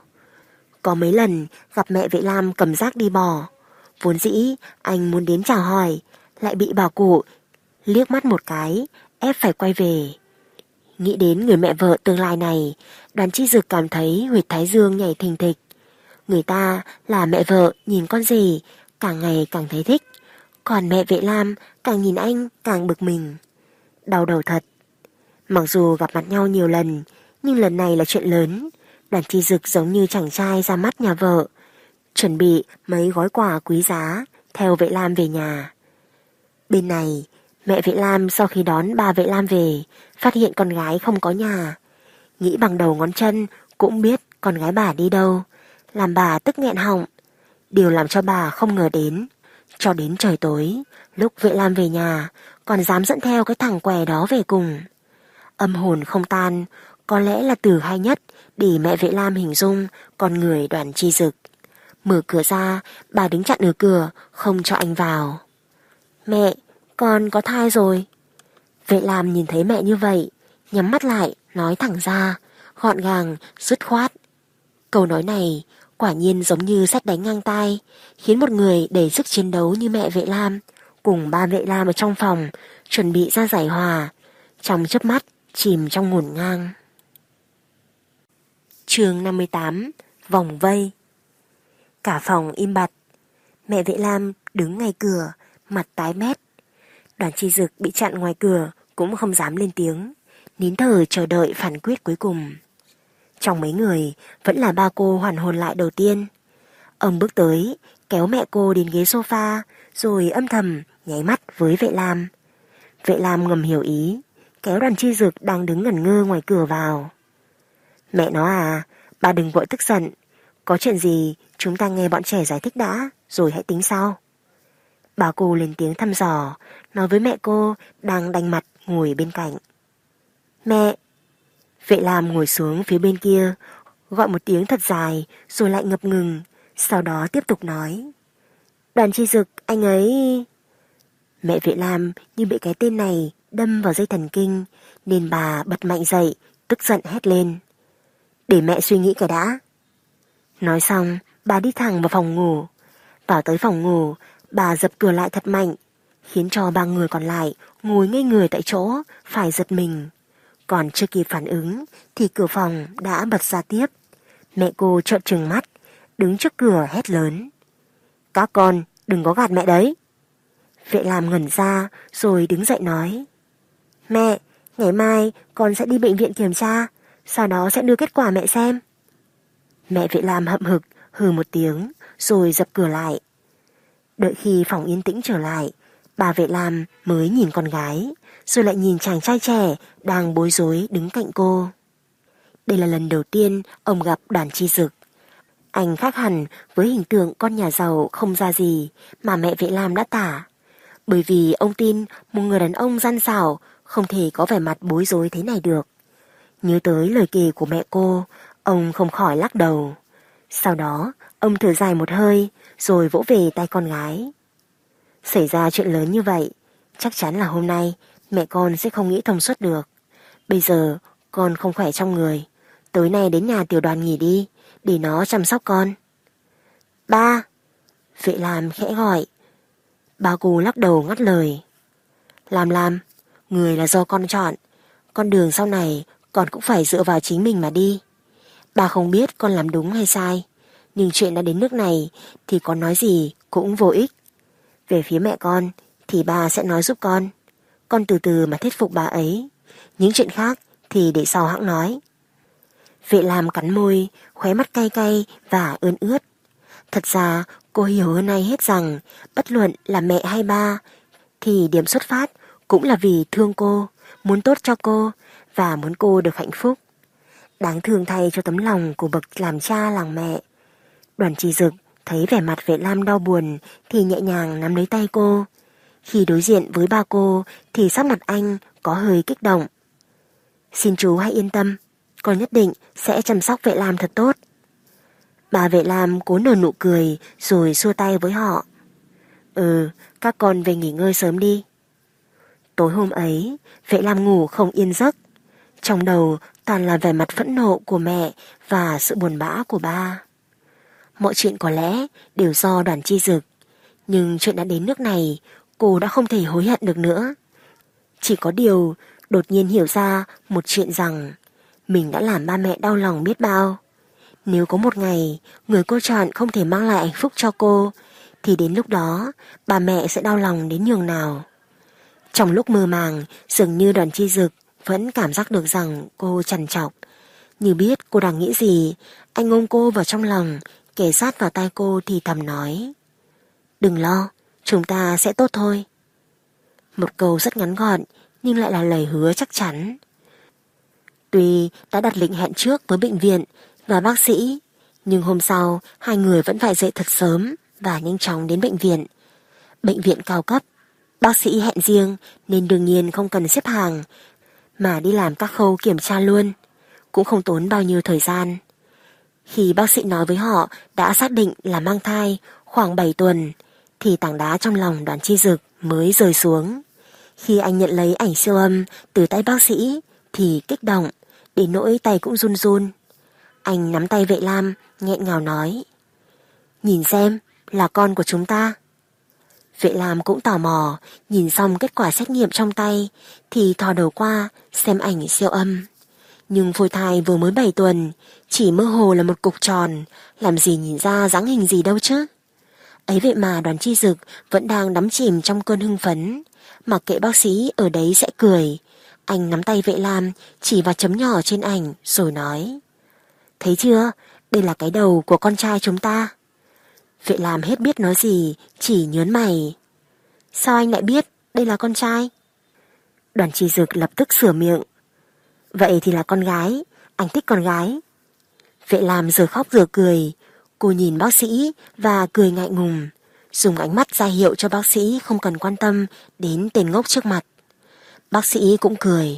Có mấy lần gặp mẹ Vệ Lam cầm rác đi bỏ. Vốn dĩ anh muốn đến chào hỏi, lại bị bà cụ liếc mắt một cái, ép phải quay về. Nghĩ đến người mẹ vợ tương lai này, Đoàn Chi Dực cảm thấy huyệt thái dương nhảy thình thịch. Người ta là mẹ vợ nhìn con rể, càng ngày càng thấy thích. Còn mẹ Vệ Lam càng nhìn anh càng bực mình. Đau đầu thật. Mặc dù gặp mặt nhau nhiều lần, nhưng lần này là chuyện lớn. Đoàn Chi Dực giống như chàng trai ra mắt nhà vợ, chuẩn bị mấy gói quà quý giá theo Vệ Lam về nhà. Bên này, mẹ Vệ Lam sau khi đón bà Vệ Lam về, phát hiện con gái không có nhà. Nghĩ bằng đầu ngón chân cũng biết con gái bà đi đâu, làm bà tức nghẹn họng. Điều làm cho bà không ngờ đến, cho đến trời tối, lúc Vệ Lam về nhà, còn dám dẫn theo cái thằng què đó về cùng. Âm hồn không tan, có lẽ là từ hay nhất để mẹ Vệ Lam hình dung con người Đoàn Chi Dực. Mở cửa ra, bà đứng chặn ở cửa, không cho anh vào. Mẹ, con có thai rồi. Vệ Lam nhìn thấy mẹ như vậy, nhắm mắt lại, nói thẳng ra, gọn gàng, dứt khoát. Câu nói này quả nhiên giống như sét đánh ngang tai, khiến một người đầy sức chiến đấu như mẹ Vệ Lam cùng ba Vệ Lam ở trong phòng chuẩn bị ra giải hòa, trong chớp mắt chìm trong ngổn ngang. Chương 58: Vòng vây. Cả phòng im bặt. Mẹ Vệ Lam đứng ngay cửa, mặt tái mét. Đoàn Chi Dực bị chặn ngoài cửa cũng không dám lên tiếng, nín thở chờ đợi phán quyết cuối cùng. Trong mấy người vẫn là ba cô hoàn hồn lại đầu tiên. Ông bước tới, kéo mẹ cô đến ghế sofa, rồi âm thầm nháy mắt với Vệ Lam. Vệ Lam ngầm hiểu ý, kéo Đoàn Chi Dực đang đứng ngẩn ngơ ngoài cửa vào. Mẹ nó à, bà đừng vội tức giận. Có chuyện gì chúng ta nghe bọn trẻ giải thích đã, rồi hãy tính sau. Bà cô lên tiếng thăm dò, nói với mẹ cô đang đanh mặt ngồi bên cạnh. Mẹ! Vệ Lam ngồi xuống phía bên kia, gọi một tiếng thật dài, rồi lại ngập ngừng, sau đó tiếp tục nói. Đoàn Chi Dực, anh ấy... Mẹ Vệ Lam như bị cái tên này đâm vào dây thần kinh, nên bà bật mạnh dậy, tức giận hét lên. Để mẹ suy nghĩ cái đã. Nói xong, bà đi thẳng vào phòng ngủ. Vào tới phòng ngủ, bà dập cửa lại thật mạnh, khiến cho ba người còn lại ngồi ngây người tại chỗ, phải giật mình. Còn chưa kịp phản ứng thì cửa phòng đã bật ra tiếp. Mẹ cô trợn trừng mắt, đứng trước cửa hét lớn. Các con đừng có gạt mẹ đấy. Vệ Lam ngẩn ra rồi đứng dậy nói. Mẹ, ngày mai con sẽ đi bệnh viện kiểm tra, sau đó sẽ đưa kết quả mẹ xem. Mẹ Vệ Lam hậm hực hừ một tiếng rồi dập cửa lại. Đợi khi phòng yên tĩnh trở lại, bà Vệ Lam mới nhìn con gái, rồi lại nhìn chàng trai trẻ đang bối rối đứng cạnh cô. Đây là lần đầu tiên ông gặp Đoàn Chi Dực. Anh khác hẳn với hình tượng con nhà giàu không ra gì mà mẹ Vệ Lam đã tả. Bởi vì ông tin một người đàn ông gian xảo không thể có vẻ mặt bối rối thế này được. Nhớ tới lời kể của mẹ cô, ông không khỏi lắc đầu. Sau đó, ông thở dài một hơi rồi vỗ về tay con gái. Xảy ra chuyện lớn như vậy, chắc chắn là hôm nay mẹ con sẽ không nghĩ thông suốt được. Bây giờ con không khỏe trong người, tối nay đến nhà Tiểu Đoàn nghỉ đi, để nó chăm sóc con. Ba! Vệ Lam khẽ gọi. Ba cô lắc đầu ngắt lời. Lam, người là do con chọn, con đường sau này con cũng phải dựa vào chính mình mà đi. Ba không biết con làm đúng hay sai, nhưng chuyện đã đến nước này thì con nói gì cũng vô ích. Về phía mẹ con thì ba sẽ nói giúp con từ từ mà thuyết phục bà ấy. Những chuyện khác thì để sau hãng nói. Vệ Lam cắn môi, khóe mắt cay cay và ươn ướt. Thật ra cô hiểu hơn ai hết rằng bất luận là mẹ hay ba thì điểm xuất phát cũng là vì thương cô, muốn tốt cho cô và muốn cô được hạnh phúc. Đáng thương thay cho tấm lòng của bậc làm cha làm mẹ. Đoàn Chi Dực thấy vẻ mặt Vệ Lam đau buồn thì nhẹ nhàng nắm lấy tay cô. Khi đối diện với ba cô thì sắc mặt anh có hơi kích động. Xin chú hãy yên tâm, con nhất định sẽ chăm sóc Vệ Lam thật tốt. Bà Vệ Lam cố nở nụ cười rồi xua tay với họ. Các con về nghỉ ngơi sớm đi. Tối hôm ấy, Vệ Lam ngủ không yên giấc. Trong đầu toàn là vẻ mặt phẫn nộ của mẹ và sự buồn bã của ba. Mọi chuyện có lẽ đều do Đoàn Chi Dực, nhưng chuyện đã đến nước này, cô đã không thể hối hận được nữa. Chỉ có điều, đột nhiên hiểu ra một chuyện rằng mình đã làm ba mẹ đau lòng biết bao. Nếu có một ngày người cô chọn không thể mang lại hạnh phúc cho cô, thì đến lúc đó ba mẹ sẽ đau lòng đến nhường nào. Trong lúc mơ màng, dường như Đoàn Chi Dực vẫn cảm giác được rằng cô trằn trọc. Như biết cô đang nghĩ gì, anh ôm cô vào trong lòng, kề sát vào tai cô thì thầm nói. Đừng lo, chúng ta sẽ tốt thôi. Một câu rất ngắn gọn, nhưng lại là lời hứa chắc chắn. Tuy đã đặt lịch hẹn trước với bệnh viện và bác sĩ, nhưng hôm sau hai người vẫn phải dậy thật sớm và nhanh chóng đến bệnh viện. Bệnh viện cao cấp, bác sĩ hẹn riêng nên đương nhiên không cần xếp hàng, mà đi làm các khâu kiểm tra luôn, cũng không tốn bao nhiêu thời gian. Khi bác sĩ nói với họ đã xác định là mang thai khoảng 7 tuần, thì tảng đá trong lòng Đoàn Chi Dực mới rơi xuống. Khi anh nhận lấy ảnh siêu âm từ tay bác sĩ thì kích động, đến nỗi tay cũng run run. Anh nắm tay Vệ Lam, nghẹn ngào nói. Nhìn xem, là con của chúng ta. Vệ Lam cũng tò mò, nhìn xong kết quả xét nghiệm trong tay thì thò đầu qua xem ảnh siêu âm. Nhưng phôi thai vừa mới 7 tuần, chỉ mơ hồ là một cục tròn, làm gì nhìn ra dáng hình gì đâu chứ. Ấy vậy mà Đoàn Chi Dực vẫn đang đắm chìm trong cơn hưng phấn, mặc kệ bác sĩ ở đấy sẽ cười. Anh nắm tay Vệ Lam, chỉ vào chấm nhỏ trên ảnh rồi nói. Thấy chưa, đây là cái đầu của con trai chúng ta. Vệ Lam hết biết nói gì, chỉ nhớn mày. Sao anh lại biết đây là con trai? Đoàn Chi Dực lập tức sửa miệng. Vậy thì là con gái, anh thích con gái. Vệ Lam giờ khóc giờ cười. Cô nhìn bác sĩ và cười ngại ngùng, dùng ánh mắt ra hiệu cho bác sĩ không cần quan tâm đến tên ngốc trước mặt. Bác sĩ cũng cười.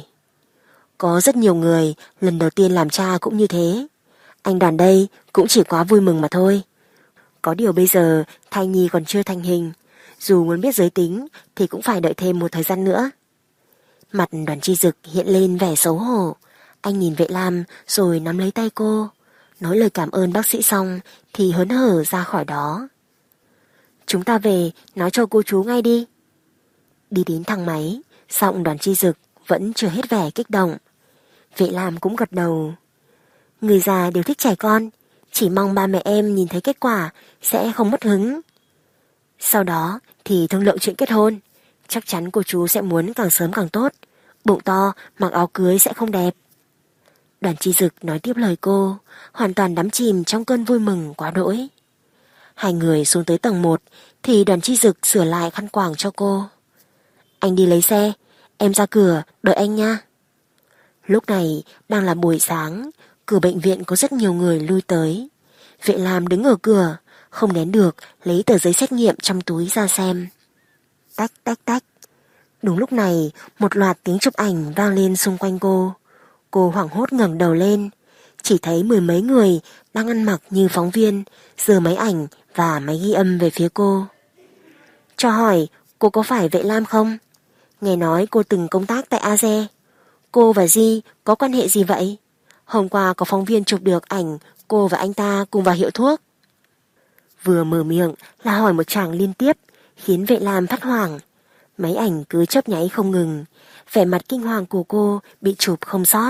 Có rất nhiều người lần đầu tiên làm cha cũng như thế. Anh Đoàn đây cũng chỉ quá vui mừng mà thôi. Có điều bây giờ thai nhi còn chưa thành hình, dù muốn biết giới tính thì cũng phải đợi thêm một thời gian nữa. Mặt Đoàn Chi Dực hiện lên vẻ xấu hổ. Anh nhìn Vệ Lam rồi nắm lấy tay cô, nói lời cảm ơn bác sĩ xong thì hớn hở ra khỏi đó. Chúng ta về nói cho cô chú ngay đi. Đi đến thang máy, giọng Đoàn Chi Dực vẫn chưa hết vẻ kích động. Vệ Lam cũng gật đầu. Người già đều thích trẻ con, chỉ mong ba mẹ em nhìn thấy kết quả sẽ không mất hứng. Sau đó thì thương lượng chuyện kết hôn. Chắc chắn cô chú sẽ muốn càng sớm càng tốt. Bụng to, mặc áo cưới sẽ không đẹp. Đoàn Chi Dực nói tiếp lời cô, hoàn toàn đắm chìm trong cơn vui mừng quá đỗi. Hai người xuống tới tầng 1 thì Đoàn Chi Dực sửa lại khăn quàng cho cô. Anh đi lấy xe, em ra cửa đợi anh nha. Lúc này đang là buổi sáng, cửa bệnh viện có rất nhiều người lui tới. Vệ Lam đứng ở cửa, không nén được lấy tờ giấy xét nghiệm trong túi ra xem. Tách tách tách. Đúng lúc này, một loạt tiếng chụp ảnh vang lên xung quanh cô. Cô hoảng hốt ngẩng đầu lên, chỉ thấy mười mấy người đang ăn mặc như phóng viên, giơ máy ảnh và máy ghi âm về phía cô. Cho hỏi, cô có phải Vệ Lam không? Nghe nói cô từng công tác tại AZE. Cô và Di có quan hệ gì vậy? Hôm qua có phóng viên chụp được ảnh cô và anh ta cùng vào hiệu thuốc. Vừa mở miệng là hỏi một chàng liên tiếp, khiến Vệ Lam phát hoảng. Máy ảnh cứ chớp nháy không ngừng, vẻ mặt kinh hoàng của cô bị chụp không sót.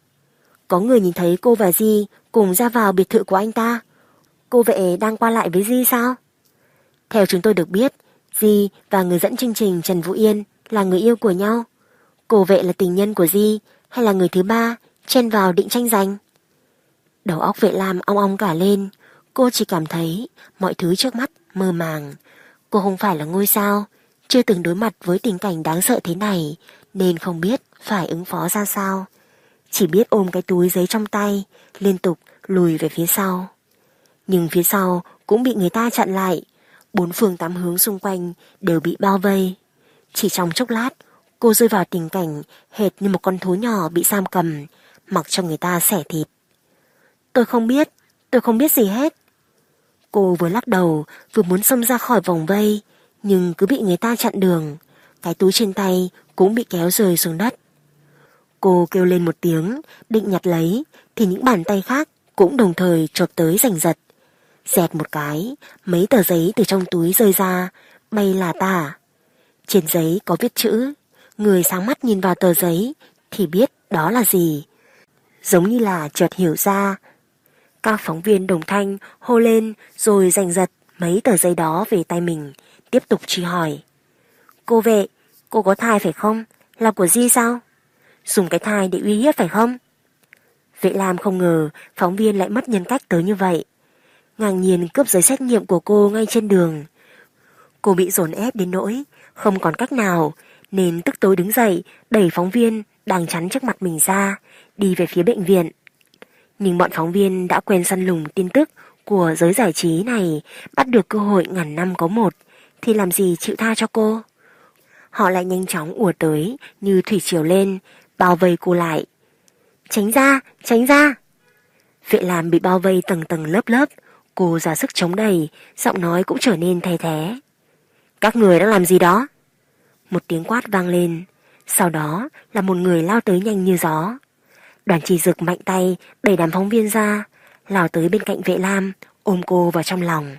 Có người nhìn thấy cô và Di cùng ra vào biệt thự của anh ta. Cô Vệ đang qua lại với Di sao? Theo chúng tôi được biết, Di và người dẫn chương trình Trần Vũ Yên là người yêu của nhau. Cô Vệ là tình nhân của Di hay là người thứ ba chen vào định tranh giành? Đầu óc Vệ Lam ong ong cả lên. Cô chỉ cảm thấy mọi thứ trước mắt mơ màng. Cô không phải là ngôi sao, chưa từng đối mặt với tình cảnh đáng sợ thế này, nên không biết phải ứng phó ra sao. Chỉ biết ôm cái túi giấy trong tay, liên tục lùi về phía sau. Nhưng phía sau cũng bị người ta chặn lại. 4 phương 8 hướng xung quanh đều bị bao vây. Chỉ trong chốc lát, cô rơi vào tình cảnh hệt như một con thú nhỏ bị giam cầm, mặc cho người ta xẻ thịt. Tôi không biết gì hết. Cô vừa lắc đầu, vừa muốn xông ra khỏi vòng vây, nhưng cứ bị người ta chặn đường. Cái túi trên tay cũng bị kéo rơi xuống đất. Cô kêu lên một tiếng, định nhặt lấy, thì những bàn tay khác cũng đồng thời chộp tới giành giật. Dẹt một cái, mấy tờ giấy từ trong túi rơi ra, bay là tả. Trên giấy có viết chữ, người sáng mắt nhìn vào tờ giấy thì biết đó là gì. Giống như là chợt hiểu ra. Các phóng viên đồng thanh hô lên rồi giành giật mấy tờ giấy đó về tay mình, tiếp tục truy hỏi. Cô Vệ, cô có thai phải không? Là của Di sao? Dùng cái thai để uy hiếp phải không? Vệ Lam không ngờ phóng viên lại mất nhân cách tới như vậy. Ngang nhiên cướp giấy xét nghiệm của cô ngay trên đường. Cô bị dồn ép đến nỗi không còn cách nào, nên tức tối đứng dậy đẩy phóng viên đang chắn trước mặt mình ra, đi về phía bệnh viện. Nhưng bọn phóng viên đã quen săn lùng tin tức của giới giải trí này, bắt được cơ hội ngàn năm có một, thì làm gì chịu tha cho cô. Họ lại nhanh chóng ùa tới như thủy triều lên, bao vây cô lại. Tránh ra, tránh ra. Vệ Lam bị bao vây tầng tầng lớp lớp, cô ra sức chống đẩy, giọng nói cũng trở nên the thé. Các người đang làm gì đó? Một tiếng quát vang lên, sau đó là một người lao tới nhanh như gió. Đoàn Chi Dực mạnh tay đẩy đám phóng viên ra, lao tới bên cạnh Vệ Lam, ôm cô vào trong lòng.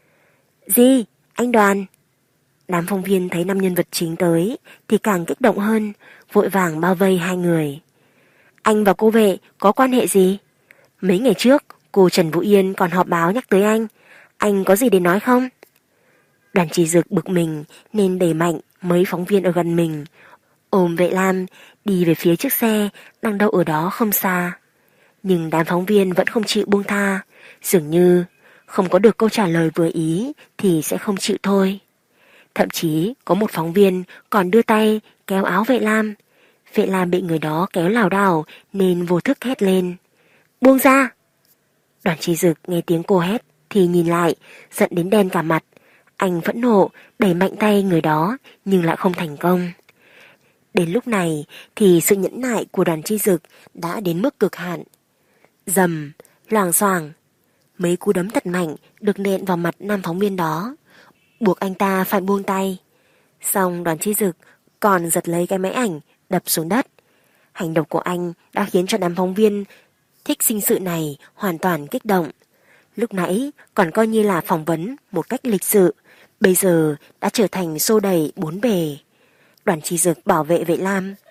Di, anh Đoàn. Đám phóng viên thấy 5 nhân vật chính tới thì càng kích động hơn, vội vàng bao vây hai người. Anh và cô Vệ có quan hệ gì? Mấy ngày trước, cô Trần Vũ Yên còn họp báo nhắc tới anh có gì để nói không? Đoàn Chi Dực bực mình nên đẩy mạnh mấy phóng viên ở gần mình, ôm Vệ Lam đi về phía chiếc xe đang đậu ở đó không xa. Nhưng đám phóng viên vẫn không chịu buông tha, dường như không có được câu trả lời vừa ý thì sẽ không chịu thôi. Thậm chí có một phóng viên còn đưa tay kéo áo Vệ Lam. Vệ Lam bị người đó kéo lảo đảo nên vô thức hét lên. Buông ra! Đoàn Chi Dực nghe tiếng cô hét thì nhìn lại, giận đến đen cả mặt. Anh phẫn nộ đẩy mạnh tay người đó nhưng lại không thành công. Đến lúc này thì sự nhẫn nại của Đoàn Chi Dực đã đến mức cực hạn. Dầm, loảng xoảng, mấy cú đấm thật mạnh được nện vào mặt nam phóng viên đó, buộc anh ta phải buông tay. Xong Đoàn Chi Dực còn giật lấy cái máy ảnh đập xuống đất. Hành động của anh đã khiến cho đám phóng viên thích sinh sự này hoàn toàn kích động. Lúc nãy còn coi như là phỏng vấn một cách lịch sự, bây giờ đã trở thành xô đẩy bốn bề. Đoàn Chi Dực bảo vệ Vệ Lam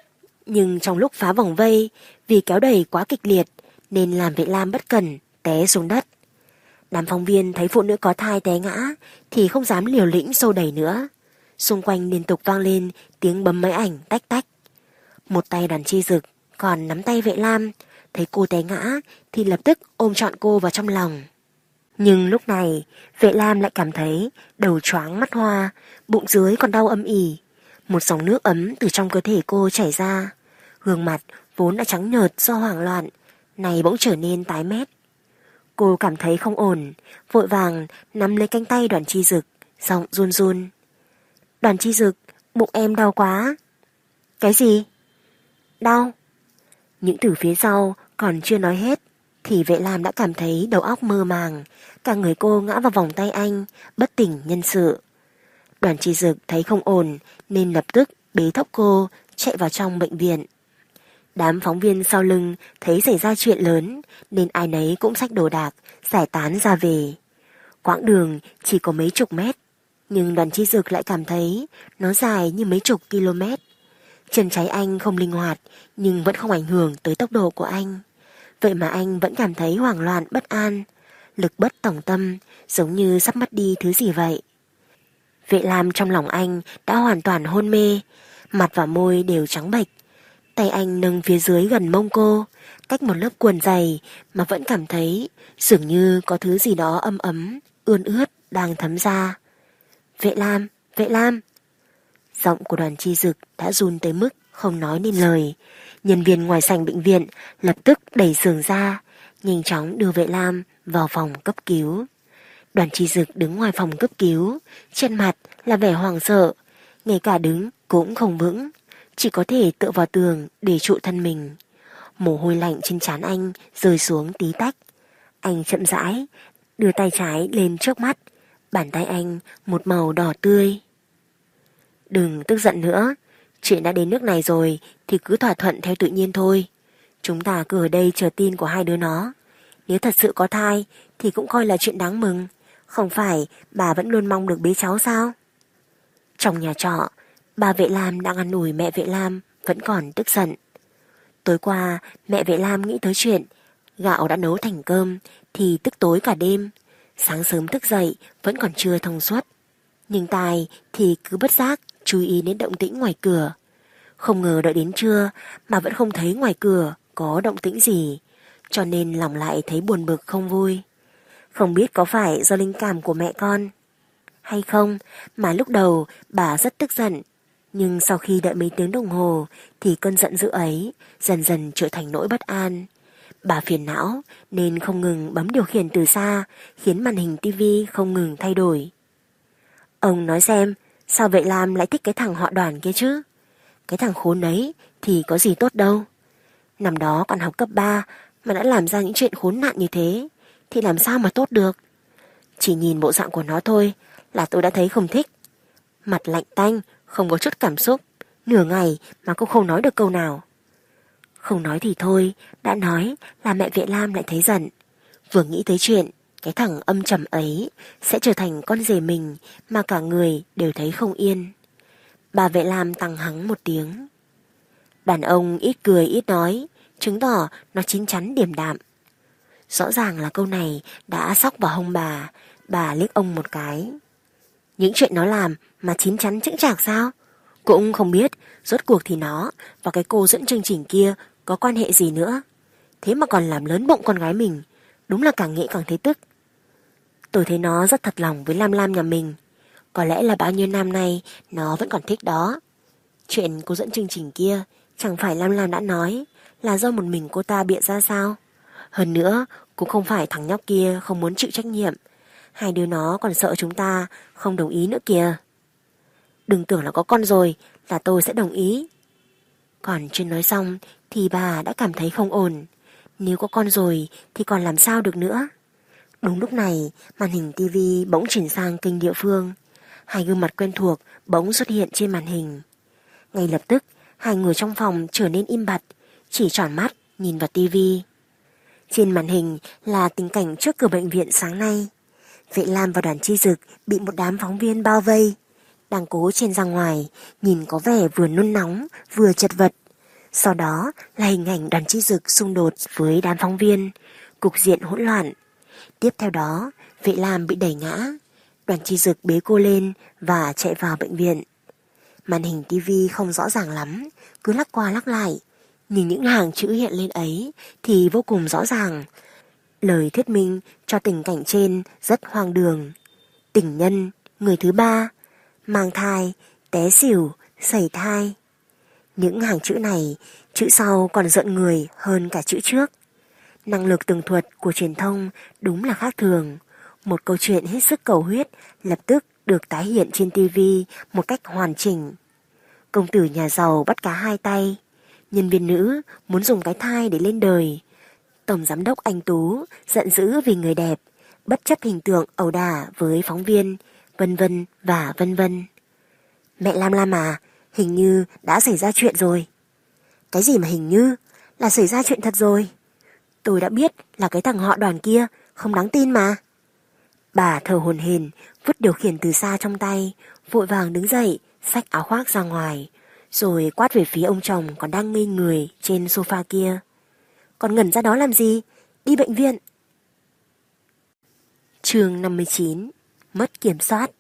Nhưng trong lúc phá vòng vây, vì kéo đẩy quá kịch liệt nên làm Vệ Lam bất cẩn té xuống đất. Đám phóng viên thấy phụ nữ có thai té ngã thì không dám liều lĩnh xô đẩy nữa. Xung quanh liên tục vang lên tiếng bấm máy ảnh tách tách. Một tay Đoàn Chi Dực còn nắm tay Vệ Lam, thấy cô té ngã thì lập tức ôm trọn cô vào trong lòng. Nhưng lúc này Vệ Lam lại cảm thấy đầu choáng mắt hoa, bụng dưới còn đau âm ỉ. Một dòng nước ấm từ trong cơ thể cô chảy ra. Gương mặt vốn đã trắng nhợt do hoảng loạn, này bỗng trở nên tái mét. Cô cảm thấy không ổn, vội vàng nắm lấy cánh tay Đoàn Chi Dực, giọng run run. Đoàn Chi Dực, bụng em đau quá. Cái gì? Đau? Những từ phía sau còn chưa nói hết thì Vệ Lam đã cảm thấy đầu óc mơ màng, cả người cô ngã vào vòng tay anh, bất tỉnh nhân sự. Đoàn Chi Dực thấy không ổn nên lập tức bế thốc cô chạy vào trong bệnh viện. Đám phóng viên sau lưng thấy xảy ra chuyện lớn nên ai nấy cũng xách đồ đạc, giải tán ra về. Quãng đường chỉ có mấy chục mét, nhưng Đoàn Chi Dực lại cảm thấy nó dài như mấy chục km. Chân trái anh không linh hoạt nhưng vẫn không ảnh hưởng tới tốc độ của anh. Vậy mà anh vẫn cảm thấy hoảng loạn bất an, lực bất tòng tâm, giống như sắp mất đi thứ gì vậy. Vệ Lam trong lòng anh đã hoàn toàn hôn mê, mặt và môi đều trắng bệch. Tay anh nâng phía dưới gần mông cô, cách một lớp quần dày mà vẫn cảm thấy dường như có thứ gì đó ấm ấm, ươn ướt đang thấm ra. Vệ Lam, Vệ Lam. Giọng của Đoàn Chi Dực đã run tới mức không nói nên lời. Nhân viên ngoài sảnh bệnh viện lập tức đẩy giường ra, nhanh chóng đưa Vệ Lam vào phòng cấp cứu. Đoàn Chi Dực đứng ngoài phòng cấp cứu, trên mặt là vẻ hoảng sợ, ngay cả đứng cũng không vững, chỉ có thể tựa vào tường để trụ thân mình. Mồ hôi lạnh trên trán anh rơi xuống tí tách. Anh chậm rãi đưa tay trái lên trước mắt, bàn tay anh một màu đỏ tươi. Đừng tức giận nữa, chuyện đã đến nước này rồi thì cứ thỏa thuận theo tự nhiên thôi. Chúng ta cứ ở đây chờ tin của hai đứa nó. Nếu thật sự có thai thì cũng coi là chuyện đáng mừng. Không phải bà vẫn luôn mong được bế cháu sao? Trong nhà trọ, bà Vệ Lam đang ăn ủi mẹ Vệ Lam vẫn còn tức giận. Tối qua mẹ Vệ Lam nghĩ tới chuyện gạo đã nấu thành cơm thì tức tối cả đêm. Sáng sớm thức dậy vẫn còn chưa thông suốt, nhưng tai thì cứ bất giác chú ý đến động tĩnh ngoài cửa. Không ngờ đợi đến trưa mà vẫn không thấy ngoài cửa có động tĩnh gì, cho nên lòng lại thấy buồn bực không vui. Không biết có phải do linh cảm của mẹ con hay không mà lúc đầu bà rất tức giận, nhưng sau khi đợi mấy tiếng đồng hồ thì cơn giận dữ ấy dần dần trở thành nỗi bất an. Bà phiền não nên không ngừng bấm điều khiển từ xa, khiến màn hình tivi không ngừng thay đổi. Ông nói xem, sao Vệ Lam lại thích cái thằng họ Đoàn kia chứ? Cái thằng khốn ấy thì có gì tốt đâu. Năm đó còn học cấp 3 mà đã làm ra những chuyện khốn nạn như thế thì làm sao mà tốt được. Chỉ nhìn bộ dạng của nó thôi là tôi đã thấy không thích. Mặt lạnh tanh, không có chút cảm xúc, nửa ngày mà cũng không nói được câu nào. Không nói thì thôi, đã nói là mẹ Vệ Lam lại thấy giận. Vừa nghĩ tới chuyện cái thằng âm trầm ấy sẽ trở thành con rể mình mà cả người đều thấy không yên. Bà Vệ Lam tăng hắng một tiếng. Đàn ông ít cười ít nói, chứng tỏ nó chín chắn điềm đạm. Rõ ràng là câu này đã xóc vào hông bà liếc ông một cái. Những chuyện nó làm mà chín chắn chững chạc sao? Cũng không biết rốt cuộc thì nó và cái cô dẫn chương trình kia có quan hệ gì nữa. Thế mà còn làm lớn bụng con gái mình, đúng là càng nghĩ càng thấy tức. Tôi thấy nó rất thật lòng với Lam Lam nhà mình. Có lẽ là bao nhiêu năm nay nó vẫn còn thích đó. Chuyện cô dẫn chương trình kia chẳng phải Lam Lam đã nói là do một mình cô ta bịa ra sao? Hơn nữa cũng không phải thằng nhóc kia không muốn chịu trách nhiệm. Hai đứa nó còn sợ chúng ta không đồng ý nữa kìa. Đừng tưởng là có con rồi là tôi sẽ đồng ý. Còn chưa nói xong thì bà đã cảm thấy không ổn. Nếu có con rồi thì còn làm sao được nữa. Đúng lúc này màn hình tivi bỗng chuyển sang kênh địa phương. Hai gương mặt quen thuộc bỗng xuất hiện trên màn hình. Ngay lập tức hai người trong phòng trở nên im bặt, chỉ tròn mắt nhìn vào tivi. Trên màn hình là tình cảnh trước cửa bệnh viện sáng nay. Vệ Lam và Đoàn Chi Dực bị một đám phóng viên bao vây, đang cố chen ra ngoài, nhìn có vẻ vừa nôn nóng vừa chật vật. Sau đó là hình ảnh Đoàn Chi Dực xung đột với đám phóng viên, cục diện hỗn loạn. Tiếp theo đó, Vệ Lam bị đẩy ngã, Đoàn Chi Dực bế cô lên và chạy vào bệnh viện. Màn hình tivi không rõ ràng lắm, cứ lắc qua lắc lại, nhưng những hàng chữ hiện lên ấy thì vô cùng rõ ràng. Lời thuyết minh cho tình cảnh trên rất hoang đường. Tình nhân, người thứ ba, mang thai, té xỉu, sẩy thai. Những hàng chữ này, chữ sau còn giận người hơn cả chữ trước. Năng lực tường thuật của truyền thông đúng là khác thường. Một câu chuyện hết sức cầu huyết lập tức được tái hiện trên TV một cách hoàn chỉnh. Công tử nhà giàu bắt cá hai tay, nhân viên nữ muốn dùng cái thai để lên đời, tổng giám đốc anh Tú giận dữ vì người đẹp, bất chấp hình tượng ẩu đả với phóng viên, vân vân và vân vân. Mẹ Lam Lam à, hình như đã xảy ra chuyện rồi. Cái gì mà hình như, là xảy ra chuyện thật rồi. Tôi đã biết là cái thằng họ Đoàn kia không đáng tin mà. Bà thở hổn hển, vứt điều khiển từ xa trong tay, vội vàng đứng dậy, xách áo khoác ra ngoài, rồi quát về phía ông chồng còn đang ngây người trên sofa kia. Còn ngẩn ra đó làm gì? Đi bệnh viện. Chương 59. Mất kiểm soát.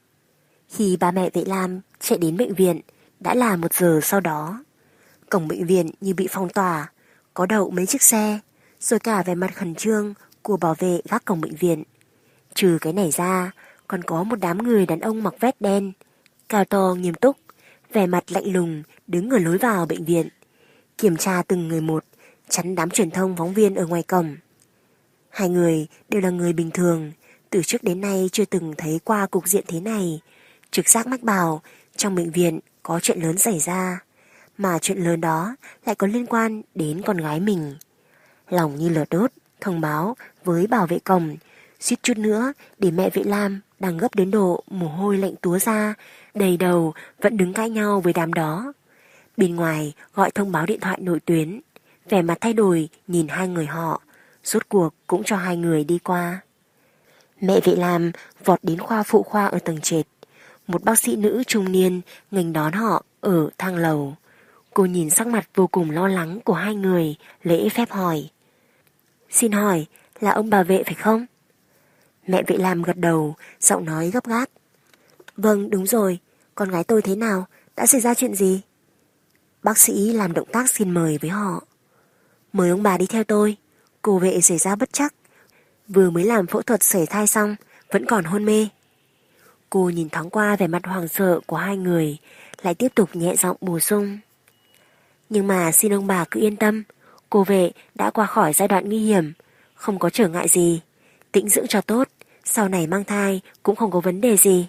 Khi ba mẹ Vệ Lam chạy đến bệnh viện, đã là 1 giờ sau đó. Cổng bệnh viện như bị phong tỏa, có đậu mấy chiếc xe, rồi cả vẻ mặt khẩn trương của bảo vệ gác cổng bệnh viện. Trừ cái này ra, còn có một đám người đàn ông mặc vest đen, cao to nghiêm túc, vẻ mặt lạnh lùng đứng ở lối vào bệnh viện, kiểm tra từng người một, chắn đám truyền thông phóng viên ở ngoài cổng. Hai người đều là người bình thường, từ trước đến nay chưa từng thấy qua cục diện thế này. Trực giác mách bảo trong bệnh viện có chuyện lớn xảy ra, mà chuyện lớn đó lại có liên quan đến con gái mình. Lòng như lửa đốt, thông báo với bảo vệ cổng, suýt chút nữa để mẹ Vệ Lam đang gấp đến độ mồ hôi lạnh túa ra, đầy đầu vẫn đứng cãi nhau với đám đó. Bên ngoài gọi thông báo điện thoại nội tuyến, vẻ mặt thay đổi nhìn hai người họ, rốt cuộc cũng cho hai người đi qua. Mẹ Vệ Lam vọt đến khoa phụ khoa ở tầng trệt. Một bác sĩ nữ trung niên nghênh đón họ ở thang lầu. Cô nhìn sắc mặt vô cùng lo lắng của hai người, lễ phép hỏi. Xin hỏi, là ông bảo vệ phải không? Mẹ Vệ Lam gật đầu, giọng nói gấp gáp. Vâng, đúng rồi, con gái tôi thế nào, đã xảy ra chuyện gì? Bác sĩ làm động tác xin mời với họ. Mời ông bà đi theo tôi, cô Vệ xảy ra bất trắc, vừa mới làm phẫu thuật sẩy thai xong, vẫn còn hôn mê. Cô nhìn thoáng qua vẻ mặt hoảng sợ của hai người, lại tiếp tục nhẹ giọng bổ sung. Nhưng mà xin ông bà cứ yên tâm, cô Vệ đã qua khỏi giai đoạn nguy hiểm, không có trở ngại gì, tĩnh dưỡng cho tốt, sau này mang thai cũng không có vấn đề gì.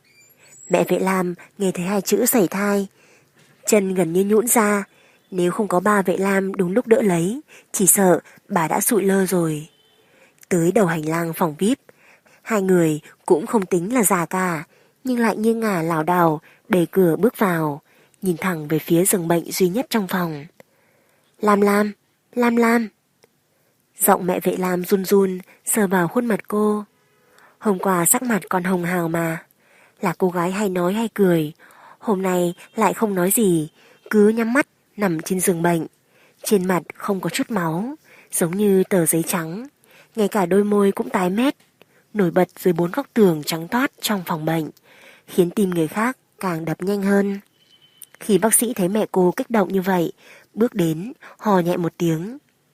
Mẹ Vệ Lam nghe thấy hai chữ sẩy thai, chân gần như nhũn ra, nếu không có ba Vệ Lam đúng lúc đỡ lấy, chỉ sợ bà đã sụi lơ rồi. Tới đầu hành lang phòng VIP, hai người cũng không tính là già cả, nhưng lại nghiêng ngả lảo đảo đẩy cửa bước vào, nhìn thẳng về phía giường bệnh duy nhất trong phòng. Lam Lam, Lam Lam. Giọng mẹ Vệ Lam run run sờ vào khuôn mặt cô. Hôm qua sắc mặt còn hồng hào mà, là cô gái hay nói hay cười, hôm nay lại không nói gì, cứ nhắm mắt nằm trên giường bệnh. Trên mặt không có chút máu, giống như tờ giấy trắng, ngay cả đôi môi cũng tái mét, nổi bật dưới 4 góc tường trắng toát trong phòng bệnh, khiến tim người khác càng đập nhanh hơn. Khi bác sĩ thấy mẹ cô kích động như vậy, bước đến, hò nhẹ một tiếng.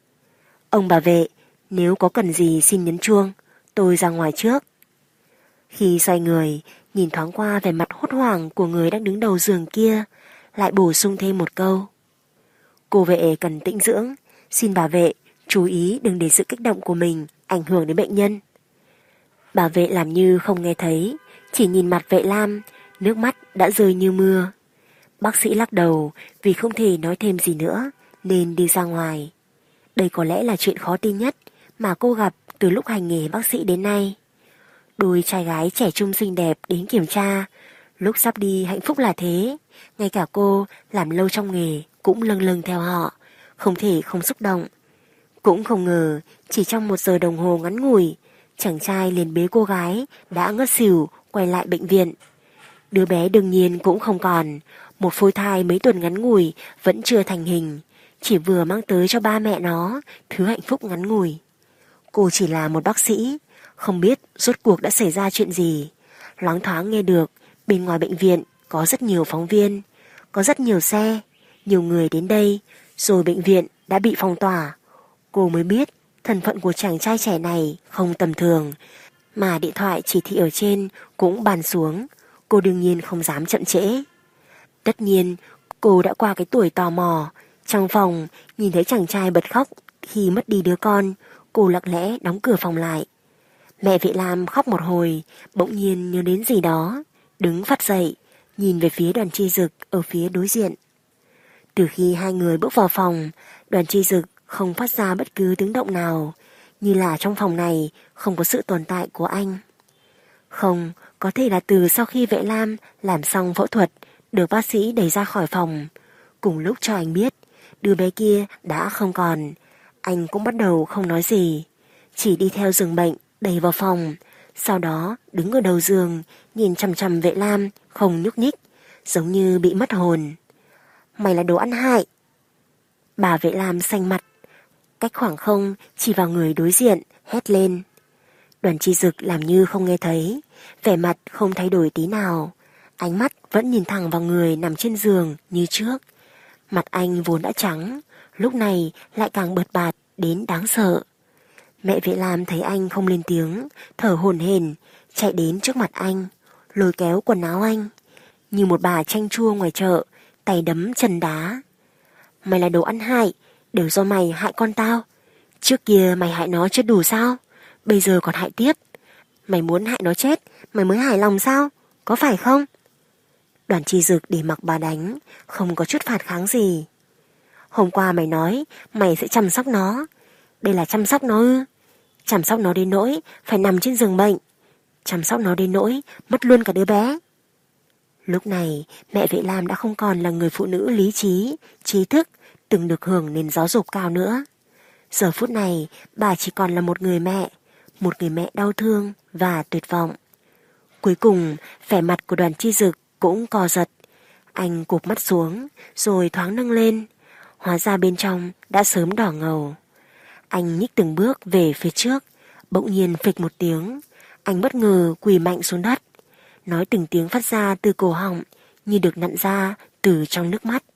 Ông bà Vệ, nếu có cần gì xin nhấn chuông, tôi ra ngoài trước. Khi xoay người, nhìn thoáng qua vẻ mặt hốt hoảng của người đang đứng đầu giường kia, lại bổ sung thêm một câu. Cô Vệ cần tĩnh dưỡng, xin bà Vệ chú ý đừng để sự kích động của mình ảnh hưởng đến bệnh nhân. Bà Vệ làm như không nghe thấy, chỉ nhìn mặt Vệ Lam, nước mắt đã rơi như mưa. Bác sĩ lắc đầu vì không thể nói thêm gì nữa, nên đi ra ngoài. Đây có lẽ là chuyện khó tin nhất mà cô gặp từ lúc hành nghề bác sĩ đến nay. Đôi trai gái trẻ trung xinh đẹp đến kiểm tra, lúc sắp đi hạnh phúc là thế, ngay cả cô làm lâu trong nghề cũng lâng lâng theo họ, không thể không xúc động. Cũng không ngờ, chỉ trong 1 giờ đồng hồ ngắn ngủi, chàng trai liền bế cô gái đã ngất xỉu quay lại bệnh viện. Đứa bé đương nhiên cũng không còn, Một phôi thai mấy tuần ngắn ngủi vẫn chưa thành hình, chỉ vừa mang tới cho ba mẹ nó thứ hạnh phúc ngắn ngủi. Cô chỉ là một bác sĩ, không biết rốt cuộc đã xảy ra chuyện gì. Loáng thoáng nghe được bên ngoài bệnh viện có rất nhiều phóng viên, có rất nhiều xe, nhiều người đến đây, rồi bệnh viện đã bị phong tỏa. Cô mới biết thân phận của chàng trai trẻ này không tầm thường, mà điện thoại chỉ thị ở trên cũng bàn xuống. Cô đương nhiên không dám chậm trễ. Tất nhiên cô đã qua cái tuổi tò mò. Trong phòng nhìn thấy chàng trai bật khóc khi mất đi đứa con, cô lặng lẽ đóng cửa phòng lại. Mẹ Vệ Lam khóc một hồi, bỗng nhiên nhớ đến gì đó, đứng phắt dậy, nhìn về phía Đoàn Chi Dực ở phía đối diện. Từ khi hai người bước vào phòng, Đoàn Chi Dực không phát ra bất cứ tiếng động nào, như là trong phòng này không có sự tồn tại của anh. Không, có thể là từ sau khi Vệ Lam làm xong phẫu thuật, được bác sĩ đẩy ra khỏi phòng, cùng lúc cho anh biết đứa bé kia đã không còn, anh cũng bắt đầu không nói gì, chỉ đi theo giường bệnh đẩy vào phòng, sau đó đứng ở đầu giường nhìn chằm chằm Vệ Lam không nhúc nhích, giống như bị mất hồn. Mày là đồ ăn hại. Bà Vệ Lam xanh mặt, cách khoảng không chỉ vào người đối diện hét lên. Đoàn Chi Dực làm như không nghe thấy, vẻ mặt không thay đổi tí nào, ánh mắt vẫn nhìn thẳng vào người nằm trên giường như trước. Mặt anh vốn đã trắng, lúc này lại càng bợt bạt đến đáng sợ. Mẹ Vệ Lam thấy anh không lên tiếng, thở hổn hển, chạy đến trước mặt anh, lôi kéo quần áo anh, như một bà chanh chua ngoài chợ, tay đấm chân đá. Mày là đồ ăn hại, đều do mày hại con tao. Trước kia mày hại nó chưa đủ sao? Bây giờ còn hại tiếp. Mày muốn hại nó chết, mày mới hài lòng sao? Có phải không? Đoàn Chi Dực để mặc bà đánh, không có chút phản kháng gì. Hôm qua mày nói mày sẽ chăm sóc nó. Đây là chăm sóc nó ư? Chăm sóc nó đến nỗi phải nằm trên giường bệnh. Chăm sóc nó đến nỗi mất luôn cả đứa bé. Lúc này mẹ Vệ Lam đã không còn là người phụ nữ lý trí, trí thức, từng được hưởng nền giáo dục cao nữa. Giờ phút này bà chỉ còn là một người mẹ đau thương và tuyệt vọng. Cuối cùng vẻ mặt của Đoàn Chi Dực cũng co giật. Anh cụp mắt xuống rồi thoáng nâng lên, hóa ra bên trong đã sớm đỏ ngầu. Anh nhích từng bước về phía trước, bỗng nhiên phịch một tiếng, anh bất ngờ quỳ mạnh xuống đất, nói từng tiếng phát ra từ cổ họng như được nặn ra từ trong nước mắt.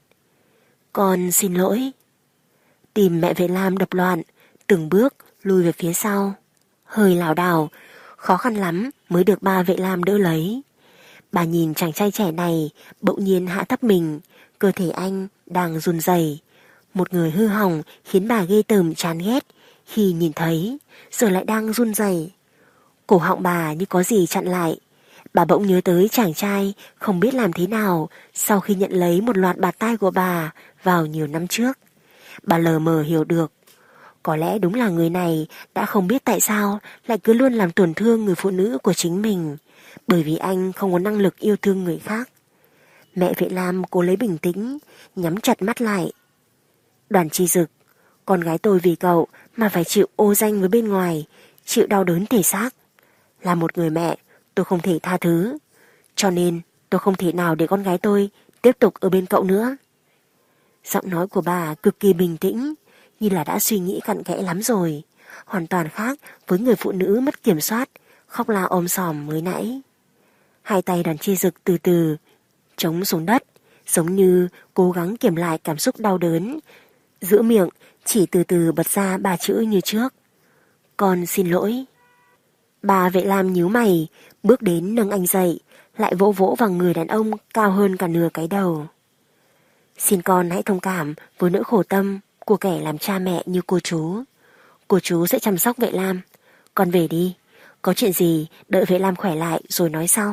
Con xin lỗi. Tim mẹ Vệ Lam đập loạn, từng bước lùi về phía sau, hơi lảo đảo, khó khăn lắm mới được ba Vệ Lam đỡ lấy. Bà nhìn chàng trai trẻ này bỗng nhiên hạ thấp mình, cơ thể anh đang run rẩy. Một người hư hỏng khiến bà ghê tởm chán ghét khi nhìn thấy, giờ lại đang run rẩy. Cổ họng bà như có gì chặn lại. Bà bỗng nhớ tới chàng trai không biết làm thế nào sau khi nhận lấy một loạt bạt tai của bà vào nhiều năm trước. Bà lờ mờ hiểu được, có lẽ đúng là người này đã không biết tại sao lại cứ luôn làm tổn thương người phụ nữ của chính mình, bởi vì anh không có năng lực yêu thương người khác. Mẹ Vệ Lam cố lấy bình tĩnh, nhắm chặt mắt lại. Đoàn Chi Dực, con gái tôi vì cậu mà phải chịu ô danh với bên ngoài, chịu đau đớn thể xác. Là một người mẹ, tôi không thể tha thứ, cho nên tôi không thể nào để con gái tôi tiếp tục ở bên cậu nữa. Giọng nói của bà cực kỳ bình tĩnh, như là đã suy nghĩ cặn kẽ lắm rồi, hoàn toàn khác với người phụ nữ mất kiểm soát, khóc la ôm sòm mới nãy. Hai tay Đoàn Chi Dực từ từ chống xuống đất, giống như cố gắng kiềm lại cảm xúc đau đớn, giữa miệng chỉ từ từ bật ra ba chữ như trước. Con xin lỗi. Bà Vệ Lam nhíu mày, bước đến nâng anh dậy, lại vỗ vỗ vào người đàn ông cao hơn cả nửa cái đầu. Xin con hãy thông cảm với nỗi khổ tâm của kẻ làm cha mẹ như cô chú. Cô chú sẽ chăm sóc Vệ Lam. Con về đi, có chuyện gì đợi Vệ Lam khỏe lại rồi nói sau.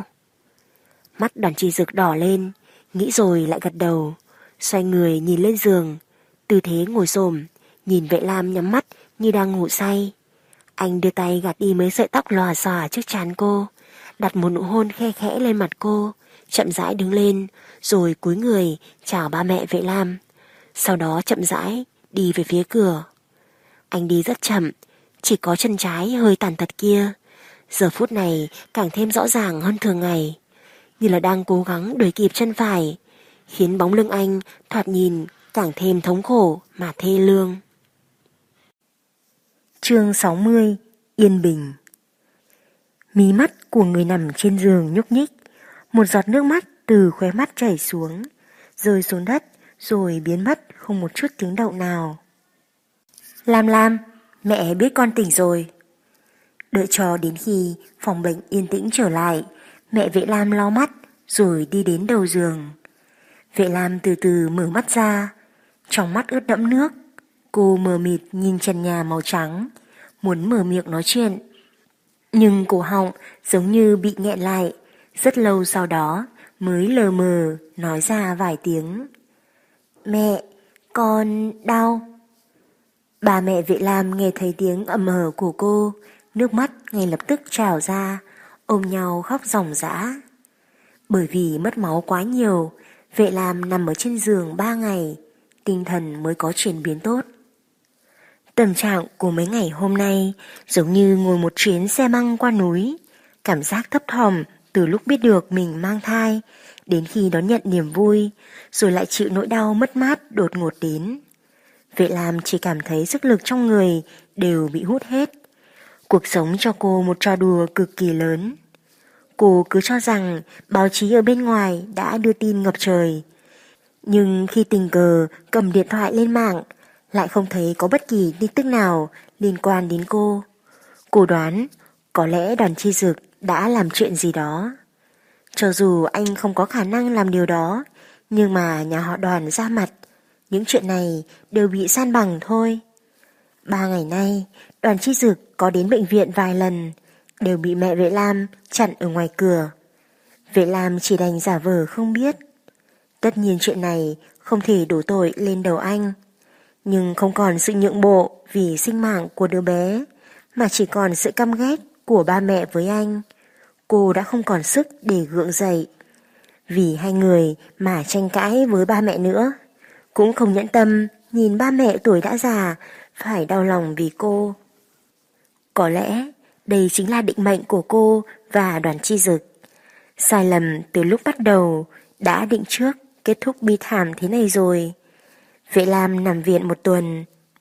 Mắt Đoàn Chi Dực đỏ lên, nghĩ rồi lại gật đầu, xoay người nhìn lên giường, tư thế ngồi xổm, nhìn Vệ Lam nhắm mắt như đang ngủ say. Anh đưa tay gạt đi mấy sợi tóc lòa xòa trước trán cô, đặt một nụ hôn khe khẽ lên mặt cô, chậm rãi đứng lên, rồi cúi người chào ba mẹ Vệ Lam, sau đó chậm rãi đi về phía cửa. Anh đi rất chậm, chỉ có chân trái hơi tàn tật kia, giờ phút này càng thêm rõ ràng hơn thường ngày, như là đang cố gắng đuổi kịp chân phải, khiến bóng lưng anh thoạt nhìn càng thêm thống khổ mà thê lương. Chương 60. Yên bình. Mí mắt của người nằm trên giường nhúc nhích, một giọt nước mắt từ khóe mắt chảy xuống, rơi xuống đất rồi biến mất không một chút tiếng động nào. Lam, mẹ biết con tỉnh rồi. Đợi cho đến khi phòng bệnh yên tĩnh trở lại, mẹ Vệ Lam lau mắt rồi đi đến đầu giường. Vệ Lam từ từ mở mắt ra, trong mắt ướt đẫm nước. Cô mờ mịt nhìn trần nhà màu trắng, muốn mở miệng nói chuyện, nhưng cổ họng giống như bị nghẹn lại, rất lâu sau đó mới lờ mờ nói ra vài tiếng. Mẹ, con đau. Bà mẹ Vệ Lam nghe thấy tiếng ầm ầm của cô, nước mắt ngay lập tức trào ra, ôm nhau khóc ròng rã. Bởi vì mất máu quá nhiều, Vệ Lam nằm ở trên giường 3 ngày, tinh thần mới có chuyển biến tốt. Tâm trạng của mấy ngày hôm nay giống như ngồi một chuyến xe băng qua núi, cảm giác thấp thỏm từ lúc biết được mình mang thai, đến khi đón nhận niềm vui, rồi lại chịu nỗi đau mất mát đột ngột đến. Vệ Lam chỉ cảm thấy sức lực trong người đều bị hút hết. Cuộc sống cho cô một trò đùa cực kỳ lớn. Cô cứ cho rằng báo chí ở bên ngoài đã đưa tin ngập trời, nhưng khi tình cờ cầm điện thoại lên mạng, lại không thấy có bất kỳ tin tức nào liên quan đến cô. Cô đoán có lẽ Đoàn Chi Dực đã làm chuyện gì đó. Cho dù anh không có khả năng làm điều đó, nhưng mà nhà họ Đoàn ra mặt, những chuyện này đều bị san bằng thôi. 3 ngày nay, Đoàn Chi Dực có đến bệnh viện vài lần, đều bị mẹ Vệ Lam chặn ở ngoài cửa. Vệ Lam chỉ đành giả vờ không biết. Tất nhiên chuyện này không thể đổ tội lên đầu anh, nhưng không còn sự nhượng bộ vì sinh mạng của đứa bé, mà chỉ còn sự căm ghét của ba mẹ với anh. Cô đã không còn sức để gượng dậy. Vì hai người mà tranh cãi với ba mẹ nữa, cũng không nhẫn tâm nhìn ba mẹ tuổi đã già phải đau lòng vì cô. Có lẽ đây chính là định mệnh của cô và Đoàn Chi Dực. Sai lầm từ lúc bắt đầu đã định trước kết thúc bi thảm thế này rồi. Vệ Lam nằm viện 1 tuần.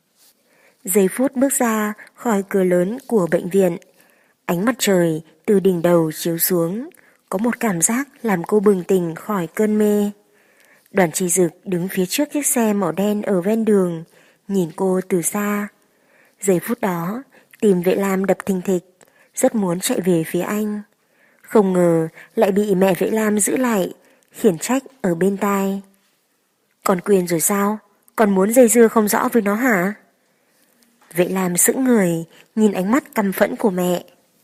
Giây phút bước ra khỏi cửa lớn của bệnh viện, ánh mặt trời từ đỉnh đầu chiếu xuống, có một cảm giác làm cô bừng tỉnh khỏi cơn mê. Đoàn Chi Dực đứng phía trước chiếc xe màu đen ở ven đường, nhìn cô từ xa. Giây phút đó, tim Vệ Lam đập thình thịch, rất muốn chạy về phía anh. Không ngờ lại bị mẹ Vệ Lam giữ lại, khiển trách ở bên tai. Con quên rồi sao? Còn muốn dây dưa không rõ với nó hả? Vệ Lam sững người, nhìn ánh mắt căm phẫn của mẹ.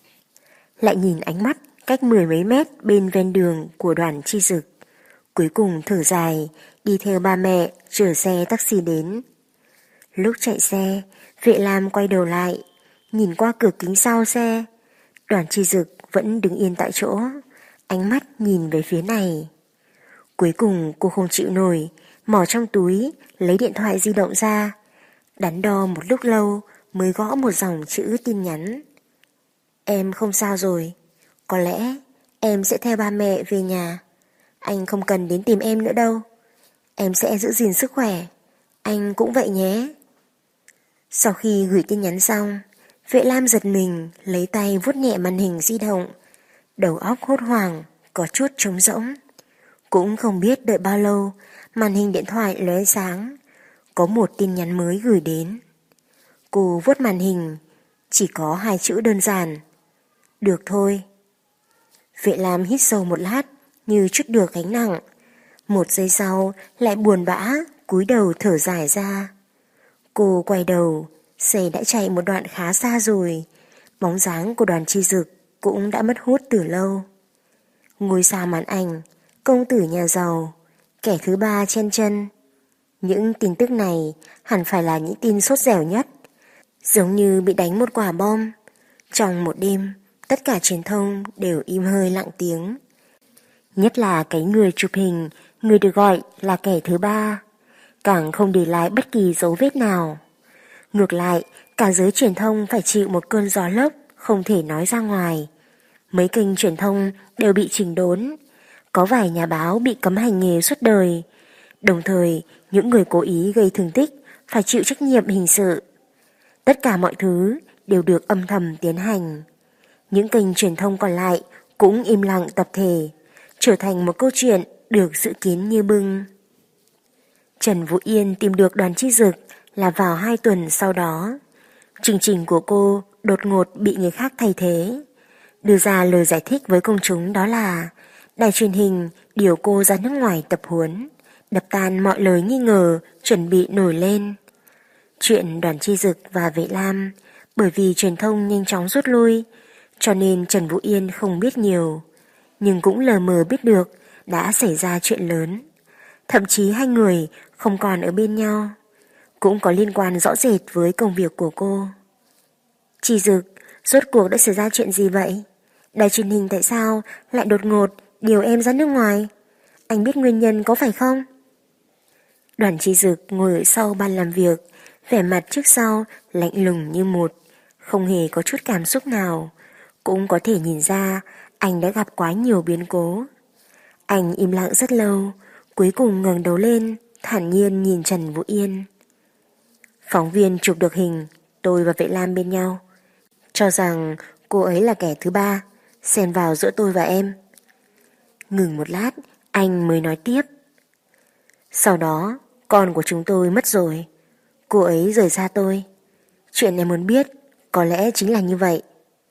Lại nhìn ánh mắt cách 10 mấy mét bên ven đường của Đoàn Chi Dực. Cuối cùng thở dài, đi theo ba mẹ chở xe taxi đến. Lúc chạy xe, Vệ Lam quay đầu lại, nhìn qua cửa kính sau xe. Đoàn Chi Dực vẫn đứng yên tại chỗ, ánh mắt nhìn về phía này. Cuối cùng cô không chịu nổi, mò trong túi lấy điện thoại di động ra, đắn đo một lúc lâu mới gõ một dòng chữ tin nhắn. Em không sao rồi, có lẽ em sẽ theo ba mẹ về nhà. Anh không cần đến tìm em nữa đâu. Em sẽ giữ gìn sức khỏe. Anh cũng vậy nhé. Sau khi gửi tin nhắn xong, Vệ Lam giật mình, lấy tay vuốt nhẹ màn hình di động. Đầu óc hốt hoảng, có chút trống rỗng. Cũng không biết đợi bao lâu, màn hình điện thoại lóe sáng. Có một tin nhắn mới gửi đến. Cô vuốt màn hình, chỉ có 2 chữ đơn giản. Được thôi. Vệ Lam hít sâu một lát, như trút được gánh nặng. 1 giây sau lại buồn bã, cúi đầu thở dài ra. Cô quay đầu, xe đã chạy một đoạn khá xa rồi. Bóng dáng của Đoàn Chi Dực cũng đã mất hút từ lâu. Ngôi sao màn ảnh, công tử nhà giàu, kẻ thứ 3 chen chân. Những tin tức này hẳn phải là những tin sốt dẻo nhất, giống như bị đánh một quả bom. Trong một đêm, tất cả truyền thông đều im hơi lặng tiếng. Nhất là cái người chụp hình, người được gọi là kẻ thứ 3, càng không để lại bất kỳ dấu vết nào. Ngược lại, cả giới truyền thông phải chịu một cơn gió lốc không thể nói ra ngoài. Mấy kênh truyền thông đều bị chỉnh đốn, Có vài nhà báo bị cấm hành nghề suốt đời, đồng thời những người cố ý gây thương tích phải chịu trách nhiệm hình sự. Tất cả mọi thứ đều được âm thầm tiến hành. Những kênh truyền thông còn lại cũng im lặng tập thể, trở thành một câu chuyện được dự kiến như bưng. Trần Vũ Yên tìm được Đoàn Chi Dực là vào 2 tuần sau đó. Chương trình của cô đột ngột bị người khác thay thế. Đưa ra lời giải thích với công chúng đó là đài truyền hình điều cô ra nước ngoài tập huấn, đập tan mọi lời nghi ngờ chuẩn bị nổi lên. Chuyện Đoàn Chi Dực và Vệ Lam, bởi vì truyền thông nhanh chóng rút lui, cho nên Trần Vũ Yên không biết nhiều, nhưng cũng lờ mờ biết được đã xảy ra chuyện lớn. Thậm chí 2 người không còn ở bên nhau, cũng có liên quan rõ rệt với công việc của cô. Chi Dực, rốt cuộc đã xảy ra chuyện gì vậy? Đài truyền hình tại sao lại đột ngột điều em ra nước ngoài? Anh biết nguyên nhân có phải không? Đoàn Chi Dực ngồi ở sau ban làm việc, vẻ mặt trước sau lạnh lùng như một, không hề có chút cảm xúc nào. Cũng có thể nhìn ra anh đã gặp quá nhiều biến cố. Anh im lặng rất lâu, cuối cùng ngẩng đầu lên, thản nhiên nhìn Trần Vũ Yên. Phóng viên chụp được hình tôi và Vệ Lam bên nhau, cho rằng cô ấy là kẻ thứ ba, xen vào giữa tôi và em. Ngừng một lát, anh mới nói tiếp. Sau đó, con của chúng tôi mất rồi. Cô ấy rời xa tôi. Chuyện em muốn biết có lẽ chính là như vậy.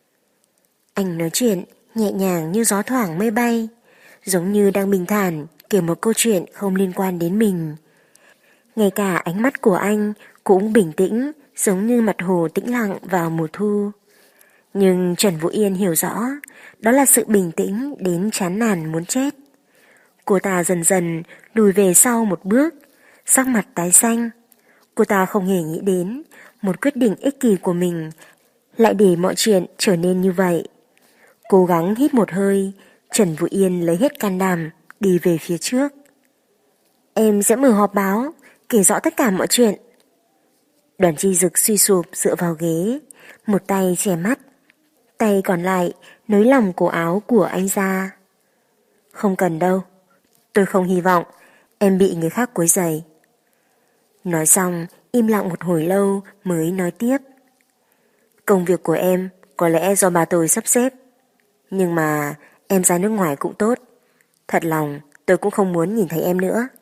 Anh nói chuyện nhẹ nhàng như gió thoảng mây bay, giống như đang bình thản kể một câu chuyện không liên quan đến mình. Ngay cả ánh mắt của anh cũng bình tĩnh, giống như mặt hồ tĩnh lặng vào mùa thu. Nhưng Trần Vũ Yên hiểu rõ, đó là sự bình tĩnh đến chán nản muốn chết. Cô ta dần dần lùi về sau một bước, sắc mặt tái xanh. Cô ta không hề nghĩ đến một quyết định ích kỷ của mình lại để mọi chuyện trở nên như vậy. Cố gắng hít một hơi, Trần Vũ Yên lấy hết can đảm đi về phía trước. Em sẽ mở họp báo, kể rõ tất cả mọi chuyện. Đoàn Chi Dực suy sụp dựa vào ghế, một tay che mắt, tay còn lại nới lỏng cổ áo của anh ra. Không cần đâu, tôi không hy vọng em bị người khác quấy rầy. Nói xong, im lặng một hồi lâu mới nói tiếp. Công việc của em có lẽ do bà tôi sắp xếp, nhưng mà em ra nước ngoài cũng tốt. Thật lòng tôi cũng không muốn nhìn thấy em nữa.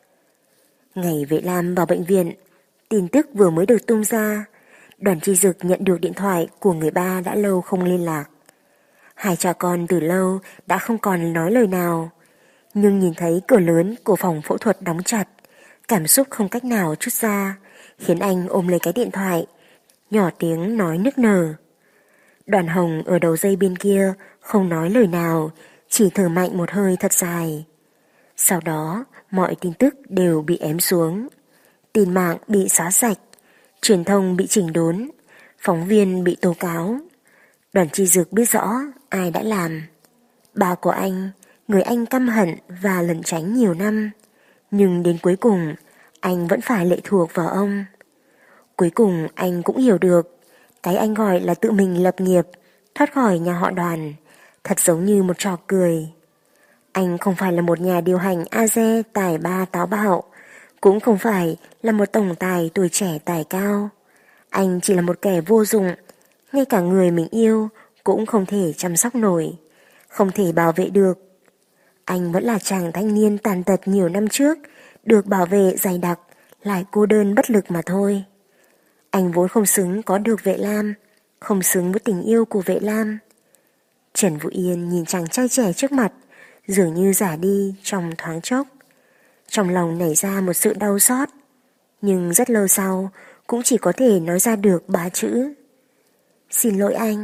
Ngày Vệ Lam vào bệnh viện, tin tức vừa mới được tung ra. Đoàn Chi Dực nhận được điện thoại của người ba đã lâu không liên lạc. Hai cha con từ lâu đã không còn nói lời nào, nhưng nhìn thấy cửa lớn của phòng phẫu thuật đóng chặt, cảm xúc không cách nào trút ra, khiến anh ôm lấy cái điện thoại, nhỏ tiếng nói nức nở. Đoàn Hồng ở đầu dây bên kia không nói lời nào, chỉ thở mạnh một hơi thật dài. Sau đó, mọi tin tức đều bị ém xuống. Tin mạng bị xóa sạch, truyền thông bị chỉnh đốn, phóng viên bị tố cáo. Đoàn Chi Dực biết rõ ai đã làm. Ba của anh, người anh căm hận và lẩn tránh nhiều năm, nhưng đến cuối cùng anh vẫn phải lệ thuộc vào ông. Cuối cùng anh cũng hiểu được cái anh gọi là tự mình lập nghiệp, thoát khỏi nhà họ Đoàn, thật giống như một trò cười. Anh không phải là một nhà điều hành AZ tài ba táo bạo, cũng không phải là một tổng tài tuổi trẻ tài cao. Anh chỉ là một kẻ vô dụng, ngay cả người mình yêu cũng không thể chăm sóc nổi, không thể bảo vệ được. Anh vẫn là chàng thanh niên tàn tật nhiều năm trước, được bảo vệ dày đặc, lại cô đơn bất lực mà thôi. Anh vốn không xứng có được Vệ Lam, không xứng với tình yêu của Vệ Lam. Trần Vũ Yên nhìn chàng trai trẻ trước mặt, dường như giả đi trong thoáng chốc. Trong lòng nảy ra một sự đau xót, nhưng rất lâu sau cũng chỉ có thể nói ra được 3 chữ: xin lỗi anh.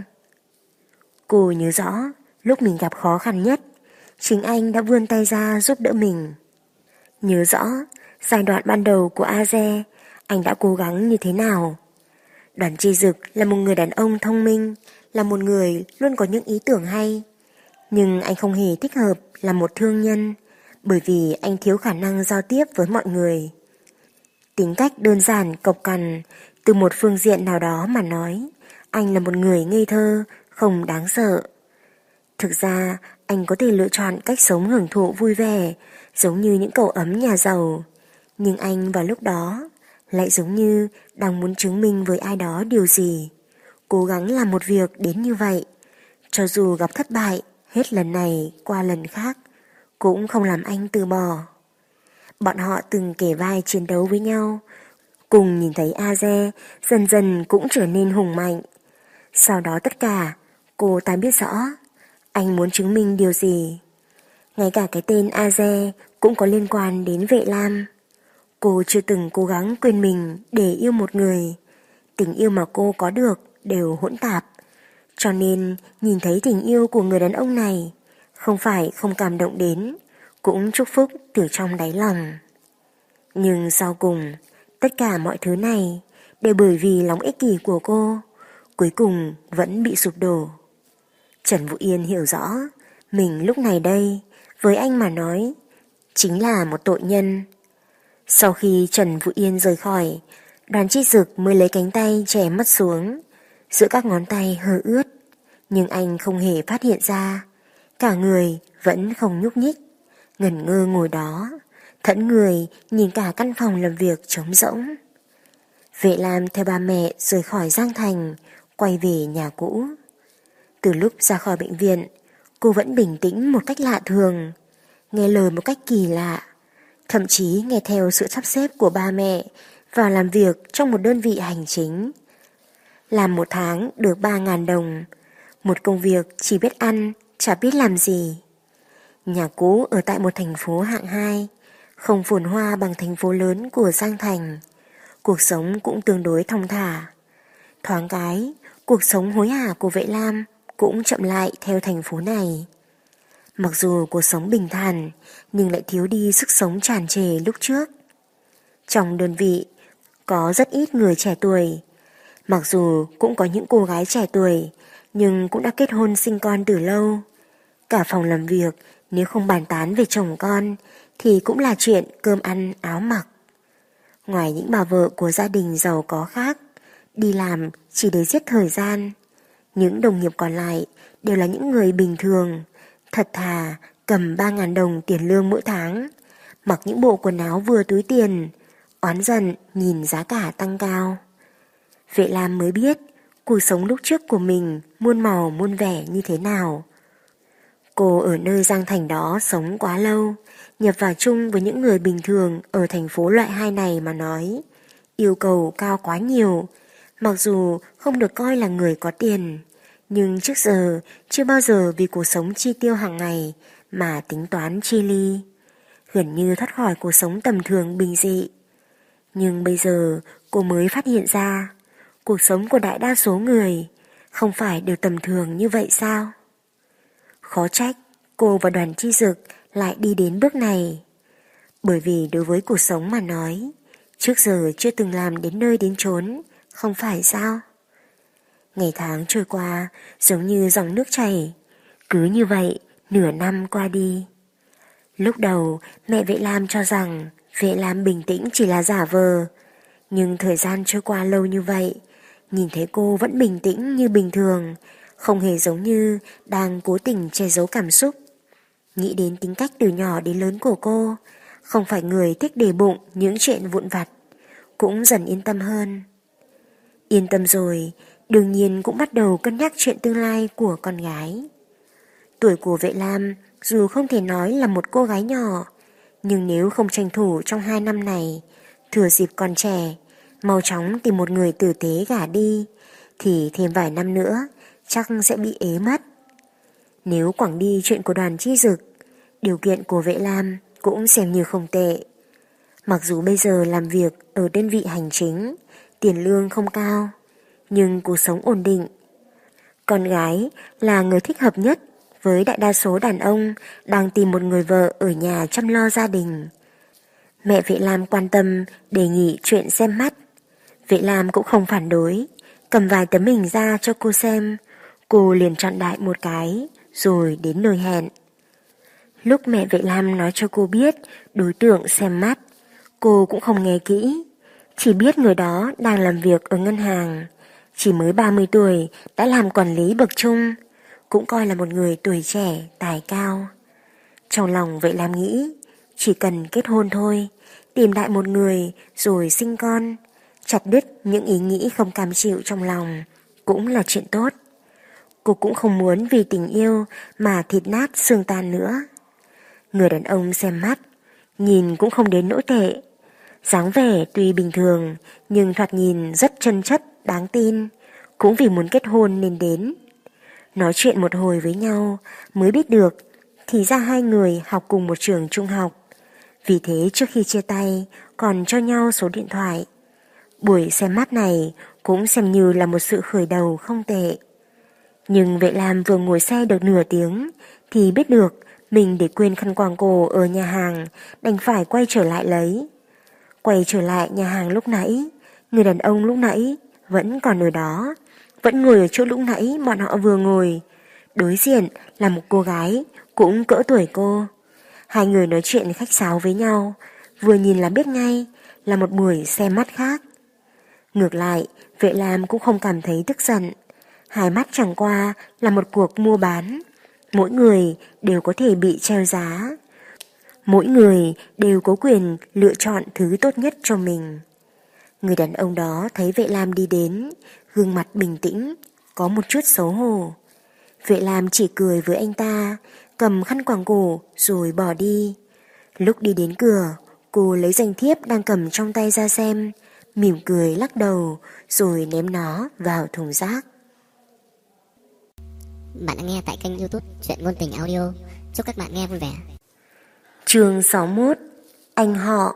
Cô nhớ rõ, lúc mình gặp khó khăn nhất, chính anh đã vươn tay ra giúp đỡ mình. Nhớ rõ, giai đoạn ban đầu của AZ, anh đã cố gắng như thế nào. Đoàn Chi Dực là một người đàn ông thông minh, là một người luôn có những ý tưởng hay. Nhưng anh không hề thích hợp là một thương nhân, bởi vì anh thiếu khả năng giao tiếp với mọi người. Tính cách đơn giản, cộc cằn, từ một phương diện nào đó mà nói, anh là một người ngây thơ, không đáng sợ. Thực ra, anh có thể lựa chọn cách sống hưởng thụ vui vẻ, giống như những cậu ấm nhà giàu. Nhưng anh vào lúc đó lại giống như đang muốn chứng minh với ai đó điều gì. Cố gắng làm một việc đến như vậy, cho dù gặp thất bại hết lần này qua lần khác, cũng không làm anh từ bỏ. Bọn họ từng kể vai chiến đấu với nhau, cùng nhìn thấy Aze dần dần cũng trở nên hùng mạnh. Sau đó tất cả, cô ta biết rõ anh muốn chứng minh điều gì. Ngay cả cái tên Aze cũng có liên quan đến Vệ Lam. Cô chưa từng cố gắng quên mình để yêu một người. Tình yêu mà cô có được đều hỗn tạp. Cho nên nhìn thấy tình yêu của người đàn ông này, không phải không cảm động đến, cũng chúc phúc từ trong đáy lòng. Nhưng sau cùng, tất cả mọi thứ này đều bởi vì lòng ích kỷ của cô, cuối cùng vẫn bị sụp đổ. Trần Vũ Yên hiểu rõ, mình lúc này đây, với anh mà nói, chính là một tội nhân. Sau khi Trần Vũ Yên rời khỏi, Đoàn Chi Dực mới lấy cánh tay chè mắt xuống, giữa các ngón tay hơi ướt, nhưng anh không hề phát hiện ra, cả người vẫn không nhúc nhích, ngẩn ngơ ngồi đó, thẫn người nhìn cả căn phòng làm việc trống rỗng. Vệ Lam theo ba mẹ rời khỏi Giang Thành, quay về nhà cũ. Từ lúc ra khỏi bệnh viện, cô vẫn bình tĩnh một cách lạ thường, nghe lời một cách kỳ lạ, thậm chí nghe theo sự sắp xếp của ba mẹ vào làm việc trong một đơn vị hành chính. Làm một tháng được 3.000 đồng, một công việc chỉ biết ăn, chả biết làm gì. Nhà cũ ở tại một thành phố hạng 2, không phồn hoa bằng thành phố lớn của Giang Thành. Cuộc sống cũng tương đối thong thả. Thoáng cái, cuộc sống hối hả của Vệ Lam cũng chậm lại theo thành phố này. Mặc dù cuộc sống bình thản, nhưng lại thiếu đi sức sống tràn trề lúc trước. Trong đơn vị, có rất ít người trẻ tuổi. Mặc dù cũng có những cô gái trẻ tuổi, nhưng cũng đã kết hôn sinh con từ lâu. Cả phòng làm việc, nếu không bàn tán về chồng con, thì cũng là chuyện cơm ăn áo mặc. Ngoài những bà vợ của gia đình giàu có khác, đi làm chỉ để giết thời gian. Những đồng nghiệp còn lại đều là những người bình thường, thật thà, cầm 3.000 đồng tiền lương mỗi tháng, mặc những bộ quần áo vừa túi tiền, oán giận nhìn giá cả tăng cao. Vệ Lam mới biết cuộc sống lúc trước của mình muôn màu muôn vẻ như thế nào. Cô ở nơi Giang Thành đó sống quá lâu, nhập vào chung với những người bình thường ở thành phố loại 2 này mà nói, yêu cầu cao quá nhiều. Mặc dù không được coi là người có tiền, nhưng trước giờ chưa bao giờ vì cuộc sống chi tiêu hàng ngày mà tính toán chi ly, gần như thoát khỏi cuộc sống tầm thường bình dị. Nhưng bây giờ cô mới phát hiện ra, cuộc sống của đại đa số người không phải đều tầm thường như vậy sao? Khó trách cô và Đoàn Chi Dực lại đi đến bước này. Bởi vì đối với cuộc sống mà nói, trước giờ chưa từng làm đến nơi đến chốn, không phải sao? Ngày tháng trôi qua giống như dòng nước chảy, cứ như vậy nửa năm qua đi. Lúc đầu mẹ Vệ Lam cho rằng Vệ Lam bình tĩnh chỉ là giả vờ, nhưng thời gian trôi qua lâu như vậy, nhìn thấy cô vẫn bình tĩnh như bình thường, không hề giống như đang cố tình che giấu cảm xúc. Nghĩ đến tính cách từ nhỏ đến lớn của cô, không phải người thích để bụng những chuyện vụn vặt, cũng dần yên tâm hơn. Yên tâm rồi, đương nhiên cũng bắt đầu cân nhắc chuyện tương lai của con gái. Tuổi của Vệ Lam dù không thể nói là một cô gái nhỏ, nhưng nếu không tranh thủ trong 2 năm này, thừa dịp còn trẻ, mau chóng tìm một người tử tế gả đi, thì thêm vài năm nữa chắc sẽ bị ế mất. Nếu quẳng đi chuyện của Đoàn Chi Dực, điều kiện của Vệ Lam cũng xem như không tệ. Mặc dù bây giờ làm việc ở đơn vị hành chính, tiền lương không cao, nhưng cuộc sống ổn định. Con gái là người thích hợp nhất với đại đa số đàn ông đang tìm một người vợ ở nhà chăm lo gia đình. Mẹ Vệ Lam quan tâm đề nghị chuyện xem mắt. Vệ Lam cũng không phản đối, cầm vài tấm hình ra cho cô xem. Cô liền chọn đại một cái rồi đến nơi hẹn. Lúc mẹ Vệ Lam nói cho cô biết đối tượng xem mắt, cô cũng không nghe kỹ, chỉ biết người đó đang làm việc ở ngân hàng, chỉ mới 30 tuổi đã làm quản lý bậc trung. cũng coi là một người tuổi trẻ, tài cao. Trong lòng Vệ Lam nghĩ, chỉ cần kết hôn thôi, tìm lại một người rồi sinh con, chặt đứt những ý nghĩ không cam chịu trong lòng, cũng là chuyện tốt. Cô cũng không muốn vì tình yêu mà thịt nát xương tan nữa. Người đàn ông xem mắt, nhìn cũng không đến nỗi tệ. Dáng vẻ tuy bình thường, nhưng thoạt nhìn rất chân chất, đáng tin, cũng vì muốn kết hôn nên đến. Nói chuyện một hồi với nhau mới biết được, thì ra hai người học cùng một trường trung học. Vì thế trước khi chia tay còn cho nhau số điện thoại. Buổi xem mắt này cũng xem như là một sự khởi đầu không tệ. Nhưng Vệ Lam vừa ngồi xe được nửa tiếng thì biết được mình để quên khăn quàng cổ ở nhà hàng, đành phải quay trở lại lấy. Quay trở lại nhà hàng lúc nãy, người đàn ông lúc nãy vẫn còn ở đó, vẫn ngồi ở chỗ lúc nãy bọn họ vừa ngồi. Đối diện là một cô gái cũng cỡ tuổi cô. Hai người nói chuyện khách sáo với nhau, vừa nhìn là biết ngay là một buổi xem mắt khác. Ngược lại, Vệ Lam cũng không cảm thấy tức giận. Hai mắt chẳng qua là một cuộc mua bán. Mỗi người đều có thể bị treo giá. Mỗi người đều có quyền lựa chọn thứ tốt nhất cho mình. Người đàn ông đó thấy Vệ Lam đi đến, gương mặt bình tĩnh, có một chút xấu hổ. Vệ Lam chỉ cười với anh ta, cầm khăn quàng cổ rồi bỏ đi. Lúc đi đến cửa, cô lấy danh thiếp đang cầm trong tay ra xem, mỉm cười lắc đầu rồi ném nó vào thùng rác. Bạn đang nghe tại kênh YouTube Chuyện Ngôn Tình Audio. Chúc các bạn nghe vui vẻ. Chương 61. Anh họ.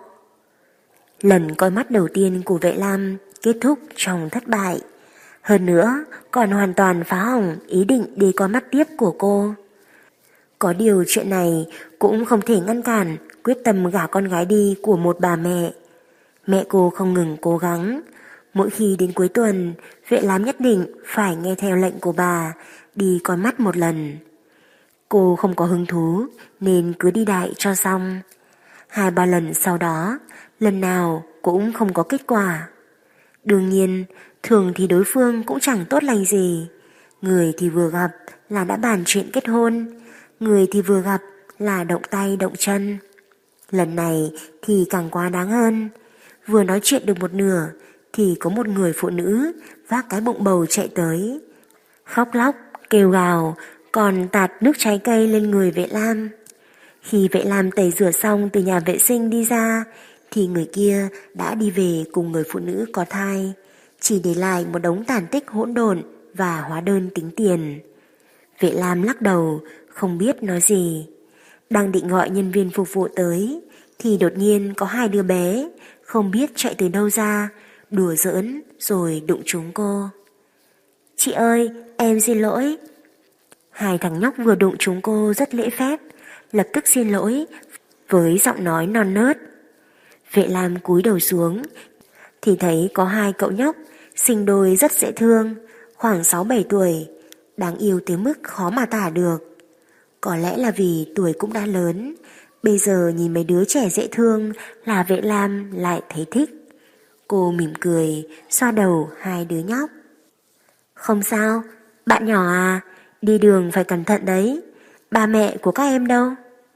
Lần coi mắt đầu tiên của Vệ Lam kết thúc trong thất bại. Hơn nữa còn hoàn toàn phá hỏng ý định đi coi mắt tiếp của cô. Có điều chuyện này cũng không thể ngăn cản quyết tâm gả con gái đi của một bà mẹ. Mẹ cô không ngừng cố gắng. Mỗi khi đến cuối tuần, Vệ Lam nhất định phải nghe theo lệnh của bà, đi coi mắt một lần. Cô không có hứng thú nên cứ đi đại cho xong. 2-3 lần sau đó, lần nào cũng không có kết quả. Đương nhiên, thường thì đối phương cũng chẳng tốt lành gì. Người thì vừa gặp là đã bàn chuyện kết hôn, người thì vừa gặp là động tay động chân. Lần này thì càng quá đáng hơn. Vừa nói chuyện được một nửa thì có một người phụ nữ vác cái bụng bầu chạy tới, khóc lóc, kêu gào, còn tạt nước trái cây lên người Vệ Lam. Khi Vệ Lam tẩy rửa xong từ nhà vệ sinh đi ra thì người kia đã đi về cùng người phụ nữ có thai, chỉ để lại một đống tàn tích hỗn độn và hóa đơn tính tiền. Vệ Lam lắc đầu, không biết nói gì. Đang định gọi nhân viên phục vụ tới thì đột nhiên có 2 đứa bé không biết chạy từ đâu ra, đùa giỡn rồi đụng trúng cô. Chị ơi, em xin lỗi. 2 thằng nhóc vừa đụng trúng cô rất lễ phép, lập tức xin lỗi với giọng nói non nớt. Vệ Lam cúi đầu xuống thì thấy có 2 cậu nhóc sinh đôi rất dễ thương, khoảng 6-7 tuổi, đáng yêu tới mức khó mà tả được. Có lẽ là vì tuổi cũng đã lớn, bây giờ nhìn mấy đứa trẻ dễ thương là Vệ Lam lại thấy thích. Cô mỉm cười, xoa đầu 2 đứa nhóc. Không sao, bạn nhỏ à, đi đường phải cẩn thận đấy. Ba mẹ của các em đâu?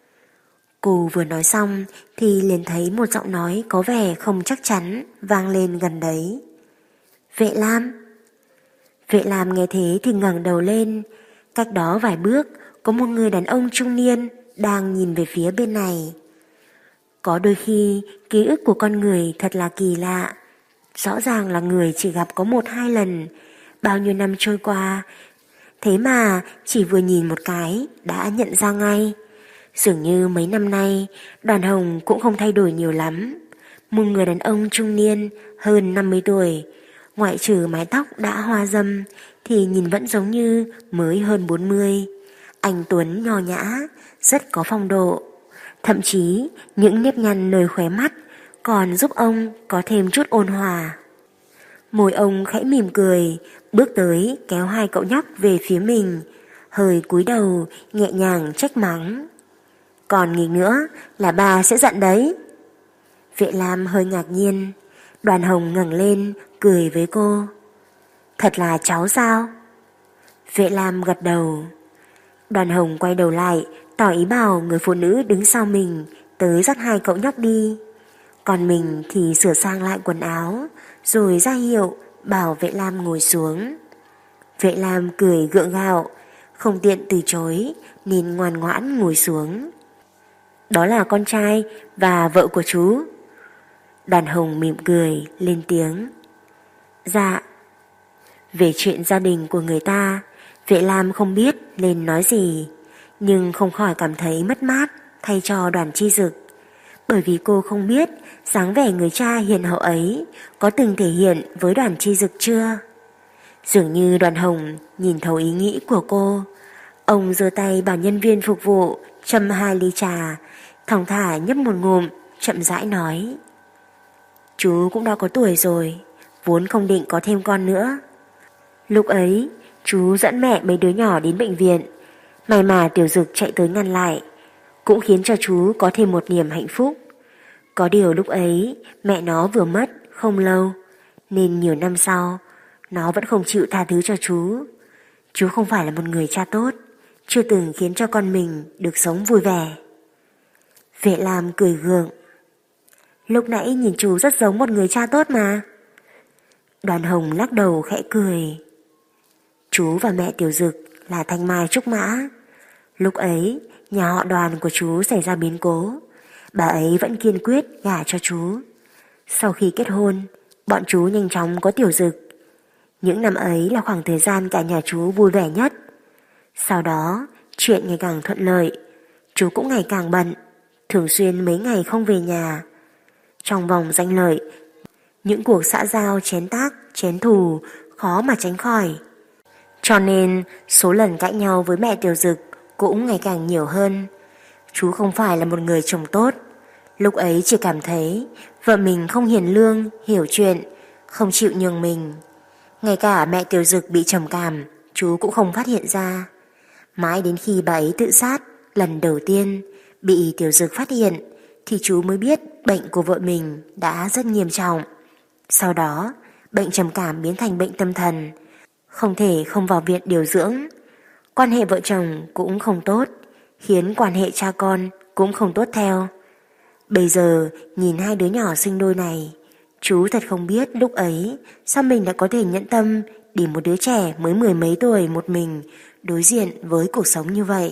Cô vừa nói xong thì liền thấy một giọng nói có vẻ không chắc chắn vang lên gần đấy. Vệ Lam. Vệ Lam nghe thế thì ngẩng đầu lên. Cách đó vài bước có một người đàn ông trung niên đang nhìn về phía bên này. Có đôi khi ký ức của con người thật là kỳ lạ. Rõ ràng là người chỉ gặp có 1-2 lần, bao nhiêu năm trôi qua, thế mà chỉ vừa nhìn một cái đã nhận ra ngay. Dường như mấy năm nay Đoàn Hồng cũng không thay đổi nhiều lắm. Một người đàn ông trung niên hơn 50 tuổi, ngoại trừ mái tóc đã hoa râm thì nhìn vẫn giống như mới hơn 40. Anh tuấn nho nhã, rất có phong độ. Thậm chí những nếp nhăn nơi khóe mắt còn giúp ông có thêm chút ôn hòa. Môi ông khẽ mỉm cười, bước tới kéo 2 cậu nhóc về phía mình, hơi cúi đầu nhẹ nhàng trách mắng. Còn nghỉ nữa là bà sẽ giận đấy. Vệ Lam hơi ngạc nhiên. Đoàn Hồng ngẩng lên cười với cô. Thật là cháu sao? Vệ Lam gật đầu. Đoàn Hồng quay đầu lại, tỏ ý bảo người phụ nữ đứng sau mình tới dắt hai cậu nhóc đi. Còn mình thì sửa sang lại quần áo, rồi ra hiệu bảo Vệ Lam ngồi xuống. Vệ Lam cười gượng gạo, không tiện từ chối nên ngoan ngoãn ngồi xuống. Đó là con trai và vợ của chú. Đoàn Hồng mỉm cười lên tiếng. Dạ. Về chuyện gia đình của người ta, Vệ Lam không biết nên nói gì, nhưng không khỏi cảm thấy mất mát thay cho Đoàn Chi Dực, bởi vì cô không biết dáng vẻ người cha hiền hậu ấy có từng thể hiện với Đoàn Chi Dực chưa. Dường như Đoàn Hồng nhìn thấu ý nghĩ của cô. Ông giơ tay bảo nhân viên phục vụ châm 2 ly trà, thong thả nhấp một ngụm, chậm rãi nói. Chú cũng đã có tuổi rồi, vốn không định có thêm con nữa. Lúc ấy chú dẫn mẹ mấy đứa nhỏ đến bệnh viện, may mà Tiểu Dực chạy tới ngăn lại, cũng khiến cho chú có thêm một niềm hạnh phúc. Có điều lúc ấy mẹ nó vừa mất không lâu, nên nhiều năm sau nó vẫn không chịu tha thứ cho chú. Chú không phải là một người cha tốt, chưa từng khiến cho con mình được sống vui vẻ. Vệ Lam cười gượng. Lúc nãy nhìn chú rất giống một người cha tốt mà. Đoàn Hồng lắc đầu khẽ cười. Chú và mẹ Tiểu Dực là Thanh Mai Trúc Mã. Lúc ấy nhà họ Đoàn của chú xảy ra biến cố, bà ấy vẫn kiên quyết gả cho chú. Sau khi kết hôn, bọn chú nhanh chóng có Tiểu Dực. Những năm ấy là khoảng thời gian cả nhà chú vui vẻ nhất. Sau đó chuyện ngày càng thuận lợi, chú cũng ngày càng bận, thường xuyên mấy ngày không về nhà. Trong vòng danh lợi, những cuộc xã giao chén tác, chén thù khó mà tránh khỏi. Cho nên số lần cãi nhau với mẹ Tiểu Dực cũng ngày càng nhiều hơn. Chú không phải là một người chồng tốt. Lúc ấy chỉ cảm thấy vợ mình không hiền lương, hiểu chuyện, không chịu nhường mình. Ngay cả mẹ Tiểu Dực bị trầm cảm, chú cũng không phát hiện ra. Mãi đến khi bà ấy tự sát lần đầu tiên bị Tiểu Dực phát hiện, thì chú mới biết bệnh của vợ mình đã rất nghiêm trọng. Sau đó bệnh trầm cảm biến thành bệnh tâm thần, không thể không vào viện điều dưỡng. Quan hệ vợ chồng cũng không tốt, khiến quan hệ cha con cũng không tốt theo. Bây giờ nhìn hai đứa nhỏ sinh đôi này, chú thật không biết lúc ấy sao mình đã có thể nhẫn tâm để một đứa trẻ mới 10 mấy tuổi một mình đối diện với cuộc sống như vậy.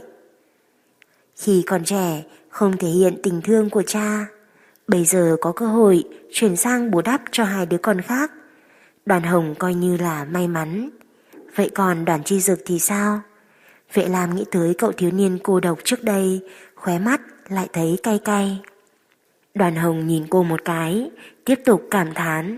Khi còn trẻ không thể hiện tình thương của cha, bây giờ có cơ hội chuyển sang bù đắp cho hai đứa con khác. Đoàn Hồng coi như là may mắn. Vậy còn Đoàn Chi Dực thì sao? Vệ Lam nghĩ tới cậu thiếu niên cô độc trước đây, khóe mắt lại thấy cay cay. Đoàn Hồng nhìn cô một cái, tiếp tục cảm thán.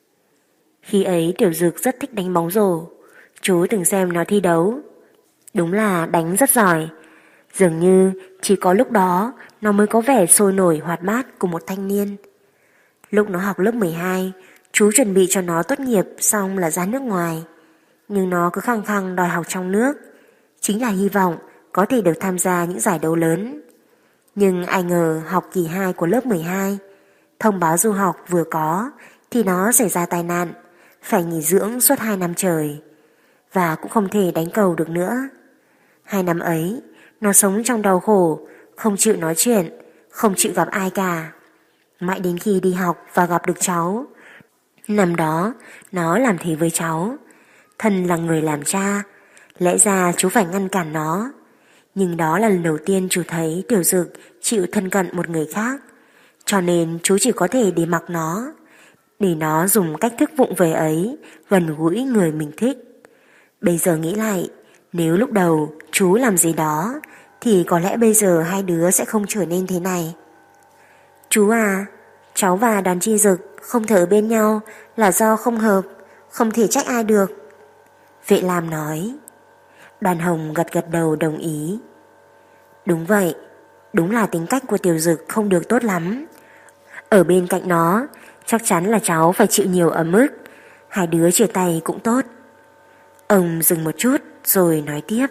Khi ấy Tiểu Dực rất thích đánh bóng rổ, chú từng xem nó thi đấu. Đúng là đánh rất giỏi. Dường như chỉ có lúc đó nó mới có vẻ sôi nổi hoạt bát của một thanh niên. Lúc nó học lớp 12, chú chuẩn bị cho nó tốt nghiệp xong là ra nước ngoài. Nhưng nó cứ khăng khăng đòi học trong nước, chính là hy vọng có thể được tham gia những giải đấu lớn. Nhưng ai ngờ học kỳ 2 của lớp 12, thông báo du học vừa có thì nó xảy ra tai nạn, phải nghỉ dưỡng suốt 2 năm trời, và cũng không thể đánh cầu được nữa. 2 năm ấy, nó sống trong đau khổ, không chịu nói chuyện, không chịu gặp ai cả. Mãi đến khi đi học và gặp được cháu, năm đó nó làm thế với cháu. Thân là người làm cha, lẽ ra chú phải ngăn cản nó. Nhưng đó là lần đầu tiên chú thấy Tiểu Dực chịu thân cận một người khác, cho nên chú chỉ có thể để mặc nó, để nó dùng cách thức vụng về ấy gần gũi người mình thích. Bây giờ nghĩ lại, nếu lúc đầu chú làm gì đó thì có lẽ bây giờ hai đứa sẽ không trở nên thế này. Chú à, cháu và Đoàn Chi Dực không thể ở bên nhau là do không hợp, không thể trách ai được. Vệ Lam nói. Đoàn Hồng gật gật đầu đồng ý. Đúng vậy, đúng là tính cách của Tiểu Dực không được tốt lắm. Ở bên cạnh nó, chắc chắn là cháu phải chịu nhiều ấm ức. Hai đứa chia tay cũng tốt. Ông dừng một chút rồi nói tiếp.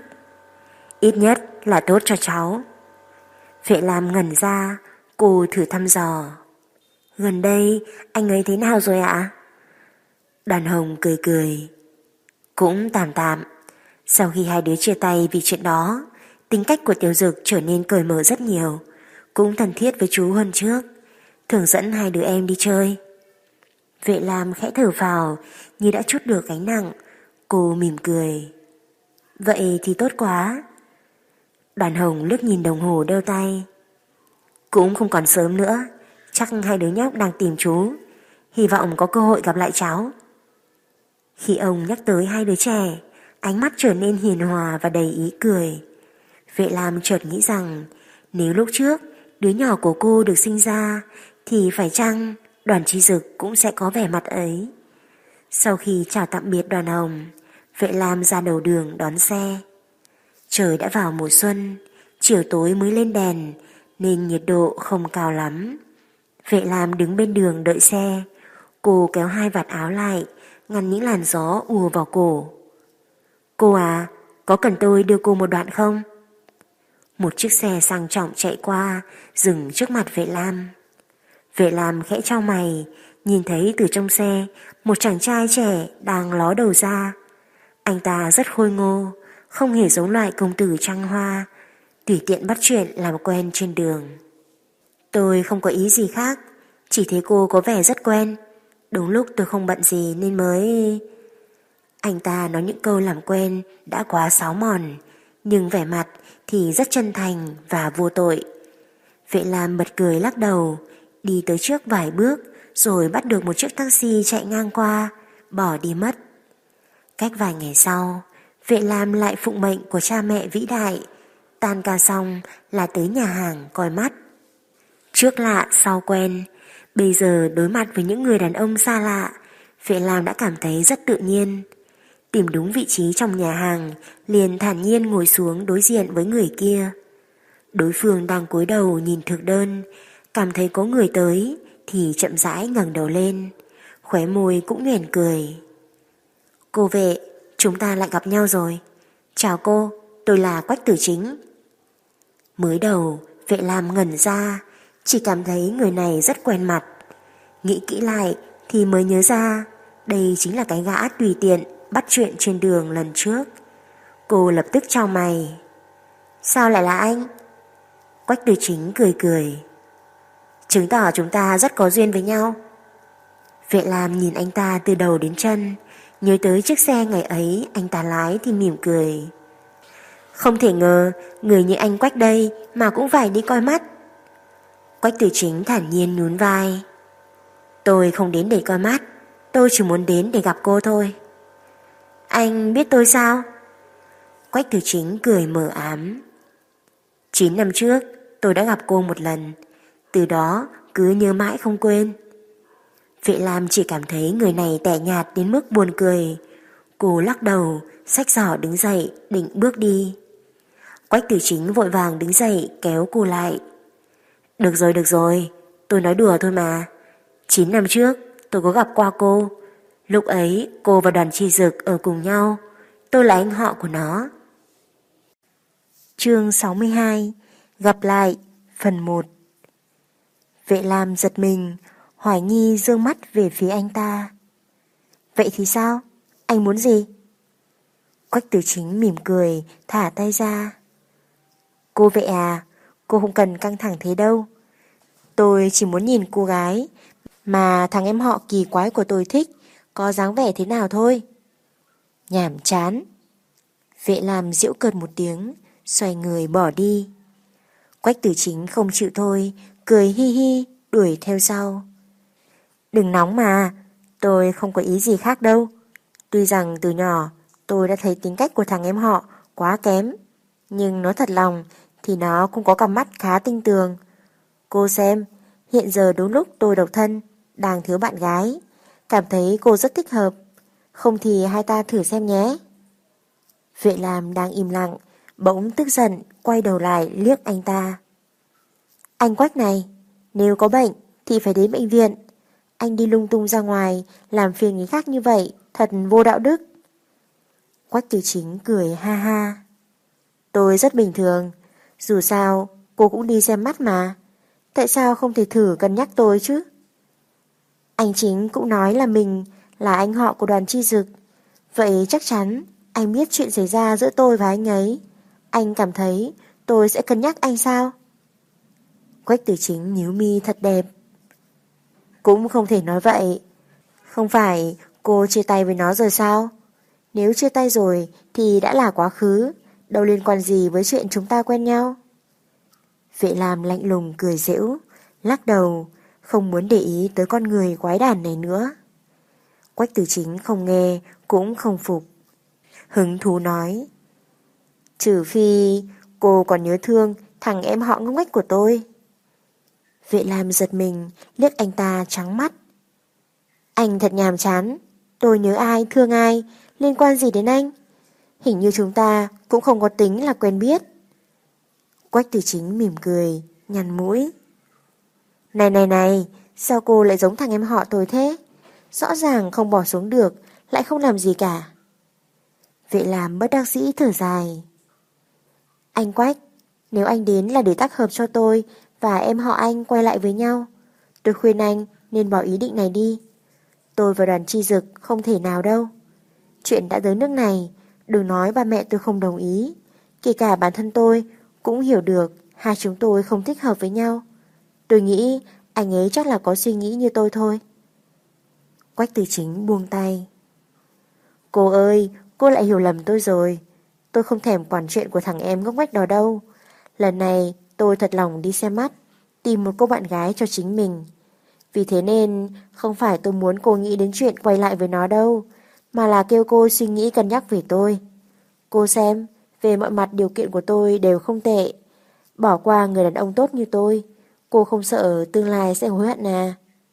Ít nhất là tốt cho cháu. Vệ Lam ngẩn ra, cô thử thăm dò. Gần đây anh ấy thế nào rồi ạ? Đoàn Hồng cười cười. Cũng tạm tạm. Sau khi hai đứa chia tay vì chuyện đó Tính cách của Tiểu Dực trở nên cởi mở rất nhiều, cũng thân thiết với chú hơn trước, thường dẫn hai đứa em đi chơi. Vệ Lam khẽ thở phào như đã trút được gánh nặng. Cô mỉm cười. Vậy thì tốt quá. Đoàn Hồng liếc nhìn đồng hồ đeo tay. Cũng không còn sớm nữa, chắc hai đứa nhóc đang tìm chú, hy vọng có cơ hội gặp lại cháu. Khi ông nhắc tới hai đứa trẻ, ánh mắt trở nên hiền hòa và đầy ý cười. Vệ Lam chợt nghĩ rằng nếu lúc trước đứa nhỏ của cô được sinh ra thì phải chăng Đoàn Chi Dực cũng sẽ có vẻ mặt ấy. Sau khi chào tạm biệt Đoàn Hồng, Vệ Lam ra đầu đường đón xe. Trời đã vào mùa xuân, chiều tối mới lên đèn nên nhiệt độ không cao lắm. Vệ Lam đứng bên đường đợi xe. Cô kéo hai vạt áo lại, ngăn những làn gió ùa vào cổ. Cô à, có cần tôi đưa cô một đoạn không? Một chiếc xe sang trọng chạy qua, dừng trước mặt Vệ Lam. Vệ Lam khẽ chau mày, nhìn thấy từ trong xe một chàng trai trẻ đang ló đầu ra. Anh ta rất khôi ngô, không hề giống loại công tử trăng hoa, tùy tiện bắt chuyện làm quen trên đường. Tôi không có ý gì khác, chỉ thấy cô có vẻ rất quen. Đúng lúc tôi không bận gì nên mới... Anh ta nói những câu làm quen đã quá sáo mòn, nhưng vẻ mặt thì rất chân thành và vô tội. Vệ Lam bật cười lắc đầu, đi tới trước vài bước rồi bắt được một chiếc taxi chạy ngang qua, bỏ đi mất. Cách vài ngày sau, Vệ Lam lại phụng mệnh của cha mẹ vĩ đại, tan ca xong là tới nhà hàng coi mắt. Trước lạ sau quen, bây giờ đối mặt với những người đàn ông xa lạ, Vệ Lam đã cảm thấy rất tự nhiên. Tìm đúng vị trí trong nhà hàng, liền thản nhiên ngồi xuống đối diện với người kia. Đối phương đang cúi đầu nhìn thực đơn, cảm thấy có người tới thì chậm rãi ngẩng đầu lên, khóe môi cũng nhoẻn cười. Cô Vệ, chúng ta lại gặp nhau rồi. Chào cô, tôi là Quách Tử Chính. Mới đầu, Vệ Lam ngẩn ra, chỉ cảm thấy người này rất quen mặt. Nghĩ kỹ lại thì mới nhớ ra, đây chính là cái gã tùy tiện bắt chuyện trên đường lần trước. Cô lập tức chau mày. Sao lại là anh? Quách Tử Chính cười cười. Chứng tỏ chúng ta rất có duyên với nhau. Vệ Lam nhìn anh ta từ đầu đến chân, nhớ tới chiếc xe ngày ấy anh ta lái thì mỉm cười. Không thể ngờ người như anh Quách đây mà cũng phải đi coi mắt. Quách Tử Chính thản nhiên nhún vai. Tôi không đến để coi mắt, tôi chỉ muốn đến để gặp cô thôi. Anh biết tôi sao? Quách Tử Chính cười mờ ám. 9 năm trước tôi đã gặp cô một lần, từ đó cứ nhớ mãi không quên. Vệ Lam chỉ cảm thấy người này tẻ nhạt đến mức buồn cười. Cô lắc đầu, xách giỏ đứng dậy định bước đi. Quách Tử Chính vội vàng đứng dậy kéo cô lại. Được rồi, tôi nói đùa thôi mà. 9 năm trước tôi có gặp qua cô. Lúc ấy cô và Đoàn Chi Dực ở cùng nhau, tôi là anh họ của nó. Chương 62 Gặp lại phần 1. Vệ Lam giật mình, hoài nghi dương mắt về phía anh ta. Vậy thì sao? Anh muốn gì? Quách Tử Chính mỉm cười, thả tay ra. Cô Vệ à, cô không cần căng thẳng thế đâu. Tôi chỉ muốn nhìn cô gái mà thằng em họ kỳ quái của tôi thích có dáng vẻ thế nào thôi. Nhảm chán. Vệ Lam giễu cợt một tiếng, xoay người bỏ đi. Quách Tử Chính không chịu thôi, cười hi hi đuổi theo sau. Đừng nóng mà, tôi không có ý gì khác đâu. Tuy rằng từ nhỏ tôi đã thấy tính cách của thằng em họ quá kém, nhưng nói thật lòng thì nó cũng có cặp mắt khá tinh tường. Cô xem, hiện giờ đúng lúc tôi độc thân, đang thiếu bạn gái, cảm thấy cô rất thích hợp. Không thì hai ta thử xem nhé. Vệ Lam đang im lặng, bỗng tức giận quay đầu lại liếc anh ta. Anh Quách này, nếu có bệnh thì phải đến bệnh viện. Anh đi lung tung ra ngoài làm phiền người khác như vậy thật vô đạo đức. Quách Tử Chính cười ha ha. Tôi rất bình thường, dù sao cô cũng đi xem mắt mà, tại sao không thể thử cân nhắc tôi chứ? Anh Chính cũng nói là mình là anh họ của Đoàn Chi Dực, vậy chắc chắn anh biết chuyện xảy ra giữa tôi và anh ấy, Anh cảm thấy tôi sẽ cân nhắc anh sao? Quách Tử Chính nhíu mi thật đẹp. Cũng không thể nói vậy. Không phải cô chia tay với nó rồi sao? Nếu chia tay rồi thì đã là quá khứ, đâu liên quan gì với chuyện chúng ta quen nhau. Vệ Lam lạnh lùng cười giễu, lắc đầu, không muốn để ý tới con người quái đản này nữa. Quách Tử Chính không nghe, cũng không phục. Hứng thú nói, trừ phi cô còn nhớ thương thằng em họ ngốc nghếch của tôi. Vệ Lam giật mình, liếc anh ta trắng mắt. Anh thật nhàm chán, tôi nhớ ai, thương ai, liên quan gì đến anh? Hình như chúng ta cũng không có tính là quen biết. Quách Tử Chính mỉm cười, nhăn mũi. Này, sao cô lại giống thằng em họ tôi thế? Rõ ràng không bỏ xuống được, lại không làm gì cả. Vệ Lam bất đắc dĩ thở dài. Anh Quách, nếu anh đến là để tác hợp cho tôi và em họ anh quay lại với nhau, tôi khuyên anh nên bỏ ý định này đi. Tôi và Đoàn Chi Dực không thể nào đâu. Chuyện đã tới nước này, đừng nói ba mẹ tôi không đồng ý. Kể cả bản thân tôi cũng hiểu được hai chúng tôi không thích hợp với nhau. Tôi nghĩ anh ấy chắc là có suy nghĩ như tôi thôi. Quách Tử Chính buông tay. Cô ơi, cô lại hiểu lầm tôi rồi. Tôi không thèm quản chuyện của thằng em ngốc nghếch đó đâu. Lần này tôi thật lòng đi xem mắt, tìm một cô bạn gái cho chính mình. Vì thế nên không phải tôi muốn cô nghĩ đến chuyện quay lại với nó đâu, mà là kêu cô suy nghĩ cân nhắc về tôi. Cô xem, về mọi mặt điều kiện của tôi đều không tệ. Bỏ qua người đàn ông tốt như tôi, cô không sợ tương lai sẽ hối hận à?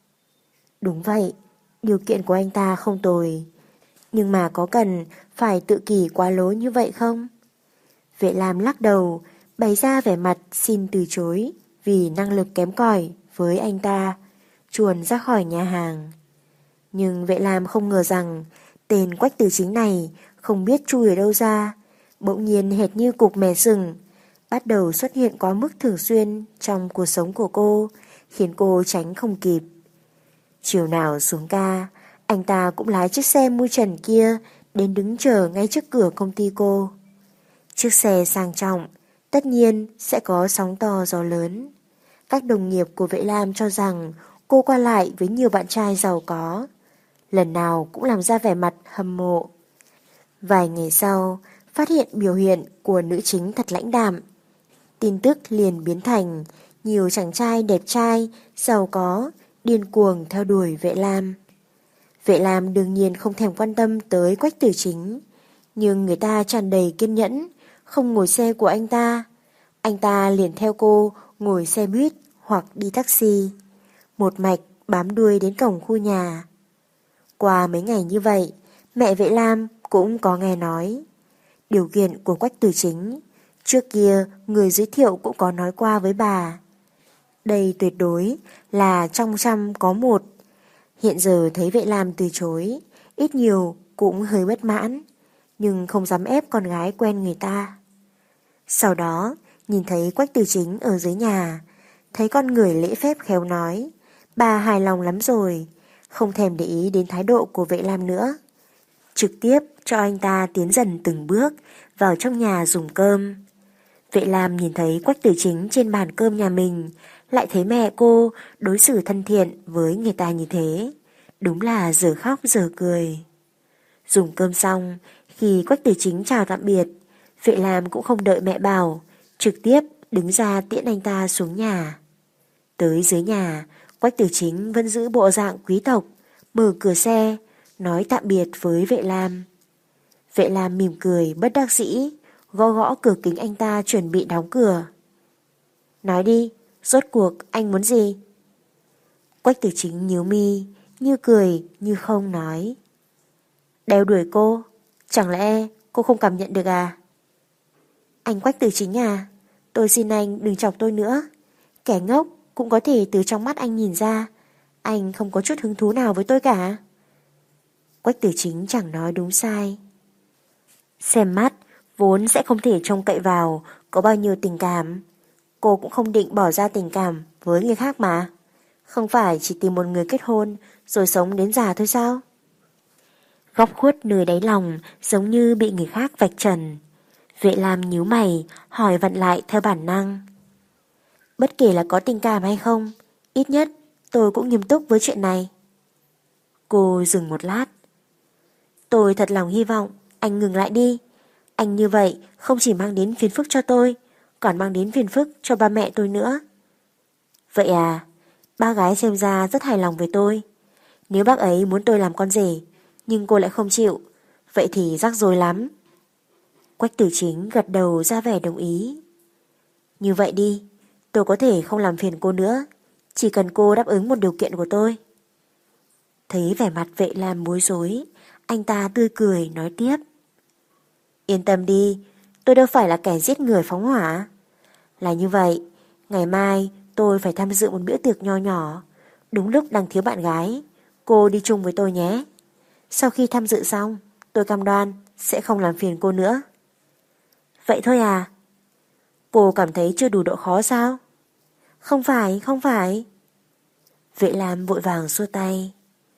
Đúng vậy, điều kiện của anh ta không tồi. Nhưng mà có cần phải tự kỷ quá lố như vậy không? Vệ Lam lắc đầu, bày ra vẻ mặt xin từ chối vì năng lực kém cỏi với anh ta, chuồn ra khỏi nhà hàng. Nhưng Vệ Lam không ngờ rằng tên Quách Tử Chính này không biết chui ở đâu ra, bỗng nhiên hệt như cục mè sừng, bắt đầu xuất hiện quá mức thường xuyên trong cuộc sống của cô, khiến cô tránh không kịp. Chiều nào xuống ca, anh ta cũng lái chiếc xe mui trần kia đến đứng chờ ngay trước cửa công ty cô. Chiếc xe sang trọng, tất nhiên sẽ có sóng to gió lớn. Các đồng nghiệp của Vệ Lam cho rằng cô qua lại với nhiều bạn trai giàu có, lần nào cũng làm ra vẻ mặt hâm mộ. Vài ngày sau, phát hiện biểu hiện của nữ chính thật lãnh đạm. Tin tức liền biến thành nhiều chàng trai đẹp trai, giàu có, điên cuồng theo đuổi Vệ Lam. Vệ Lam đương nhiên không thèm quan tâm tới Quách Tử Chính, nhưng người ta tràn đầy kiên nhẫn, không ngồi xe của anh ta liền theo cô ngồi xe buýt hoặc đi taxi, một mạch bám đuôi đến cổng khu nhà. Qua mấy ngày như vậy, mẹ Vệ Lam cũng có nghe nói. Điều kiện của Quách Tử Chính, trước kia người giới thiệu cũng có nói qua với bà. Đây tuyệt đối là trong trăm có một. Hiện giờ thấy Vệ Lam từ chối, ít nhiều cũng hơi bất mãn, nhưng không dám ép con gái quen người ta. Sau đó, nhìn thấy Quách Tử Chính ở dưới nhà, thấy con người lễ phép khéo nói, bà hài lòng lắm rồi, không thèm để ý đến thái độ của Vệ Lam nữa. Trực tiếp cho anh ta tiến dần từng bước vào trong nhà dùng cơm. Vệ Lam nhìn thấy Quách Tử Chính trên bàn cơm nhà mình, lại thấy mẹ cô đối xử thân thiện với người ta như thế. Đúng là giờ khóc giờ cười. Dùng cơm xong, khi Quách Tử Chính chào tạm biệt, Vệ Lam cũng không đợi mẹ bảo, trực tiếp đứng ra tiễn anh ta xuống nhà. Tới dưới nhà, Quách Tử Chính vẫn giữ bộ dạng quý tộc, mở cửa xe, nói tạm biệt với Vệ Lam. Vệ Lam mỉm cười bất đắc dĩ, gõ gõ cửa kính anh ta chuẩn bị đóng cửa. Nói đi, rốt cuộc anh muốn gì? Quách Tử Chính nhíu mi, như cười như không nói. Đeo đuổi cô, chẳng lẽ cô không cảm nhận được à? Anh Quách Tử Chính à, tôi xin anh đừng chọc tôi nữa. Kẻ ngốc cũng có thể từ trong mắt anh nhìn ra, anh không có chút hứng thú nào với tôi cả. Quách Tử Chính chẳng nói đúng sai. Xem mắt vốn sẽ không thể trông cậy vào có bao nhiêu tình cảm. Cô cũng không định bỏ ra tình cảm với người khác mà. Không phải chỉ tìm một người kết hôn rồi sống đến già thôi sao? Góc khuất nơi đáy lòng giống như bị người khác vạch trần. Vệ Lam nhíu mày, hỏi vặn lại theo bản năng. Bất kể là có tình cảm hay không, ít nhất tôi cũng nghiêm túc với chuyện này. Cô dừng một lát. Tôi thật lòng hy vọng anh ngừng lại đi. Anh như vậy không chỉ mang đến phiền phức cho tôi, còn mang đến phiền phức cho ba mẹ tôi nữa. Vậy à, ba gái xem ra rất hài lòng với tôi. Nếu bác ấy muốn tôi làm con rể, nhưng cô lại không chịu, vậy thì rắc rối lắm. Quách Tử Chính gật đầu ra vẻ đồng ý. Như vậy đi, tôi có thể không làm phiền cô nữa, chỉ cần cô đáp ứng một điều kiện của tôi. Thấy vẻ mặt Vệ Lam bối rối, anh ta tươi cười nói tiếp. Yên tâm đi, tôi đâu phải là kẻ giết người phóng hỏa. Là như vậy, ngày mai tôi phải tham dự một bữa tiệc nho nhỏ, đúng lúc đang thiếu bạn gái. Cô đi chung với tôi nhé. Sau khi tham dự xong, tôi cam đoan sẽ không làm phiền cô nữa. Vậy thôi à? Cô cảm thấy chưa đủ độ khó sao? Không phải, không phải. Vệ Lam vội vàng xua tay.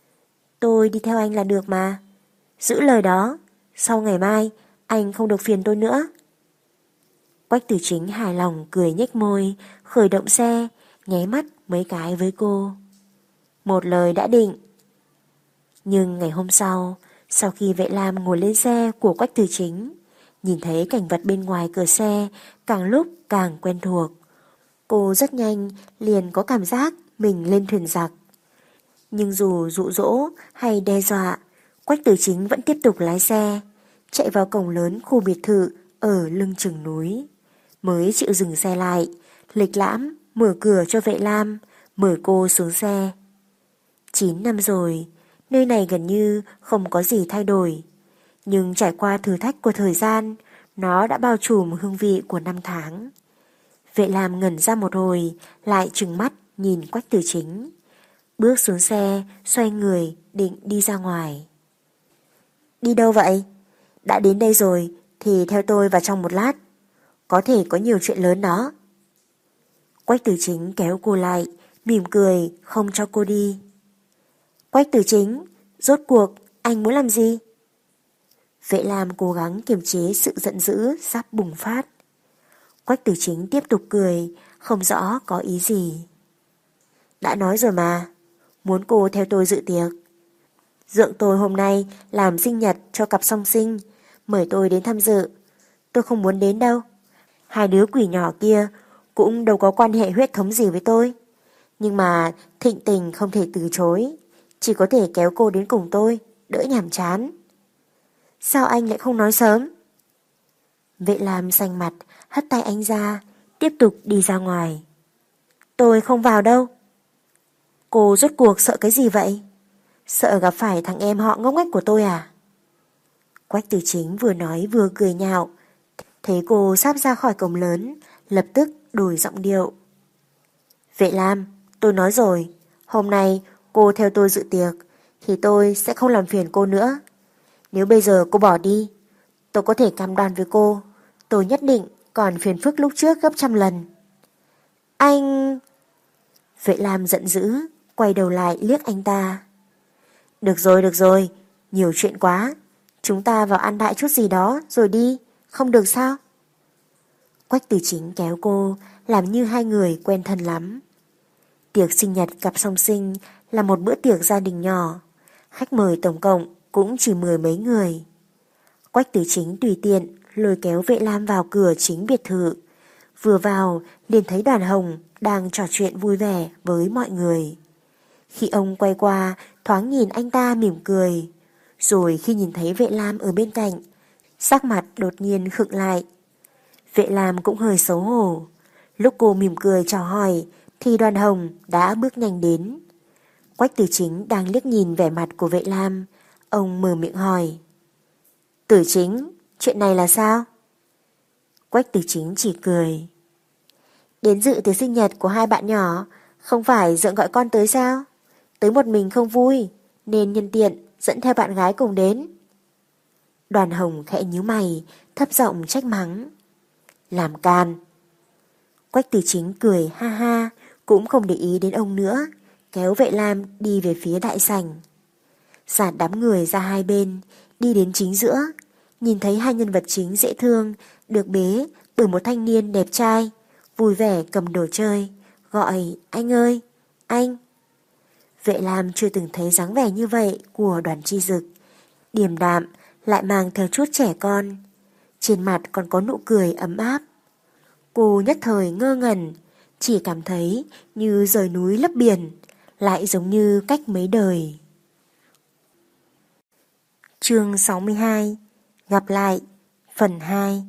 Tôi đi theo anh là được mà. Giữ lời đó, sau ngày mai anh không được phiền tôi nữa. Quách Tử Chính hài lòng cười nhếch môi, khởi động xe, nháy mắt mấy cái với cô. Một lời đã định. Nhưng ngày hôm sau khi Vệ Lam ngồi lên xe của Quách Tử Chính, nhìn thấy cảnh vật bên ngoài cửa xe càng lúc càng quen thuộc. Cô rất nhanh liền có cảm giác mình lên thuyền giặc. Nhưng dù dụ dỗ hay đe dọa, Quách Tử Chính vẫn tiếp tục lái xe, chạy vào cổng lớn khu biệt thự ở lưng chừng núi. Mới chịu dừng xe lại, lịch lãm mở cửa cho Vệ Lam, mời cô xuống xe. 9 năm rồi, nơi này gần như không có gì thay đổi. Nhưng trải qua thử thách của thời gian, nó đã bao trùm hương vị của năm tháng. Vệ Lam ngẩn ra một hồi, lại trừng mắt nhìn Quách Tử Chính. Bước xuống xe, xoay người, định đi ra ngoài. Đi đâu vậy? Đã đến đây rồi, thì theo tôi vào trong một lát. Có thể có nhiều chuyện lớn đó. Quách Tử Chính kéo cô lại, mỉm cười, không cho cô đi. Quách Tử Chính, rốt cuộc, anh muốn làm gì? Vệ Lam cố gắng kiềm chế sự giận dữ sắp bùng phát. Quách Tử Chính tiếp tục cười, không rõ có ý gì. Đã nói rồi mà, muốn cô theo tôi dự tiệc. Dượng tôi hôm nay làm sinh nhật cho cặp song sinh, mời tôi đến tham dự. Tôi không muốn đến đâu. Hai đứa quỷ nhỏ kia cũng đâu có quan hệ huyết thống gì với tôi. Nhưng mà thịnh tình không thể từ chối, chỉ có thể kéo cô đến cùng tôi, đỡ nhàm chán. Sao anh lại không nói sớm? Vệ Lam xanh mặt, hất tay anh ra, tiếp tục đi ra ngoài. Tôi không vào đâu. Cô rốt cuộc sợ cái gì vậy? Sợ gặp phải thằng em họ ngốc nghếch của tôi à? Quách Tử Chính vừa nói vừa cười nhạo. Thấy cô sắp ra khỏi cổng lớn, lập tức đổi giọng điệu. Vệ Lam, tôi nói rồi, hôm nay cô theo tôi dự tiệc, thì tôi sẽ không làm phiền cô nữa. Nếu bây giờ cô bỏ đi, tôi có thể cam đoan với cô, tôi nhất định còn phiền phức lúc trước gấp 100 lần. Anh... Vệ Lam giận dữ, quay đầu lại liếc anh ta. Được rồi, nhiều chuyện quá. Chúng ta vào ăn đại chút gì đó rồi đi, không được sao? Quách Tử Chính kéo cô, làm như hai người quen thân lắm. Tiệc sinh nhật cặp song sinh là một bữa tiệc gia đình nhỏ. Khách mời tổng cộng cũng chỉ 10 mấy người. Quách Tử Chính tùy tiện lôi kéo Vệ Lam vào cửa chính biệt thự. Vừa vào liền thấy Đoàn Hồng đang trò chuyện vui vẻ với mọi người. Khi ông quay qua, thoáng nhìn anh ta mỉm cười. Rồi khi nhìn thấy Vệ Lam ở bên cạnh, sắc mặt đột nhiên khựng lại. Vệ Lam cũng hơi xấu hổ. Lúc cô mỉm cười chào hỏi thì Đoàn Hồng đã bước nhanh đến. Quách Tử Chính đang liếc nhìn vẻ mặt của Vệ Lam. Ông mở miệng hỏi. Tử Chính, chuyện này là sao? Quách Tử Chính chỉ cười. Đến dự tiệc sinh nhật của hai bạn nhỏ, không phải Dượng gọi con tới sao? Tới một mình không vui, nên nhân tiện dẫn theo bạn gái cùng đến. Đoàn Hồng khẽ nhíu mày, thấp giọng trách mắng. Làm can. Quách Tử Chính cười ha ha, cũng không để ý đến ông nữa, kéo Vệ Lam đi về phía đại sảnh. Dạt đám người ra hai bên, đi đến chính giữa, nhìn thấy hai nhân vật chính dễ thương được bế bởi một thanh niên đẹp trai, vui vẻ cầm đồ chơi, gọi anh ơi, anh. Vệ Lam chưa từng thấy dáng vẻ như vậy của Đoàn Chi Dực, điềm đạm lại mang theo chút trẻ con, trên mặt còn có nụ cười ấm áp. Cô nhất thời ngơ ngẩn, chỉ cảm thấy như rời núi lấp biển, lại giống như cách mấy đời. Chương 62 Gặp lại Phần 2.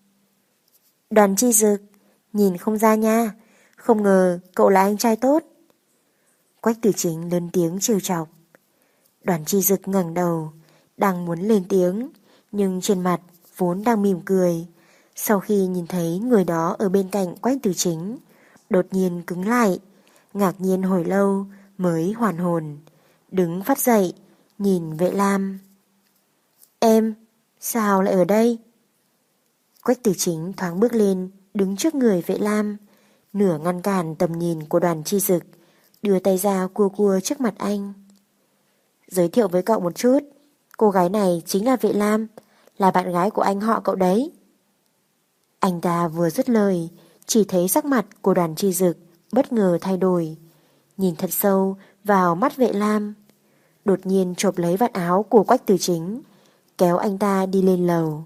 Đoàn Chi Dực, nhìn không ra nha, không ngờ cậu là anh trai tốt. Quách Tử Chính lớn tiếng trêu chọc. Đoàn Chi Dực ngẩng đầu, đang muốn lên tiếng, nhưng trên mặt vốn đang mỉm cười. Sau khi nhìn thấy người đó ở bên cạnh Quách Tử Chính, đột nhiên cứng lại, ngạc nhiên hồi lâu mới hoàn hồn, đứng phát dậy, nhìn Vệ Lam. Em, sao lại ở đây? Quách Tử Chính thoáng bước lên, đứng trước người Vệ Lam, nửa ngăn cản tầm nhìn của Đoàn Chi Dực, đưa tay ra cua cua trước mặt anh. Giới thiệu với cậu một chút, cô gái này chính là Vệ Lam, là bạn gái của anh họ cậu đấy. Anh ta vừa dứt lời, chỉ thấy sắc mặt của Đoàn Chi Dực bất ngờ thay đổi, nhìn thật sâu vào mắt Vệ Lam, đột nhiên chộp lấy vạt áo của Quách Tử Chính, kéo anh ta đi lên lầu.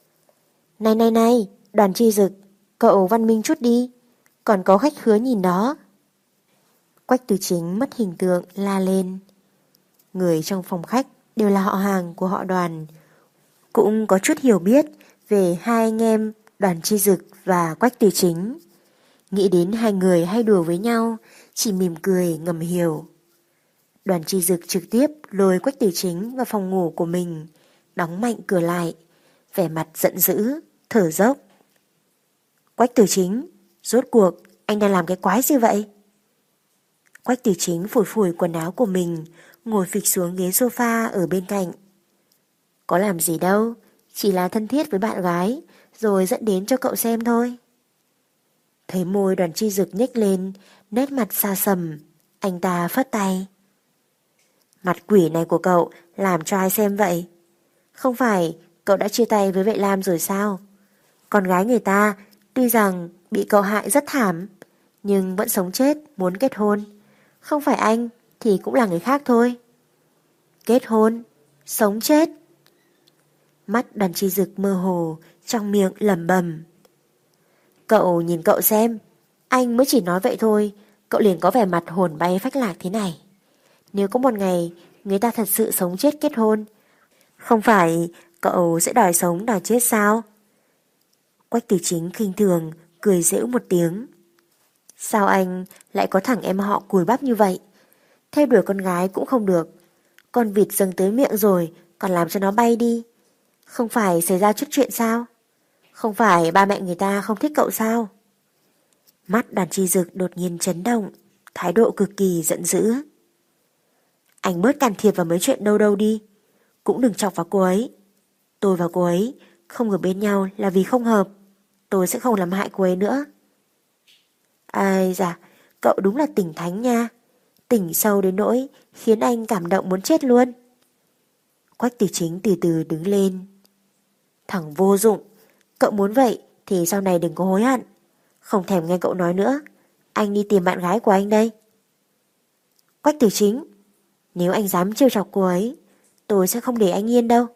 Này, Đoàn Chi Dực, cậu văn minh chút đi, còn có khách khứa nhìn đó. Quách Tử Chính mất hình tượng la lên. Người trong phòng khách đều là họ hàng của họ Đoàn, cũng có chút hiểu biết về hai anh em Đoàn Chi Dực và Quách Tử Chính. Nghĩ đến hai người hay đùa với nhau, chỉ mỉm cười ngầm hiểu. Đoàn Chi Dực trực tiếp lôi Quách Tử Chính vào phòng ngủ của mình, đóng mạnh cửa lại, vẻ mặt giận dữ, thở dốc. Quách Tử Chính, rốt cuộc anh đang làm cái quái gì vậy? Quách Tử Chính phủi phủi quần áo của mình, ngồi phịch xuống ghế sofa ở bên cạnh. Có làm gì đâu, chỉ là thân thiết với bạn gái, rồi dẫn đến cho cậu xem thôi. Thấy môi Đoàn Chi Dực nhếch lên, nét mặt xa sầm, anh ta phất tay. Mặt quỷ này của cậu làm cho ai xem vậy? Không phải cậu đã chia tay với Vệ Lam rồi sao? Con gái người ta tuy rằng bị cậu hại rất thảm, nhưng vẫn sống chết muốn kết hôn. Không phải anh thì cũng là người khác thôi. Kết hôn? Sống chết? Mắt Đoàn Chi Dực mơ hồ, trong miệng lẩm bẩm. Cậu nhìn cậu xem, anh mới chỉ nói vậy thôi, cậu liền có vẻ mặt hồn bay phách lạc thế này. Nếu có một ngày người ta thật sự sống chết kết hôn, không phải cậu sẽ đòi sống đòi chết sao? Quách Tử Chính khinh thường, cười giễu một tiếng. Sao anh lại có thằng em họ cùi bắp như vậy? Theo đuổi con gái cũng không được, con vịt dâng tới miệng rồi còn làm cho nó bay đi. Không phải xảy ra chút chuyện sao? Không phải ba mẹ người ta không thích cậu sao? Mắt Đoàn Chi Dực đột nhiên chấn động, thái độ cực kỳ giận dữ. Anh bớt can thiệp vào mấy chuyện đâu đâu đi, cũng đừng chọc vào cô ấy. Tôi và cô ấy không ở bên nhau là vì không hợp, tôi sẽ không làm hại cô ấy nữa. Ai da, cậu đúng là tỉnh thánh nha, tỉnh sâu đến nỗi khiến anh cảm động muốn chết luôn. Quách Tử Chính từ từ đứng lên. Thằng vô dụng, cậu muốn vậy thì sau này đừng có hối hận. Không thèm nghe cậu nói nữa, anh đi tìm bạn gái của anh đây. Quách Tử Chính, nếu anh dám trêu chọc cô ấy, tôi sẽ không để anh yên đâu.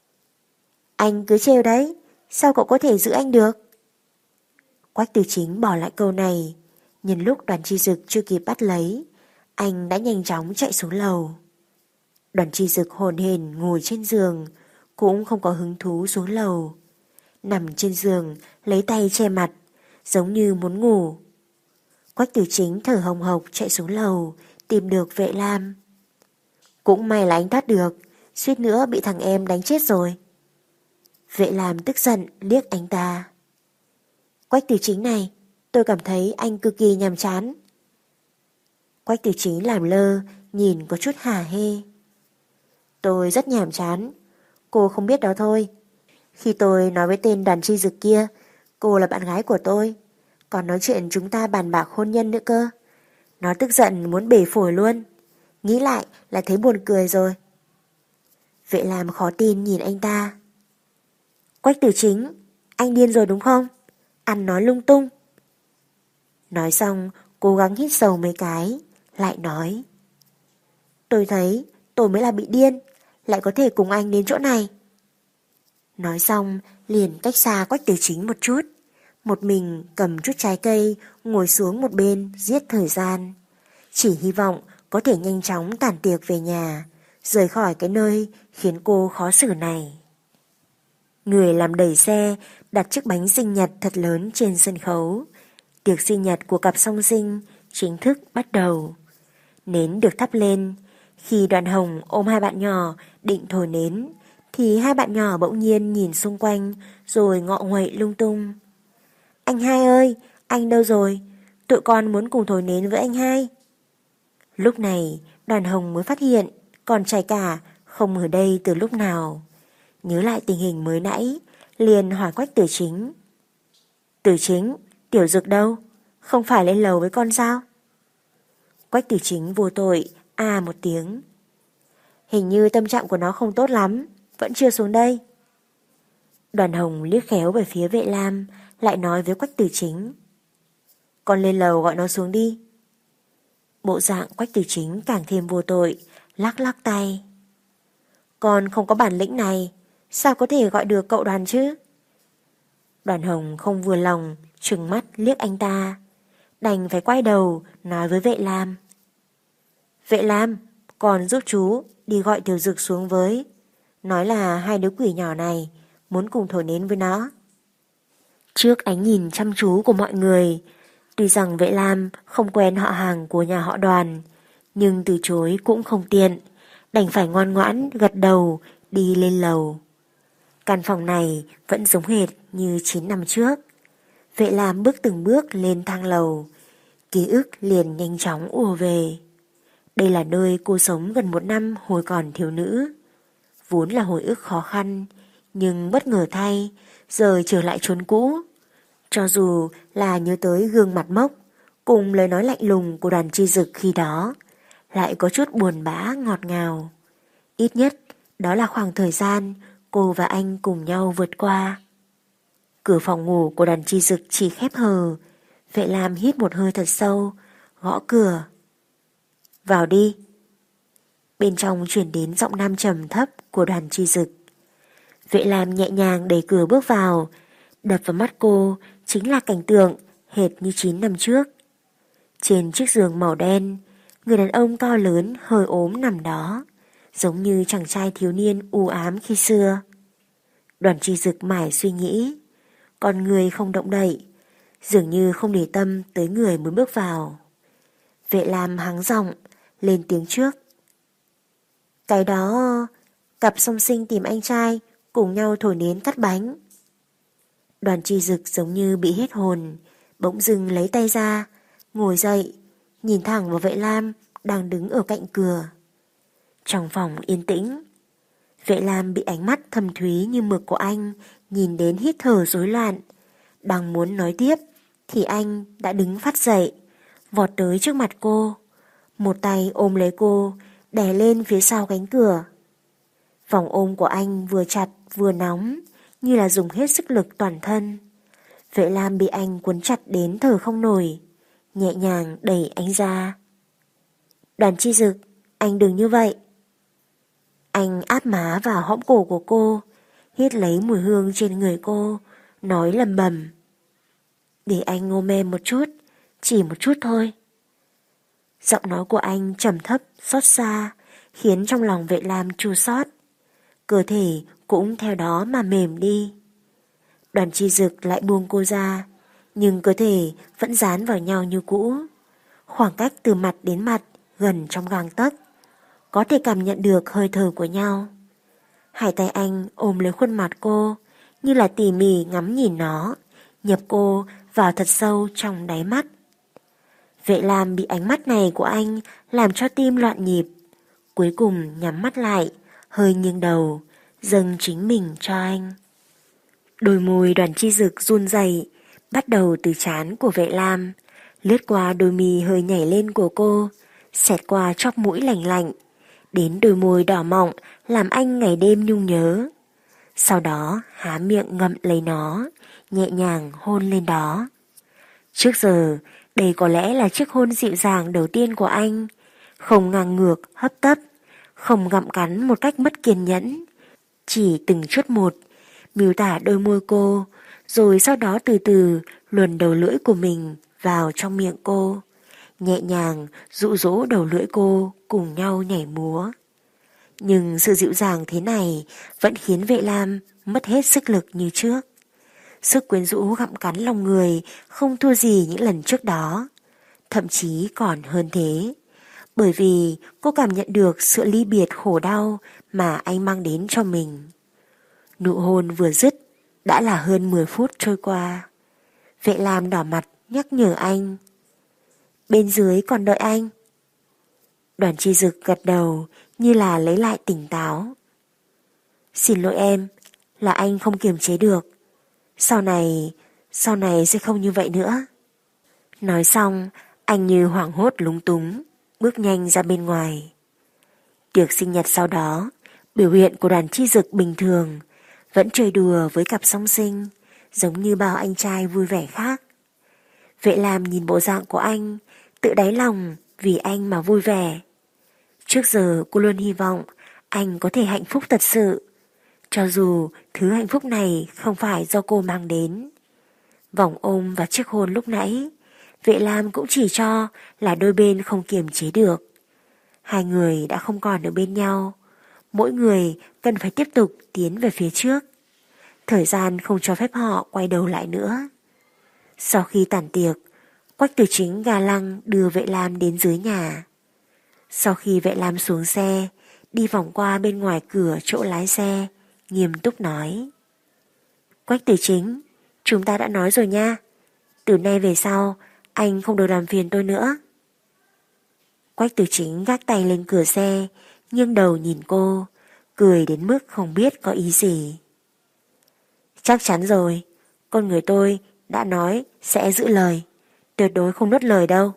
Anh cứ trêu đấy, sao cậu có thể giữ anh được? Quách Tử Chính bỏ lại câu này, nhân lúc Đoàn Chi Dực chưa kịp bắt lấy, anh đã nhanh chóng chạy xuống lầu. Đoàn Chi Dực hồn hển ngồi trên giường, cũng không có hứng thú xuống lầu. Nằm trên giường, lấy tay che mặt, giống như muốn ngủ. Quách Tử Chính thở hồng hộc chạy xuống lầu, tìm được Vệ Lam. Cũng may là anh thoát được, suýt nữa bị thằng em đánh chết rồi. Vệ Lam tức giận liếc anh ta. Quách Tử Chính này, tôi cảm thấy anh cực kỳ nhàm chán. Quách Tử Chính làm lơ, nhìn có chút hả hê. Tôi rất nhàm chán, cô không biết đó thôi. Khi tôi nói với tên Đoàn Chi Dực kia, cô là bạn gái của tôi, còn nói chuyện chúng ta bàn bạc hôn nhân nữa cơ. Nó tức giận muốn bể phổi luôn, nghĩ lại là thấy buồn cười rồi. Vệ Lam khó tin nhìn anh ta. Quách Tử Chính, anh điên rồi đúng không? Ăn nói lung tung. Nói xong, cố gắng hít sâu mấy cái, lại nói. Tôi thấy tôi mới là bị điên, lại có thể cùng anh đến chỗ này. Nói xong, liền cách xa Quách Tử Chính một chút. Một mình cầm chút trái cây, ngồi xuống một bên giết thời gian. Chỉ hy vọng có thể nhanh chóng tản tiệc về nhà, rời khỏi cái nơi khiến cô khó xử này. Người làm đẩy xe đặt chiếc bánh sinh nhật thật lớn trên sân khấu. Tiệc sinh nhật của cặp song sinh chính thức bắt đầu. Nến được thắp lên. Khi Đoàn Hồng ôm hai bạn nhỏ định thổi nến, thì hai bạn nhỏ bỗng nhiên nhìn xung quanh rồi ngọ nguậy lung tung. Anh hai ơi, anh đâu rồi? Tụi con muốn cùng thổi nến với anh hai. Lúc này Đoàn Hồng mới phát hiện còn trai cả không ở đây từ lúc nào. Nhớ lại tình hình mới nãy, liền hỏi Quách Tử Chính. Tử Chính, Tiểu Dực đâu? Không phải lên lầu với con sao? Quách Tử Chính vô tội một tiếng. Hình như tâm trạng của nó không tốt lắm, vẫn chưa xuống đây. Đoàn Hồng liếc khéo về phía Vệ Lam, lại nói với Quách Tử Chính. Con lên lầu gọi nó xuống đi. Bộ dạng Quách Tử Chính càng thêm vô tội, lắc lắc tay. Con không có bản lĩnh này, sao có thể gọi được cậu Đoàn chứ? Đoàn Hồng không vừa lòng, trừng mắt liếc anh ta, đành phải quay đầu nói với Vệ Lam. Vệ Lam, con giúp chú đi gọi Tiểu Dực xuống với. Nói là hai đứa quỷ nhỏ này muốn cùng thổi nến với nó. Trước ánh nhìn chăm chú của mọi người, tuy rằng Vệ Lam không quen họ hàng của nhà họ Đoàn, nhưng từ chối cũng không tiện, đành phải ngoan ngoãn gật đầu đi lên lầu. Căn phòng này vẫn giống hệt như 9 năm trước. Vệ Lam bước từng bước lên thang lầu, ký ức liền nhanh chóng ùa về. Đây là nơi cô sống gần 1 năm hồi còn thiếu nữ. Vốn là hồi ức khó khăn, nhưng bất ngờ thay, giờ trở lại chốn cũ. Cho dù là nhớ tới gương mặt mốc, cùng lời nói lạnh lùng của Đoàn Chi Dực khi đó, lại có chút buồn bã ngọt ngào. Ít nhất, đó là khoảng thời gian cô và anh cùng nhau vượt qua. Cửa phòng ngủ của Đoàn Chi Dực chỉ khép hờ. Vệ Lam hít một hơi thật sâu, gõ cửa. Vào đi. Bên trong chuyển đến giọng nam trầm thấp của Đoàn Chi Dực. Vệ Lam nhẹ nhàng đẩy cửa bước vào. Đập vào mắt cô chính là cảnh tượng hệt như 9 năm trước. Trên chiếc giường màu đen, người đàn ông to lớn hơi ốm nằm đó, giống như chàng trai thiếu niên u ám khi xưa. Đoàn Chi Dực mải suy nghĩ, con người không động đậy, dường như không để tâm tới người mới bước vào. Vệ Lam hắng giọng, lên tiếng trước. Cái đó, cặp song sinh tìm anh trai, cùng nhau thổi nến cắt bánh. Đoàn Chi Dực giống như bị hết hồn, bỗng dưng lấy tay ra, ngồi dậy, nhìn thẳng vào Vệ Lam đang đứng ở cạnh cửa. Trong phòng yên tĩnh, Vệ Lam bị ánh mắt thâm thúy như mực của anh nhìn đến hít thở rối loạn. Đang muốn nói tiếp thì anh đã đứng phát dậy, vọt tới trước mặt cô, một tay ôm lấy cô, đè lên phía sau cánh cửa. Vòng ôm của anh vừa chặt vừa nóng, như là dùng hết sức lực toàn thân. Vệ Lam bị anh cuốn chặt đến thở không nổi, nhẹ nhàng đẩy anh ra. Đoàn Chi Dực, anh đừng như vậy. Anh áp má vào hõm cổ của cô, hít lấy mùi hương trên người cô, nói lầm bầm. Để anh ôm em một chút, chỉ một chút thôi. Giọng nói của anh trầm thấp, xót xa, khiến trong lòng Vệ Lam chua xót. Cơ thể cũng theo đó mà mềm đi. Đoàn Chi Dực lại buông cô ra, nhưng cơ thể vẫn dán vào nhau như cũ. Khoảng cách từ mặt đến mặt gần trong gang tấc, có thể cảm nhận được hơi thở của nhau. Hai tay anh ôm lấy khuôn mặt cô, như là tỉ mỉ ngắm nhìn nó, nhập cô vào thật sâu trong đáy mắt. Vệ Lam bị ánh mắt này của anh làm cho tim loạn nhịp, cuối cùng nhắm mắt lại, hơi nghiêng đầu, dâng chính mình cho anh. Đôi môi Đoàn Chi Dực run rẩy, bắt đầu từ trán của Vệ Lam, lướt qua đôi mì hơi nhảy lên của cô, xẹt qua chóp mũi lạnh lạnh, đến đôi môi đỏ mọng làm anh ngày đêm nhung nhớ. Sau đó há miệng ngậm lấy nó, nhẹ nhàng hôn lên đó. Trước giờ, đây có lẽ là chiếc hôn dịu dàng đầu tiên của anh, không ngang ngược, hấp tấp, không gặm cắn một cách mất kiên nhẫn, chỉ từng chút một, miêu tả đôi môi cô, rồi sau đó từ từ luồn đầu lưỡi của mình vào trong miệng cô, nhẹ nhàng dụ dỗ đầu lưỡi cô cùng nhau nhảy múa. Nhưng sự dịu dàng thế này vẫn khiến Vệ Lam mất hết sức lực như trước. Sức quyến rũ gặm cắn lòng người không thua gì những lần trước đó, thậm chí còn hơn thế, bởi vì cô cảm nhận được sự ly biệt khổ đau mà anh mang đến cho mình. Nụ hôn vừa dứt đã là hơn 10 phút trôi qua. Vệ Lam đỏ mặt nhắc nhở anh. Bên dưới còn đợi anh. Đoàn Chi Dực gật đầu như là lấy lại tỉnh táo. Xin lỗi em, là anh không kiềm chế được. Sau này sẽ không như vậy nữa. Nói xong, anh như hoảng hốt lúng túng, bước nhanh ra bên ngoài. Tiệc sinh nhật sau đó, biểu hiện của Đoàn Chi Dực bình thường, vẫn chơi đùa với cặp song sinh, giống như bao anh trai vui vẻ khác. Vệ Lam nhìn bộ dạng của anh, tự đáy lòng vì anh mà vui vẻ. Trước giờ cô luôn hy vọng anh có thể hạnh phúc thật sự, cho dù thứ hạnh phúc này không phải do cô mang đến. Vòng ôm và chiếc hôn lúc nãy, Vệ Lam cũng chỉ cho là đôi bên không kiềm chế được. Hai người đã không còn ở bên nhau, mỗi người cần phải tiếp tục tiến về phía trước. Thời gian không cho phép họ quay đầu lại nữa. Sau khi tàn tiệc, Quách Tử Chính ga lăng đưa Vệ Lam đến dưới nhà. Sau khi Vệ Lam xuống xe, đi vòng qua bên ngoài cửa chỗ lái xe, nghiêm túc nói. Quách Tử Chính, chúng ta đã nói rồi nha. Từ nay về sau, anh không được làm phiền tôi nữa. Quách Tử Chính gác tay lên cửa xe, nghiêng đầu nhìn cô, cười đến mức không biết có ý gì. Chắc chắn rồi, con người tôi đã nói sẽ giữ lời, tuyệt đối không nuốt lời đâu.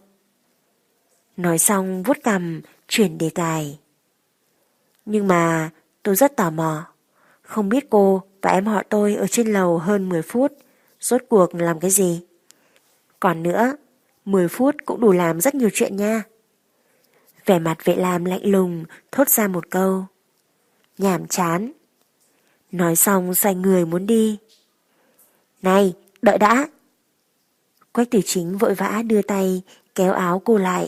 Nói xong vuốt cằm, chuyển đề tài. Nhưng mà tôi rất tò mò, không biết cô và em họ tôi ở trên lầu hơn 10 phút, rốt cuộc làm cái gì? Còn nữa, 10 phút cũng đủ làm rất nhiều chuyện nha. Vẻ mặt Vệ Lam lạnh lùng thốt ra một câu. Nhàm chán. Nói xong xoay người muốn đi. Này, đợi đã. Quách Tử Chính vội vã đưa tay kéo áo cô lại.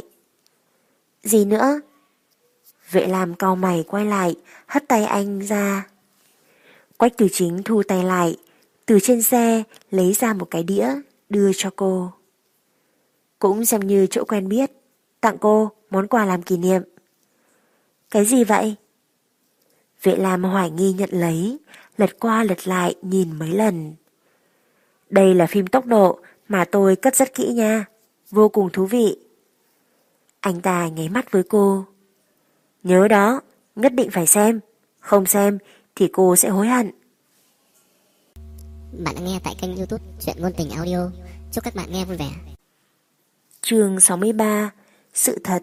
Gì nữa? Vệ Lam cau mày quay lại, hất tay anh ra. Quách Tử Chính thu tay lại, từ trên xe lấy ra một cái đĩa, đưa cho cô. Cũng xem như chỗ quen biết, tặng cô món quà làm kỷ niệm. Cái gì vậy? Vệ Lam hoài nghi nhận lấy, lật qua lật lại nhìn mấy lần. Đây là phim tốc độ mà tôi cất rất kỹ nha, vô cùng thú vị. Anh ta nháy mắt với cô. Nhớ đó, nhất định phải xem, không xem thì cô sẽ hối hận. Bạn đã nghe tại kênh YouTube Truyện Ngôn Tình Audio. Chúc các bạn nghe vui vẻ. Chương 63. Sự thật.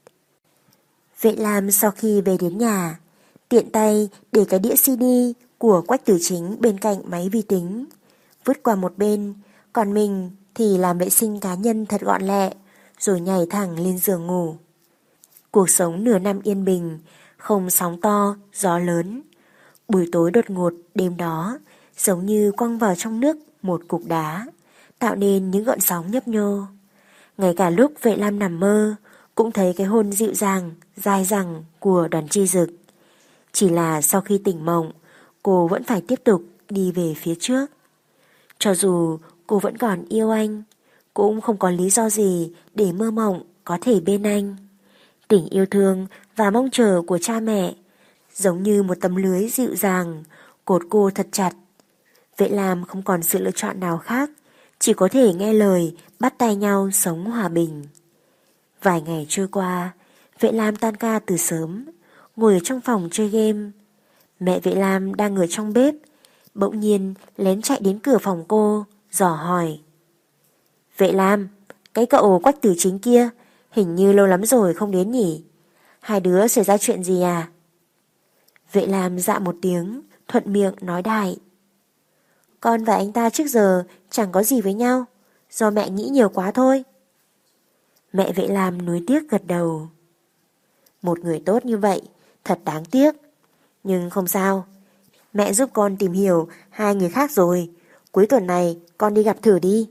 Vệ Lam sau khi về đến nhà, tiện tay để cái đĩa CD của Quách Tử Chính bên cạnh máy vi tính, vứt qua một bên, còn mình thì làm vệ sinh cá nhân thật gọn lẹ, rồi nhảy thẳng lên giường ngủ. Cuộc sống nửa năm yên bình, không sóng to, gió lớn. Buổi tối đột ngột đêm đó, giống như quăng vào trong nước một cục đá, tạo nên những gợn sóng nhấp nhô. Ngay cả lúc Vệ Lam nằm mơ, cũng thấy cái hôn dịu dàng, dai dẳng của Đoàn Chi Dực. Chỉ là sau khi tỉnh mộng, cô vẫn phải tiếp tục đi về phía trước. Cho dù cô vẫn còn yêu anh, cũng không có lý do gì để mơ mộng có thể bên anh. Tình yêu thương và mong chờ của cha mẹ giống như một tấm lưới dịu dàng, cột cô thật chặt. Vệ Lam không còn sự lựa chọn nào khác, chỉ có thể nghe lời bắt tay nhau sống hòa bình. Vài ngày trôi qua, Vệ Lam tan ca từ sớm, ngồi ở trong phòng chơi game. Mẹ Vệ Lam đang ở trong bếp, bỗng nhiên lén chạy đến cửa phòng cô, dò hỏi. Vệ Lam, cái cậu Quách Tử Chính kia hình như lâu lắm rồi không đến nhỉ? Hai đứa xảy ra chuyện gì à? Vệ Lam dạ một tiếng, thuận miệng nói đại. Con và anh ta trước giờ chẳng có gì với nhau, do mẹ nghĩ nhiều quá thôi. Mẹ Vệ Lam nuối tiếc gật đầu. Một người tốt như vậy, thật đáng tiếc. Nhưng không sao, mẹ giúp con tìm hiểu hai người khác rồi. Cuối tuần này con đi gặp thử đi.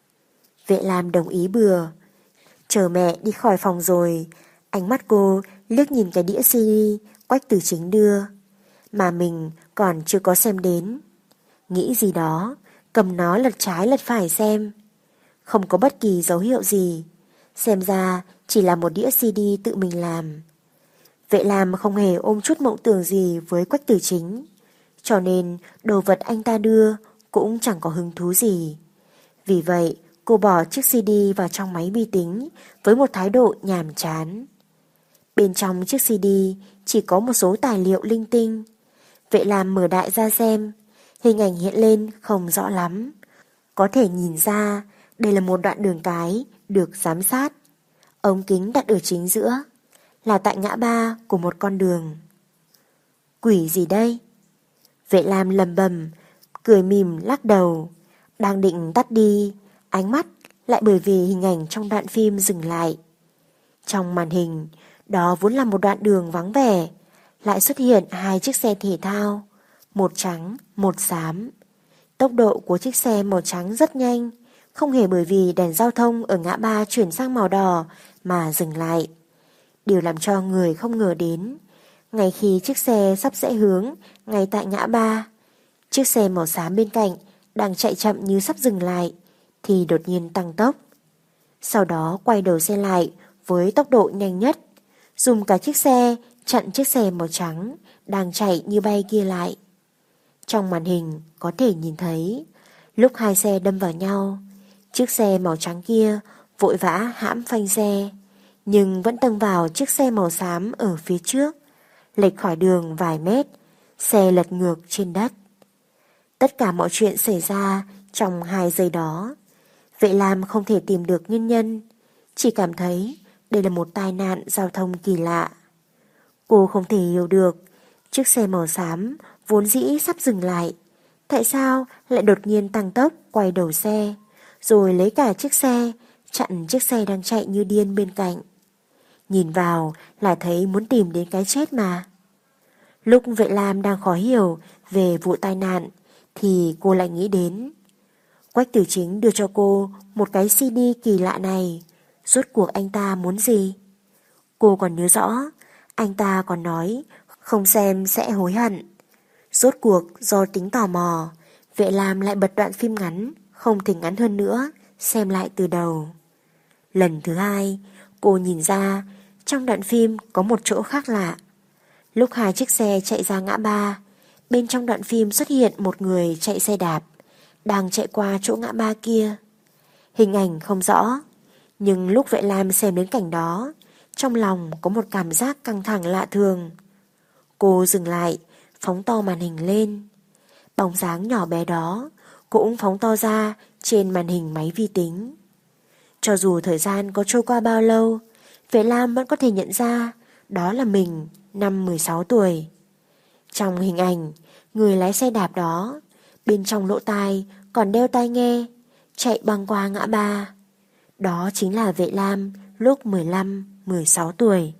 Vệ Lam đồng ý bừa. Chờ mẹ đi khỏi phòng rồi, ánh mắt cô liếc nhìn cái đĩa CD Quách Tử Chính đưa, mà mình còn chưa có xem đến. Nghĩ gì đó, cầm nó lật trái lật phải xem. Không có bất kỳ dấu hiệu gì. Xem ra chỉ là một đĩa CD tự mình làm. Vệ Lam không hề ôm chút mộng tưởng gì với Quách Tử Chính, cho nên đồ vật anh ta đưa cũng chẳng có hứng thú gì. Vì vậy cô bỏ chiếc CD vào trong máy vi tính với một thái độ nhàm chán. Bên trong chiếc CD chỉ có một số tài liệu linh tinh. Vệ Lam mở đại ra xem, hình ảnh hiện lên không rõ lắm. Có thể nhìn ra đây là một đoạn đường cái được giám sát. Ống kính đặt ở chính giữa, là tại ngã ba của một con đường. Quỷ gì đây? Vệ Lam lầm bầm, cười mỉm lắc đầu. Đang định tắt đi, ánh mắt lại bởi vì hình ảnh trong đoạn phim dừng lại. Trong màn hình, đó vốn là một đoạn đường vắng vẻ, lại xuất hiện hai chiếc xe thể thao, một trắng, một xám. Tốc độ của chiếc xe màu trắng rất nhanh, không hề bởi vì đèn giao thông ở ngã ba chuyển sang màu đỏ mà dừng lại. Điều làm cho người không ngờ đến, ngay khi chiếc xe sắp rẽ hướng ngay tại ngã ba, chiếc xe màu xám bên cạnh đang chạy chậm như sắp dừng lại thì đột nhiên tăng tốc. Sau đó quay đầu xe lại với tốc độ nhanh nhất, dùng cả chiếc xe chặn chiếc xe màu trắng đang chạy như bay kia lại. Trong màn hình có thể nhìn thấy, lúc hai xe đâm vào nhau, chiếc xe màu trắng kia vội vã hãm phanh xe, nhưng vẫn tông vào chiếc xe màu xám ở phía trước, lệch khỏi đường vài mét, xe lật ngược trên đất. Tất cả mọi chuyện xảy ra trong 2 giây đó. Vệ Lam không thể tìm được nguyên nhân, chỉ cảm thấy đây là một tai nạn giao thông kỳ lạ. Cô không thể hiểu được, chiếc xe màu xám vốn dĩ sắp dừng lại, tại sao lại đột nhiên tăng tốc quay đầu xe, rồi lấy cả chiếc xe chặn chiếc xe đang chạy như điên bên cạnh. Nhìn vào là thấy muốn tìm đến cái chết mà. Lúc Vệ Lam đang khó hiểu về vụ tai nạn thì cô lại nghĩ đến Quách Tử Chính đưa cho cô một cái CD kỳ lạ này, rốt cuộc anh ta muốn gì? Cô còn nhớ rõ, anh ta còn nói không xem sẽ hối hận. Rốt cuộc do tính tò mò, Vệ Lam lại bật đoạn phim ngắn, không thể ngắn hơn nữa, xem lại từ đầu. Lần thứ 2, cô nhìn ra trong đoạn phim có một chỗ khác lạ. Lúc hai chiếc xe chạy ra ngã ba, bên trong đoạn phim xuất hiện một người chạy xe đạp, đang chạy qua chỗ ngã ba kia. Hình ảnh không rõ, nhưng lúc Vệ Lam xem đến cảnh đó, trong lòng có một cảm giác căng thẳng lạ thường. Cô dừng lại, phóng to màn hình lên. Bóng dáng nhỏ bé đó cũng phóng to ra trên màn hình máy vi tính. Cho dù thời gian có trôi qua bao lâu, Vệ Lam vẫn có thể nhận ra đó là mình năm 16 tuổi. Trong hình ảnh, người lái xe đạp đó, bên trong lỗ tai còn đeo tai nghe, chạy băng qua ngã ba. Đó chính là Vệ Lam lúc 15-16 tuổi.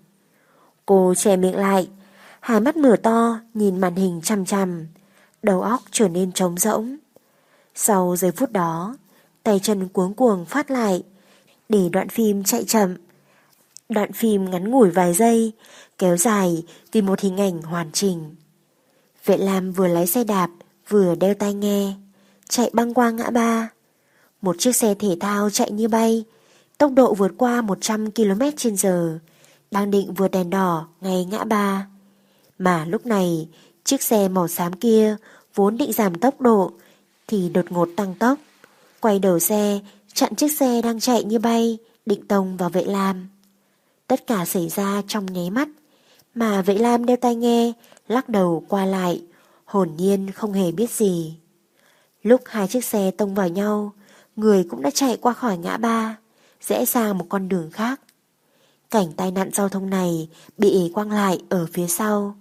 Cô che miệng lại, hai mắt mở to nhìn màn hình chằm chằm, đầu óc trở nên trống rỗng. Sau giây phút đó, tay chân cuống cuồng phát lại để đoạn phim chạy chậm. Đoạn phim ngắn ngủi vài giây, kéo dài vì một hình ảnh hoàn chỉnh. Vệ Lam vừa lái xe đạp vừa đeo tai nghe, chạy băng qua ngã ba. Một chiếc xe thể thao chạy như bay, tốc độ vượt qua 100 km/h, đang định vượt đèn đỏ ngay ngã ba. Mà lúc này, chiếc xe màu xám kia vốn định giảm tốc độ thì đột ngột tăng tốc, quay đầu xe chặn chiếc xe đang chạy như bay, định tông vào Vệ Lam. Tất cả xảy ra trong nháy mắt, mà Vệ Lam đeo tai nghe, lắc đầu qua lại, hồn nhiên không hề biết gì. Lúc hai chiếc xe tông vào nhau, người cũng đã chạy qua khỏi ngã ba, rẽ sang một con đường khác. Cảnh tai nạn giao thông này bị quăng lại ở phía sau.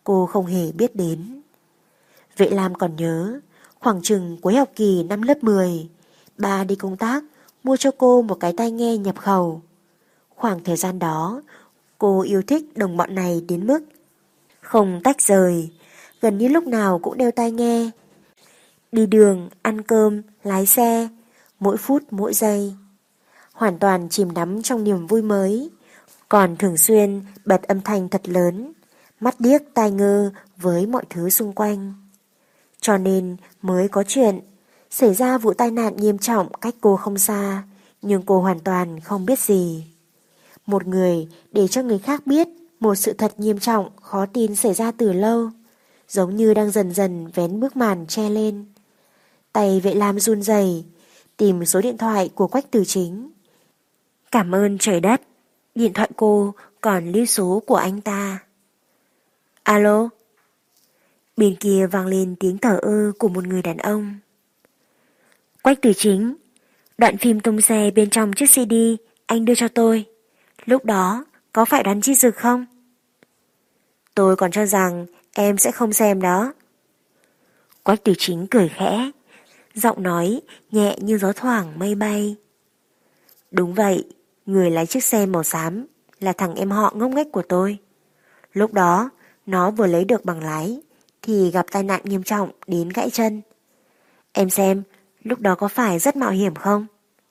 cô không hề biết đến. Vệ Lam còn nhớ, khoảng chừng cuối học kỳ năm lớp 10, ba đi công tác mua cho cô một cái tai nghe nhập khẩu. Khoảng thời gian đó, cô yêu thích đồng bọn này đến mức không tách rời, gần như lúc nào cũng đeo tai nghe. Đi đường, ăn cơm, lái xe, mỗi phút mỗi giây. Hoàn toàn chìm đắm trong niềm vui mới, còn thường xuyên bật âm thanh thật lớn, mắt điếc tai ngơ với mọi thứ xung quanh. Cho nên mới có chuyện xảy ra vụ tai nạn nghiêm trọng cách cô không xa, nhưng cô hoàn toàn không biết gì. Một người để cho người khác biết một sự thật nghiêm trọng khó tin xảy ra từ lâu, giống như đang dần dần vén bức màn che lên. Tay Vệ Lam run rẩy, tìm số điện thoại của Quách Tử Chính. Cảm ơn trời đất, điện thoại cô còn lưu số của anh ta. Alo? Bên kia vang lên tiếng thở ơ của một người đàn ông. Quách Tử Chính, đoạn phim tung xe bên trong chiếc CD anh đưa cho tôi. Lúc đó có phải Đoàn Chi Dực không? Tôi còn cho rằng em sẽ không xem đó. Quách Tử Chính cười khẽ, giọng nói nhẹ như gió thoảng mây bay. Đúng vậy, người lái chiếc xe màu xám là thằng em họ ngốc nghếch của tôi. Lúc đó nó vừa lấy được bằng lái thì gặp tai nạn nghiêm trọng đến gãy chân. Em xem, lúc đó có phải rất mạo hiểm không?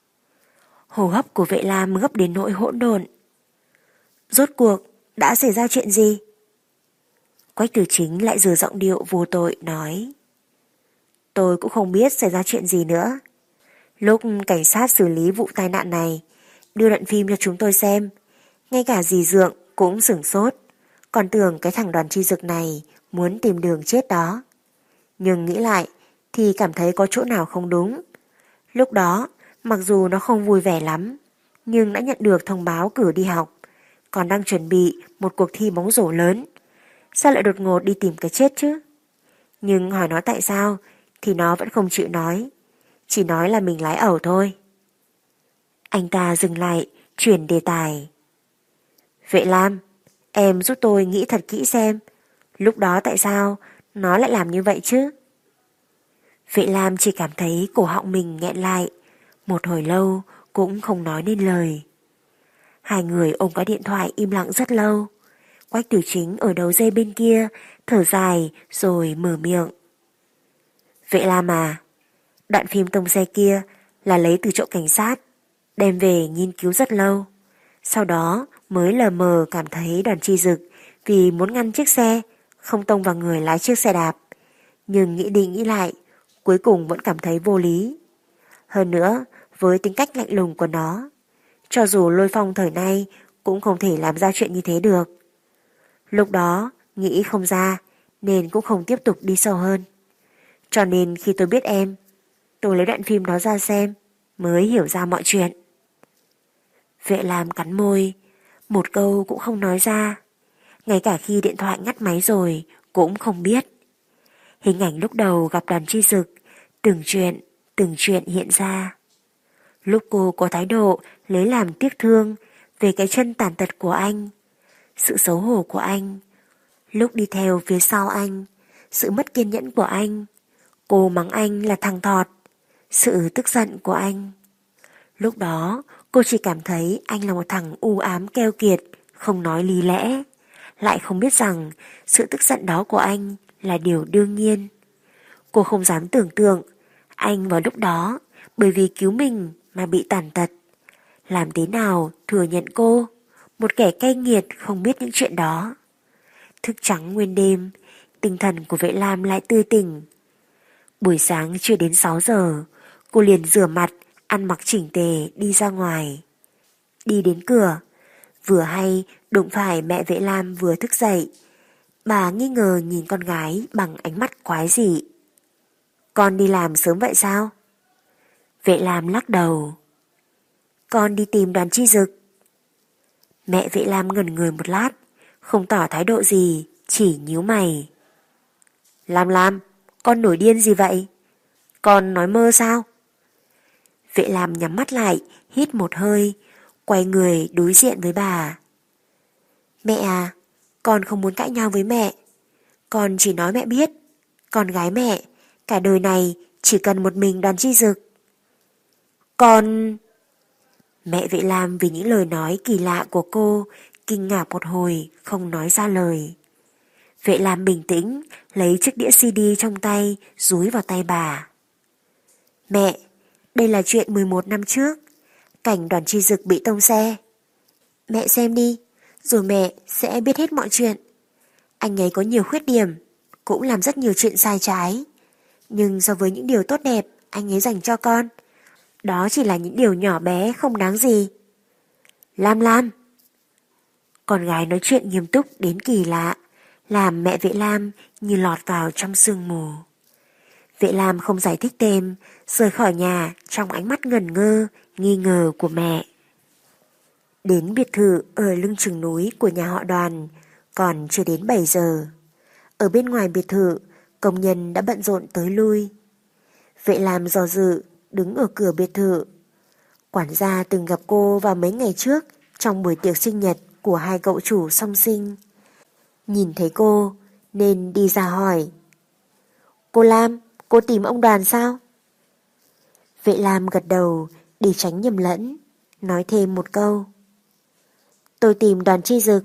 Hô hấp của Vệ Lam gấp đến nỗi hỗn độn. Rốt cuộc đã xảy ra chuyện gì? Quách Tử Chính lại giơ giọng điệu vô tội nói. Tôi cũng không biết xảy ra chuyện gì nữa. Lúc cảnh sát xử lý vụ tai nạn này, đưa đoạn phim cho chúng tôi xem, ngay cả dì Dượng cũng sửng sốt, còn tưởng cái thằng Đoàn Chi Dực này muốn tìm đường chết đó. Nhưng nghĩ lại thì cảm thấy có chỗ nào không đúng. Lúc đó, mặc dù nó không vui vẻ lắm, nhưng đã nhận được thông báo cử đi học, còn đang chuẩn bị một cuộc thi bóng rổ lớn. Sao lại đột ngột đi tìm cái chết chứ? Nhưng hỏi nó tại sao thì nó vẫn không chịu nói, chỉ nói là mình lái ẩu thôi. Anh ta dừng lại, chuyển đề tài. Vệ Lam, em giúp tôi nghĩ thật kỹ xem, lúc đó tại sao nó lại làm như vậy chứ? Vệ Lam chỉ cảm thấy cổ họng mình nghẹn lại, một hồi lâu cũng không nói nên lời. Hai người ôm cái điện thoại im lặng rất lâu. Quách Tử Chính ở đầu dây bên kia thở dài rồi mở miệng. Vệ Lam à, đoạn phim tông xe kia là lấy từ chỗ cảnh sát, đem về nghiên cứu rất lâu. Sau đó mới lờ mờ cảm thấy Đoàn Chi Dực vì muốn ngăn chiếc xe không tông vào người lái chiếc xe đạp, nhưng nghĩ đi nghĩ lại cuối cùng vẫn cảm thấy vô lý. Hơn nữa, với tính cách lạnh lùng của nó, cho dù Lôi Phong thời nay cũng không thể làm ra chuyện như thế được. Lúc đó nghĩ không ra nên cũng không tiếp tục đi sâu hơn. Cho nên khi tôi biết em, tôi lấy đoạn phim đó ra xem, mới hiểu ra mọi chuyện. Vệ Lam cắn môi, một câu cũng không nói ra. Ngay cả khi điện thoại ngắt máy rồi cũng không biết. Hình ảnh lúc đầu gặp Đoàn Chi Dực, từng chuyện hiện ra. Lúc cô có thái độ lấy làm tiếc thương về cái chân tàn tật của anh, sự xấu hổ của anh, lúc đi theo phía sau anh, sự mất kiên nhẫn của anh, cô mắng anh là thằng thọt, sự tức giận của anh. Lúc đó cô chỉ cảm thấy anh là một thằng u ám keo kiệt, không nói lý lẽ, lại không biết rằng sự tức giận đó của anh là điều đương nhiên. Cô không dám tưởng tượng anh vào lúc đó bởi vì cứu mình mà bị tàn tật, làm thế nào thừa nhận cô, một kẻ cay nghiệt không biết những chuyện đó. Thức trắng nguyên đêm, tinh thần của Vệ Lam lại tươi tỉnh. Buổi sáng chưa đến 6 giờ, cô liền rửa mặt, ăn mặc chỉnh tề đi ra ngoài. Đi đến cửa, vừa hay đụng phải mẹ Vệ Lam vừa thức dậy. Bà nghi ngờ nhìn con gái bằng ánh mắt quái dị. Con đi làm sớm vậy sao? Vệ Lam lắc đầu. Con đi tìm Đoàn Chi Dực. Mẹ Vệ Lam ngẩn người một lát, không tỏ thái độ gì, chỉ nhíu mày. Lam, con nổi điên gì vậy? Con nói mơ sao? Vệ Lam nhắm mắt lại, hít một hơi, quay người đối diện với bà. Mẹ à, con không muốn cãi nhau với mẹ. Con chỉ nói mẹ biết, con gái mẹ, cả đời này chỉ cần một mình Đoàn Chi Dực. Con... Mẹ Vệ Lam vì những lời nói kỳ lạ của cô, kinh ngạc một hồi, không nói ra lời. Vệ Lam bình tĩnh, lấy chiếc đĩa CD trong tay, dúi vào tay bà. Mẹ, đây là chuyện 11 năm trước, cảnh Đoàn Chi Dực bị tông xe. Mẹ xem đi, rồi mẹ sẽ biết hết mọi chuyện. Anh ấy có nhiều khuyết điểm, cũng làm rất nhiều chuyện sai trái. Nhưng so với những điều tốt đẹp anh ấy dành cho con, đó chỉ là những điều nhỏ bé không đáng gì. Lam Lam. Con gái nói chuyện nghiêm túc đến kỳ lạ, làm mẹ Vệ Lam như lọt vào trong sương mù. Vệ Lam không giải thích thêm, rời khỏi nhà trong ánh mắt ngẩn ngơ, nghi ngờ của mẹ. Đến biệt thự ở lưng chừng núi của nhà họ Đoàn, còn chưa đến 7 giờ. Ở bên ngoài biệt thự, công nhân đã bận rộn tới lui. Vệ Lam do dự, đứng ở cửa biệt thự. Quản gia từng gặp cô vào mấy ngày trước trong buổi tiệc sinh nhật của hai cậu chủ song sinh. Nhìn thấy cô nên đi ra hỏi. Cô Lam, cô tìm ông Đoàn sao? Vệ Lam gật đầu để tránh nhầm lẫn, nói thêm một câu. Tôi tìm Đoàn Chi Dực.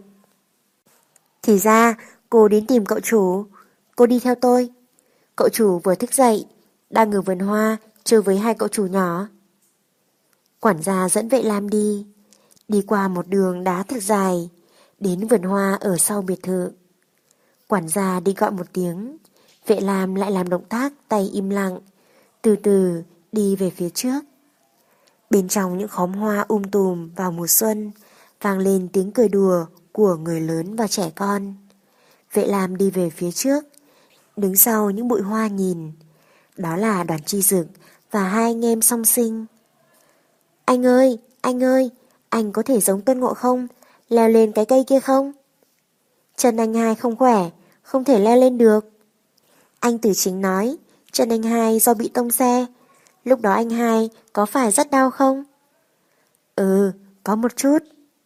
Thì ra cô đến tìm cậu chủ. Cô đi theo tôi. Cậu chủ vừa thức dậy, đang ở vườn hoa chơi với hai cậu chủ nhỏ. Quản gia dẫn Vệ Lam đi. Đi qua một đường đá thật dài, đến vườn hoa ở sau biệt thự. Quản gia đi gọi một tiếng, Vệ Lam lại làm động tác tay im lặng, từ từ đi về phía trước. Bên trong những khóm hoa tùm vào mùa xuân, vang lên tiếng cười đùa của người lớn và trẻ con. Vệ Lam đi về phía trước, đứng sau những bụi hoa nhìn. Đó là Đoàn Chi Dực và hai anh em song sinh. Anh ơi, anh có thể giống Tôn Ngộ Không, leo lên cái cây kia không? Chân anh hai không khỏe, không thể leo lên được. Anh Tử Chính nói, chân anh hai do bị tông xe. Lúc đó anh hai có phải rất đau không? Ừ, có một chút.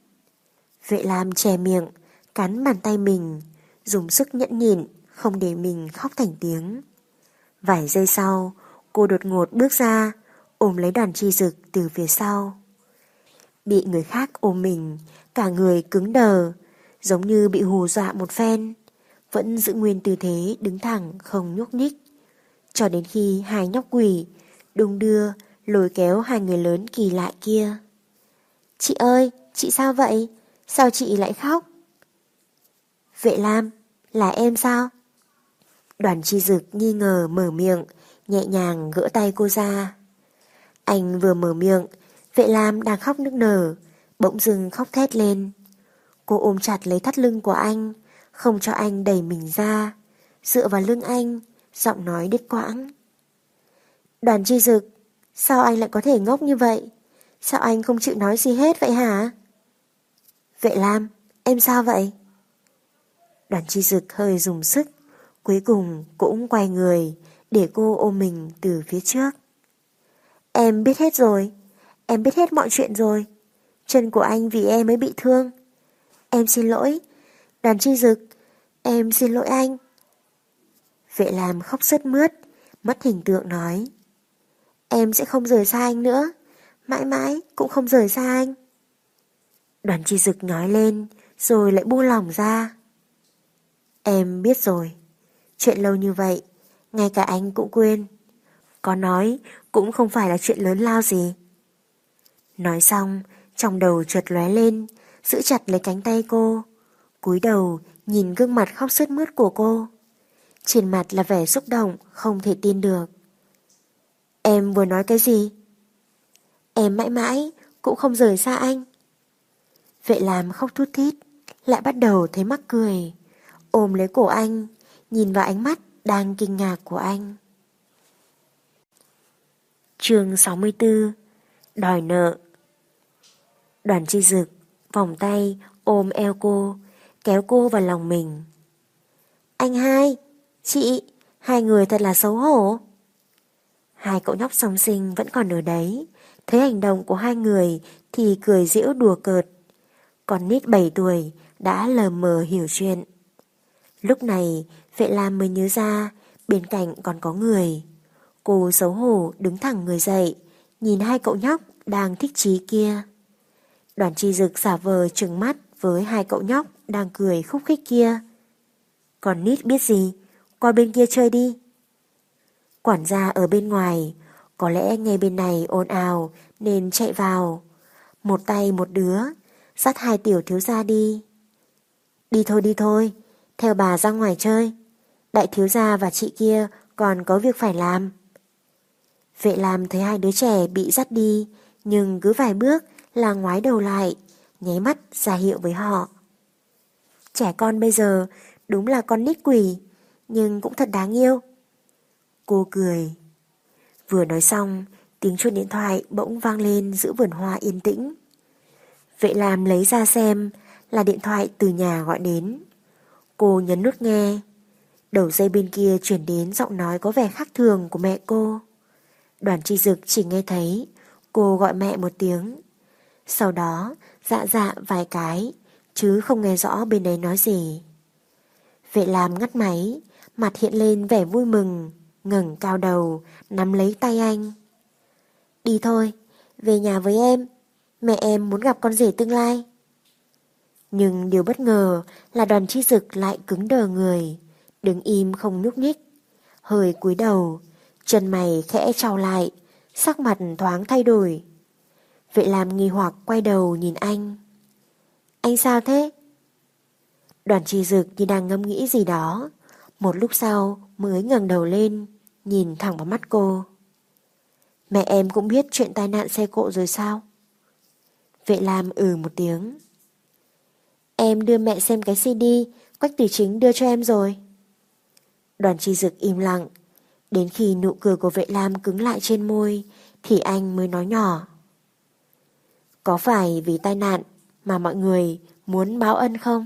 Vệ Lam chè miệng, cắn bàn tay mình, dùng sức nhẫn nhịn, không để mình khóc thành tiếng. Vài giây sau, cô đột ngột bước ra, ôm lấy Đoàn Chi Dực từ phía sau. Bị người khác ôm mình, cả người cứng đờ, giống như bị hù dọa một phen, vẫn giữ nguyên tư thế đứng thẳng không nhúc nhích, cho đến khi hai nhóc quỷ đung đưa lôi kéo hai người lớn kỳ lạ kia. Chị ơi, chị sao vậy? Sao chị lại khóc? Vệ Lam, là em sao? Đoàn Chi Dực nghi ngờ mở miệng, nhẹ nhàng gỡ tay cô ra. Anh vừa mở miệng, Vệ Lam đang khóc nức nở, bỗng dưng khóc thét lên. Cô ôm chặt lấy thắt lưng của anh, không cho anh đẩy mình ra, dựa vào lưng anh, giọng nói đứt quãng. Đoàn Chi Dực, sao anh lại có thể ngốc như vậy? Sao anh không chịu nói gì hết vậy hả? Vệ Lam, em sao vậy? Đoàn Chi Dực hơi dùng sức, cuối cùng cũng quay người để cô ôm mình từ phía trước. Em biết hết rồi, em biết hết mọi chuyện rồi. Chân của anh vì em mới bị thương. Em xin lỗi, Đoàn Chi Dực, em xin lỗi anh. Vệ Lam khóc sướt mướt, mất hình tượng nói. Em sẽ không rời xa anh nữa, mãi mãi cũng không rời xa anh. Đoàn Chi Dực nói lên, rồi lại buông lỏng ra. Em biết rồi, chuyện lâu như vậy, ngay cả anh cũng quên. Có nói cũng không phải là chuyện lớn lao gì. Nói xong, trong đầu chợt lóe lên, giữ chặt lấy cánh tay cô, cúi đầu nhìn gương mặt khóc sướt mướt của cô. Trên mặt là vẻ xúc động không thể tin được. Em vừa nói cái gì? Em mãi mãi cũng không rời xa anh. Vệ Lam khóc thút thít, lại bắt đầu thấy mắc cười, ôm lấy cổ anh, nhìn vào ánh mắt đang kinh ngạc của anh. Chương 64. Đòi nợ. Đoàn Chi Dực vòng tay ôm eo cô, kéo cô vào lòng mình. Anh hai, chị, hai người thật là xấu hổ. Hai cậu nhóc song sinh vẫn còn ở đấy, thấy hành động của hai người thì cười giễu đùa cợt. Còn nít 7 tuổi đã lờ mờ hiểu chuyện. Lúc này Vệ Lam mới nhớ ra bên cạnh còn có người. Cô xấu hổ đứng thẳng người dậy, nhìn hai cậu nhóc đang thích chí kia. Đoàn Chi Dực giả vờ trừng mắt với hai cậu nhóc đang cười khúc khích kia. Còn nít biết gì, qua bên kia chơi đi. Quản gia ở bên ngoài, có lẽ nghe bên này ồn ào nên chạy vào. Một tay một đứa, dắt hai tiểu thiếu gia đi. Đi thôi, theo bà ra ngoài chơi. Đại thiếu gia và chị kia còn có việc phải làm. Vệ Lam thấy hai đứa trẻ bị dắt đi, nhưng cứ vài bước là ngoái đầu lại, nháy mắt ra hiệu với họ. Trẻ con bây giờ đúng là con nít quỷ, nhưng cũng thật đáng yêu. Cô cười. Vừa nói xong, tiếng chuông điện thoại bỗng vang lên giữa vườn hoa yên tĩnh. Vệ Lam lấy ra xem là điện thoại từ nhà gọi đến. Cô nhấn nút nghe. Đầu dây bên kia chuyển đến giọng nói có vẻ khác thường của mẹ cô. Đoàn Chi Dực chỉ nghe thấy cô gọi mẹ một tiếng. Sau đó dạ vài cái, chứ không nghe rõ bên đấy nói gì. Vệ Lam ngắt máy, mặt hiện lên vẻ vui mừng, ngẩng cao đầu, nắm lấy tay anh. Đi thôi, về nhà với em. Mẹ em muốn gặp con rể tương lai. Nhưng điều bất ngờ là Đoàn Chi Dực lại cứng đờ người, đứng im không nhúc nhích, hơi cúi đầu, chân mày khẽ trao lại, sắc mặt thoáng thay đổi. Vệ Lam nghi hoặc quay đầu nhìn anh. Anh sao thế? Đoàn Chi Dực như đang ngẫm nghĩ gì đó, một lúc sau mới ngẩng đầu lên, nhìn thẳng vào mắt cô. Mẹ em cũng biết chuyện tai nạn xe cộ rồi sao? Vệ Lam một tiếng. Em đưa mẹ xem cái CD Quách Tử Chính đưa cho em rồi. Đoàn Chi Dực im lặng, đến khi nụ cười của Vệ Lam cứng lại trên môi thì anh mới nói nhỏ. Có phải vì tai nạn mà mọi người muốn báo ân không?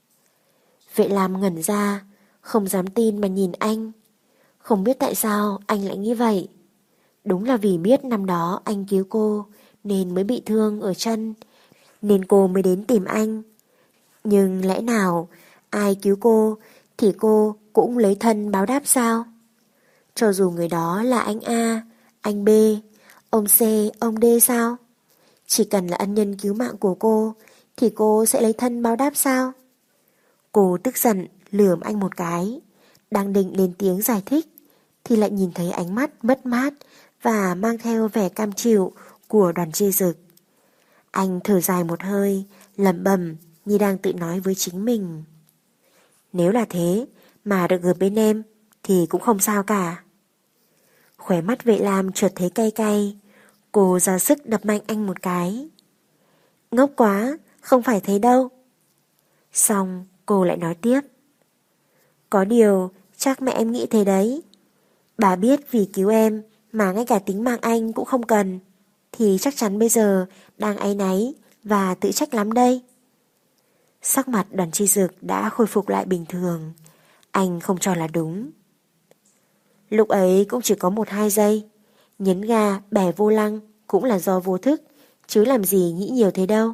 Vệ Lam ngẩn ra, không dám tin mà nhìn anh. Không biết tại sao anh lại nghĩ vậy. Đúng là vì biết năm đó anh cứu cô nên mới bị thương ở chân, nên cô mới đến tìm anh. Nhưng lẽ nào ai cứu cô thì cô cũng lấy thân báo đáp sao? Cho dù người đó là anh A, anh B, ông C, ông D sao? Chỉ cần là ân nhân cứu mạng của cô thì cô sẽ lấy thân báo đáp sao? Cô tức giận lườm anh một cái, đang định lên tiếng giải thích thì lại nhìn thấy ánh mắt mất mát và mang theo vẻ cam chịu của Đoàn Chi Dực. Anh thở dài một hơi, lẩm bẩm như đang tự nói với chính mình. Nếu là thế mà được ở bên em thì cũng không sao cả. Khóe mắt Vệ Lam chợt thấy cay cay, cô ra sức đập mạnh anh một cái. Ngốc quá, không phải thế đâu. Xong cô lại nói tiếp. Có điều chắc mẹ em nghĩ thế đấy. Bà biết vì cứu em mà ngay cả tính mạng anh cũng không cần, thì chắc chắn bây giờ đang áy náy và tự trách lắm đây. Sắc mặt Đoàn Chi Dực đã khôi phục lại bình thường. Anh không cho là đúng. Lúc ấy cũng chỉ có 1-2 giây. Nhấn ga bẻ vô lăng cũng là do vô thức, chứ làm gì nghĩ nhiều thế đâu.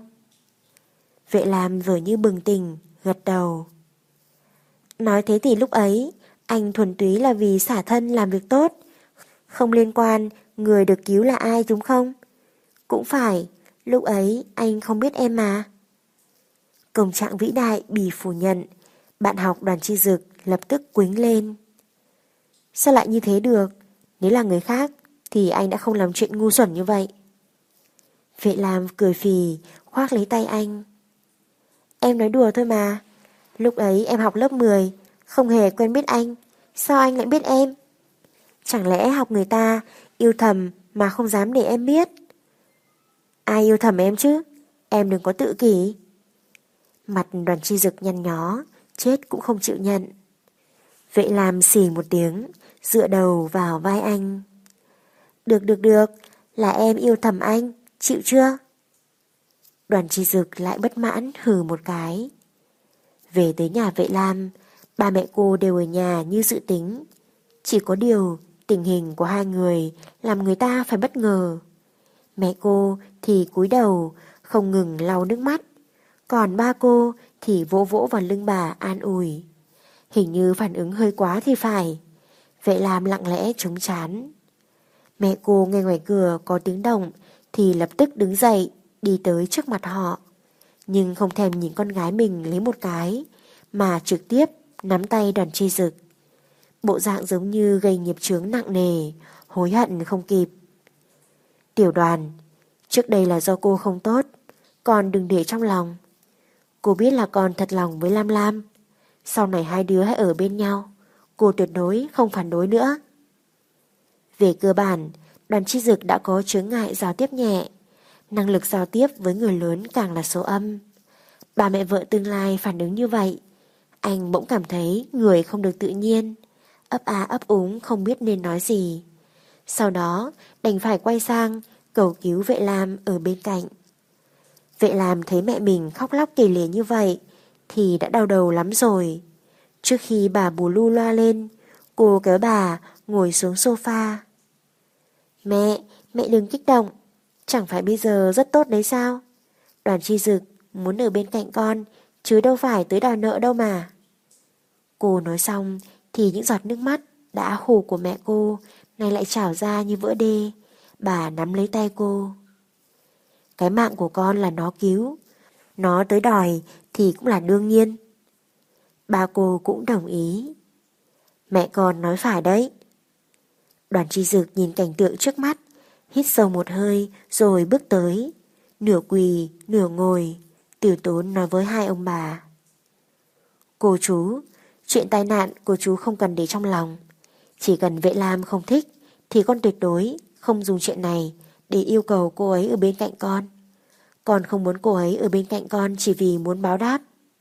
Vệ Lam vừa như bừng tỉnh, gật đầu. Nói thế thì lúc ấy anh thuần túy là vì xả thân làm việc tốt, không liên quan người được cứu là ai đúng không? Cũng phải, lúc ấy anh không biết em mà. Công trạng vĩ đại bị phủ nhận, bạn học Đoàn Chi Dực lập tức quýnh lên. Sao lại như thế được? Nếu là người khác thì anh đã không làm chuyện ngu xuẩn như vậy. Vệ Lam cười phì, khoác lấy tay anh. Em nói đùa thôi mà. Lúc ấy em học lớp 10, không hề quen biết anh. Sao anh lại biết em? Chẳng lẽ học người ta yêu thầm mà không dám để em biết? Ai yêu thầm em chứ? Em đừng có tự kỷ. Mặt Đoàn Chi Dực nhăn nhó, chết cũng không chịu nhận. Vệ Lam xì một tiếng, dựa đầu vào vai anh. Được, là em yêu thầm anh, chịu chưa? Đoàn Chi Dực lại bất mãn hừ một cái. Về tới nhà Vệ Lam, ba mẹ cô đều ở nhà như dự tính. Chỉ có điều tình hình của hai người làm người ta phải bất ngờ. Mẹ cô thì cúi đầu không ngừng lau nước mắt, còn ba cô thì vỗ vỗ vào lưng bà an ủi. Hình như phản ứng hơi quá thì phải. Vệ Lam lặng lẽ chống trán. Mẹ cô nghe ngoài cửa có tiếng động thì lập tức đứng dậy, đi tới trước mặt họ. Nhưng không thèm nhìn con gái mình lấy một cái, mà trực tiếp nắm tay Đoàn Chi Dực. Bộ dạng giống như gây nghiệp chướng nặng nề, hối hận không kịp. Tiểu Đoàn, trước đây là do cô không tốt, con đừng để trong lòng. Cô biết là con thật lòng với Lam Lam. Sau này hai đứa hãy ở bên nhau, cô tuyệt đối không phản đối nữa. Về cơ bản, Đoàn Chi Dực đã có chướng ngại giao tiếp nhẹ. Năng lực giao tiếp với người lớn càng là số âm. Bà mẹ vợ tương lai phản ứng như vậy, anh bỗng cảm thấy người không được tự nhiên, ấp a ấp úng không biết nên nói gì. Sau đó đành phải quay sang cầu cứu Vệ Lam ở bên cạnh. Vệ Lam thấy mẹ mình khóc lóc kể lể như vậy thì đã đau đầu lắm rồi. Trước khi bà bù lu loa lên, cô kéo bà ngồi xuống sofa. Mẹ đừng kích động, chẳng phải bây giờ rất tốt đấy sao? Đoàn Chi Dực muốn ở bên cạnh con, chứ đâu phải tới đòi nợ đâu mà. Cô nói xong thì những giọt nước mắt đã khô của mẹ cô nay lại trào ra như vỡ đê. Bà nắm lấy tay cô. Cái mạng của con là nó cứu, nó tới đòi thì cũng là đương nhiên. Ba cô cũng đồng ý. Mẹ con nói phải đấy. Đoàn Chi Dực nhìn cảnh tượng trước mắt, hít sâu một hơi rồi bước tới, nửa quỳ nửa ngồi, từ tốn nói với hai ông bà. Cô chú, chuyện tai nạn cô chú không cần để trong lòng. Chỉ cần Vệ Lam không thích thì con tuyệt đối không dùng chuyện này để yêu cầu cô ấy ở bên cạnh con. Con không muốn cô ấy ở bên cạnh con chỉ vì muốn báo đáp.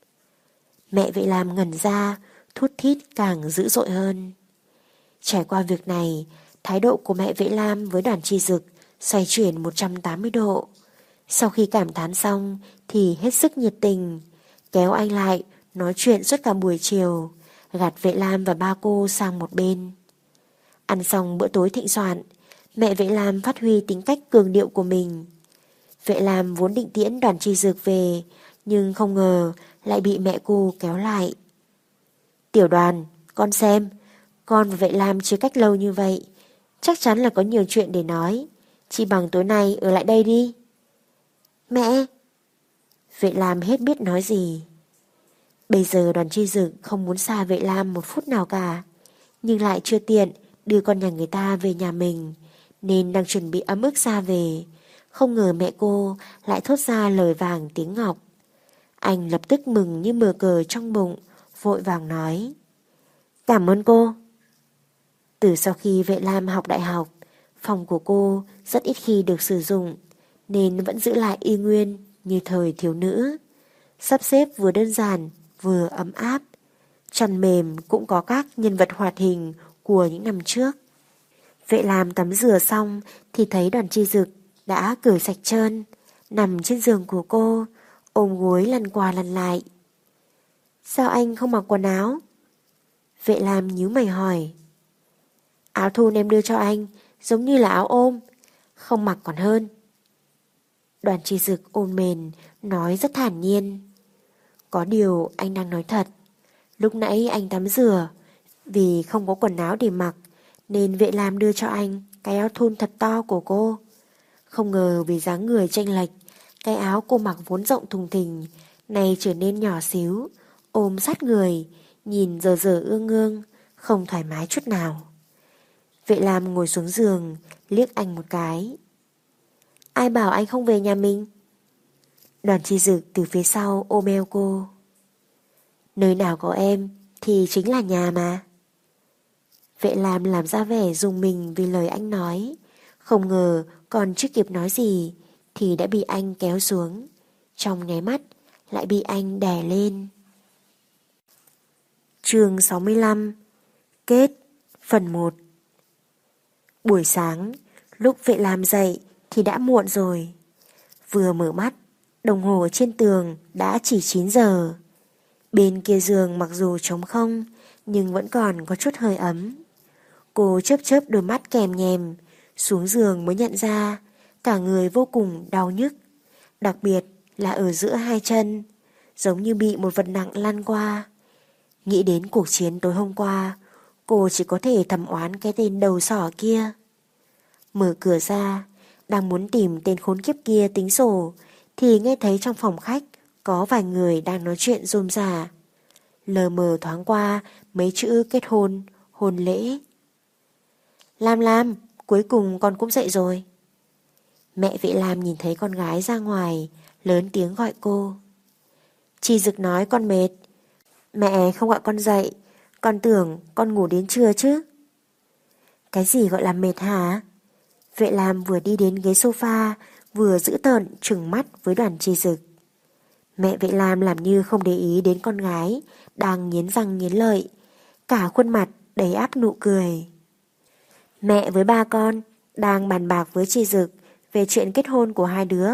Mẹ Vệ Lam ngẩn ra, thút thít càng dữ dội hơn. Trải qua việc này, thái độ của mẹ Vệ Lam với Đoàn Chi Dực xoay chuyển 180 độ. Sau khi cảm thán xong thì hết sức nhiệt tình, kéo anh lại nói chuyện suốt cả buổi chiều, gạt Vệ Lam và ba cô sang một bên. Ăn xong bữa tối thịnh soạn, mẹ Vệ Lam phát huy tính cách cường điệu của mình. Vệ Lam vốn định tiễn Đoàn Chi Dực về, nhưng không ngờ lại bị mẹ cô kéo lại. Tiểu Đoàn, con xem, con và Vệ Lam chia cách lâu như vậy, chắc chắn là có nhiều chuyện để nói. Chỉ bằng tối nay ở lại đây đi. Mẹ! Vệ Lam hết biết nói gì. Bây giờ Đoàn Chi Dực không muốn xa Vệ Lam một phút nào cả, nhưng lại chưa tiện đưa con nhà người ta về nhà mình, nên đang chuẩn bị ấm ức xa về. Không ngờ mẹ cô lại thốt ra lời vàng tiếng ngọc. Anh lập tức mừng như mờ cờ trong bụng, vội vàng nói. Cảm ơn cô. Từ sau khi Vệ Lam học đại học, phòng của cô rất ít khi được sử dụng, nên vẫn giữ lại y nguyên như thời thiếu nữ. Sắp xếp vừa đơn giản, vừa ấm áp. Chăn mềm cũng có các nhân vật hoạt hình của những năm trước. Vệ Lam tắm rửa xong thì thấy Đoàn Chi Dực đã cởi sạch trơn, nằm trên giường của cô, ôm gối lăn qua lăn lại. Sao anh không mặc quần áo? Vệ Lam nhíu mày hỏi. Áo thun em đưa cho anh, giống như là áo ôm, không mặc còn hơn. Đoàn Chi Dực ôm mền, nói rất thản nhiên. Có điều anh đang nói thật. Lúc nãy anh tắm rửa, vì không có quần áo để mặc, nên Vệ Lam đưa cho anh cái áo thun thật to của cô. Không ngờ vì dáng người chênh lệch, cái áo cô mặc vốn rộng thùng thình, nay trở nên nhỏ xíu, ôm sát người, nhìn dở dở ương ương, không thoải mái chút nào. Vệ Lam ngồi xuống giường, liếc anh một cái. Ai bảo anh không về nhà mình? Đoàn Chi Dực từ phía sau ôm eo cô. Nơi nào có em thì chính là nhà mà. Vệ Lam làm ra vẻ rùng mình vì lời anh nói. Không ngờ còn chưa kịp nói gì thì đã bị anh kéo xuống. Trong nháy mắt lại bị anh đè lên. Chương 65. Kết. Phần 1. Buổi sáng, lúc Vệ Lam dậy thì đã muộn rồi. Vừa mở mắt, đồng hồ trên tường đã chỉ 9 giờ. Bên kia giường mặc dù trống không, nhưng vẫn còn có chút hơi ấm. Cô chớp chớp đôi mắt kèm nhèm, xuống giường mới nhận ra cả người vô cùng đau nhức, đặc biệt là ở giữa hai chân, giống như bị một vật nặng lăn qua. Nghĩ đến cuộc chiến tối hôm qua, cô chỉ có thể thầm oán cái tên đầu sỏ kia. Mở cửa ra, đang muốn tìm tên khốn kiếp kia tính sổ, thì nghe thấy trong phòng khách có vài người đang nói chuyện rôm rả. Lờ mờ thoáng qua mấy chữ kết hôn, hôn lễ. Lam, cuối cùng con cũng dậy rồi. Mẹ Vệ Lam nhìn thấy con gái ra ngoài, lớn tiếng gọi cô. Chi Dực nói con mệt. Mẹ không gọi con dậy, con tưởng con ngủ đến trưa chứ. Cái gì gọi là mệt hả? Vệ Lam vừa đi đến ghế sofa, vừa dữ tợn trừng mắt với Đoàn Chi Dực. Mẹ Vệ Lam làm như không để ý đến con gái đang nghiến răng nghiến lợi, cả khuôn mặt đầy áp nụ cười. Mẹ với ba con đang bàn bạc với Chi Dực về chuyện kết hôn của hai đứa.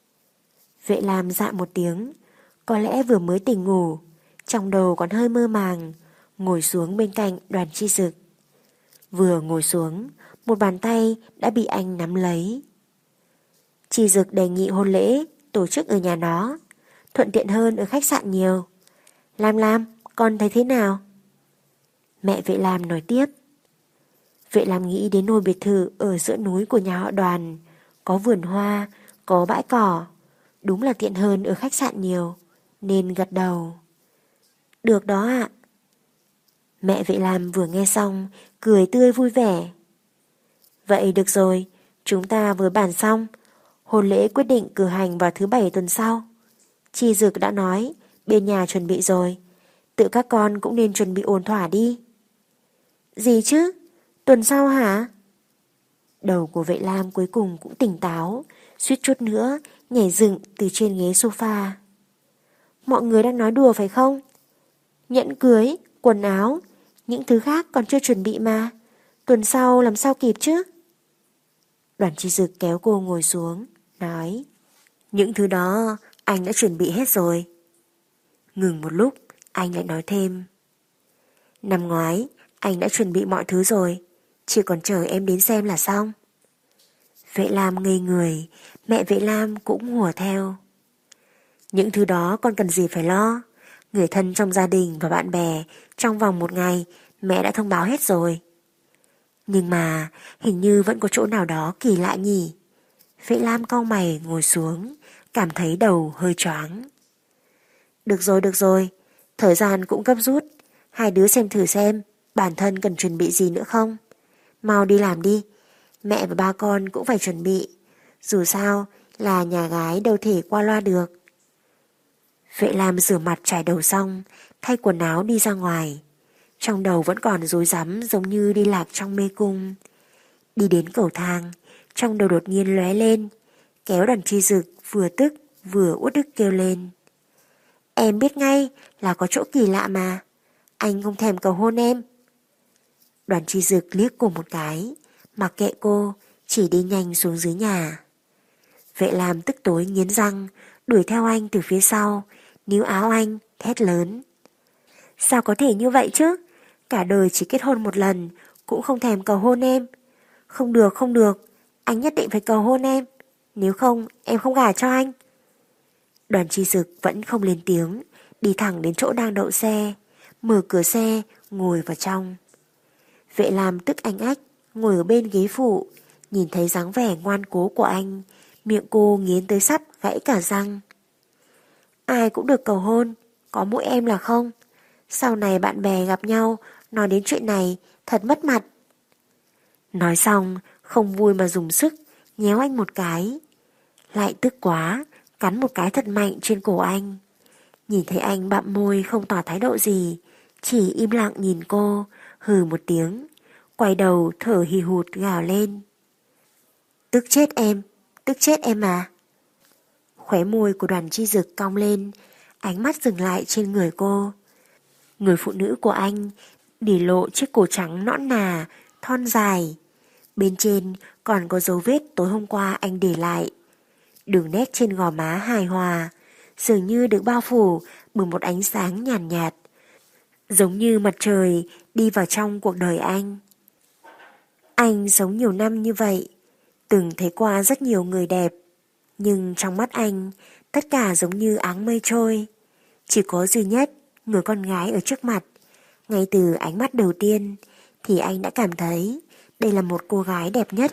Vệ Lam dạ một tiếng, có lẽ vừa mới tỉnh ngủ, trong đầu còn hơi mơ màng, ngồi xuống bên cạnh Đoàn Chi Dực. Vừa ngồi xuống, một bàn tay đã bị anh nắm lấy. Chi Dực đề nghị hôn lễ tổ chức ở nhà nó, thuận tiện hơn ở khách sạn nhiều. Lam, con thấy thế nào? Mẹ Vệ Lam nói tiếp. Vệ Lam nghĩ đến ngôi biệt thự ở giữa núi của nhà họ Đoàn, có vườn hoa, có bãi cỏ, đúng là tiện hơn ở khách sạn nhiều, nên gật đầu. Được đó ạ. Mẹ Vệ Lam vừa nghe xong, cười tươi vui vẻ. Vậy được rồi, chúng ta vừa bàn xong, hôn lễ quyết định cử hành vào thứ 7 tuần sau. Chi Dực đã nói, bên nhà chuẩn bị rồi, tự các con cũng nên chuẩn bị ổn thỏa đi. Gì chứ? Tuần sau hả? Đầu của Vệ Lam cuối cùng cũng tỉnh táo, suýt chút nữa nhảy dựng từ trên ghế sofa. Mọi người đang nói đùa phải không? Nhẫn cưới, quần áo, những thứ khác còn chưa chuẩn bị mà. Tuần sau làm sao kịp chứ? Đoàn Chi Dực kéo cô ngồi xuống, nói. Những thứ đó anh đã chuẩn bị hết rồi. Ngừng một lúc, anh lại nói thêm. Năm ngoái, anh đã chuẩn bị mọi thứ rồi, chỉ còn chờ em đến xem là xong. Vệ Lam ngây người, mẹ Vệ Lam cũng hùa theo. Những thứ đó con cần gì phải lo. Người thân trong gia đình và bạn bè trong vòng một ngày mẹ đã thông báo hết rồi. Nhưng mà hình như vẫn có chỗ nào đó kỳ lạ nhỉ. Vệ Lam cau mày ngồi xuống, cảm thấy đầu hơi choáng. Được rồi, thời gian cũng gấp rút. Hai đứa xem thử xem bản thân cần chuẩn bị gì nữa không. Mau đi làm đi, mẹ và ba con cũng phải chuẩn bị. Dù sao là nhà gái đâu thể qua loa được. Vệ Lam rửa mặt trải đầu xong, thay quần áo đi ra ngoài. Trong đầu vẫn còn rối rắm giống như đi lạc trong mê cung. Đi đến cầu thang, trong đầu đột nhiên lóe lên, kéo Đoàn Chi Dực vừa tức vừa uất ức kêu lên. Em biết ngay là có chỗ kỳ lạ mà. Anh không thèm cầu hôn em. Đoàn Chi Dực liếc cô một cái, mặc kệ cô, chỉ đi nhanh xuống dưới nhà. Vệ Lam tức tối nghiến răng, đuổi theo anh từ phía sau, níu áo anh, thét lớn. Sao có thể như vậy chứ? Cả đời chỉ kết hôn một lần, cũng không thèm cầu hôn em. Không được, anh nhất định phải cầu hôn em. Nếu không, em không gả cho anh. Đoàn Chi Dực vẫn không lên tiếng, đi thẳng đến chỗ đang đậu xe, mở cửa xe, ngồi vào trong. Vệ Lam tức anh ách, ngồi ở bên ghế phụ, nhìn thấy dáng vẻ ngoan cố của anh, miệng cô nghiến tới sắp gãy cả răng. Ai cũng được cầu hôn, có mỗi em là không. Sau này bạn bè gặp nhau, nói đến chuyện này, thật mất mặt. Nói xong, không vui mà dùng sức, nhéo anh một cái. Lại tức quá, cắn một cái thật mạnh trên cổ anh. Nhìn thấy anh bặm môi không tỏ thái độ gì, chỉ im lặng nhìn cô, hừ một tiếng, quay đầu thở hì hụt gào lên. Tức chết em à. Khóe môi của Đoàn Chi Dực cong lên, ánh mắt dừng lại trên người cô. Người phụ nữ của anh để lộ chiếc cổ trắng nõn nà, thon dài. Bên trên còn có dấu vết tối hôm qua anh để lại. Đường nét trên gò má hài hòa, dường như được bao phủ bởi một ánh sáng nhàn nhạt, giống như mặt trời đi vào trong cuộc đời anh. Anh sống nhiều năm như vậy, từng thấy qua rất nhiều người đẹp, nhưng trong mắt anh, tất cả giống như áng mây trôi. Chỉ có duy nhất người con gái ở trước mặt Ngay từ ánh mắt đầu tiên thì anh đã cảm thấy đây là một cô gái đẹp nhất.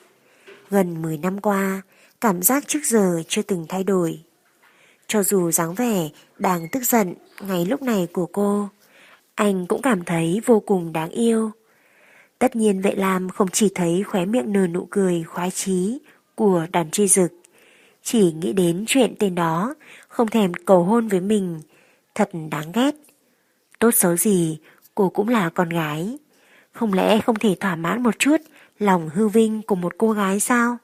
Gần 10 năm qua, cảm giác trước giờ chưa từng thay đổi. Cho dù dáng vẻ đang tức giận ngay lúc này của cô, anh cũng cảm thấy vô cùng đáng yêu. Tất nhiên Vệ Lam không chỉ thấy khóe miệng nở nụ cười khoái chí của Đoàn Chi Dực, chỉ nghĩ đến chuyện tên đó không thèm cầu hôn với mình, thật đáng ghét. Tốt xấu gì, cô cũng là con gái. Không lẽ không thể thỏa mãn một chút lòng hư vinh của một cô gái sao?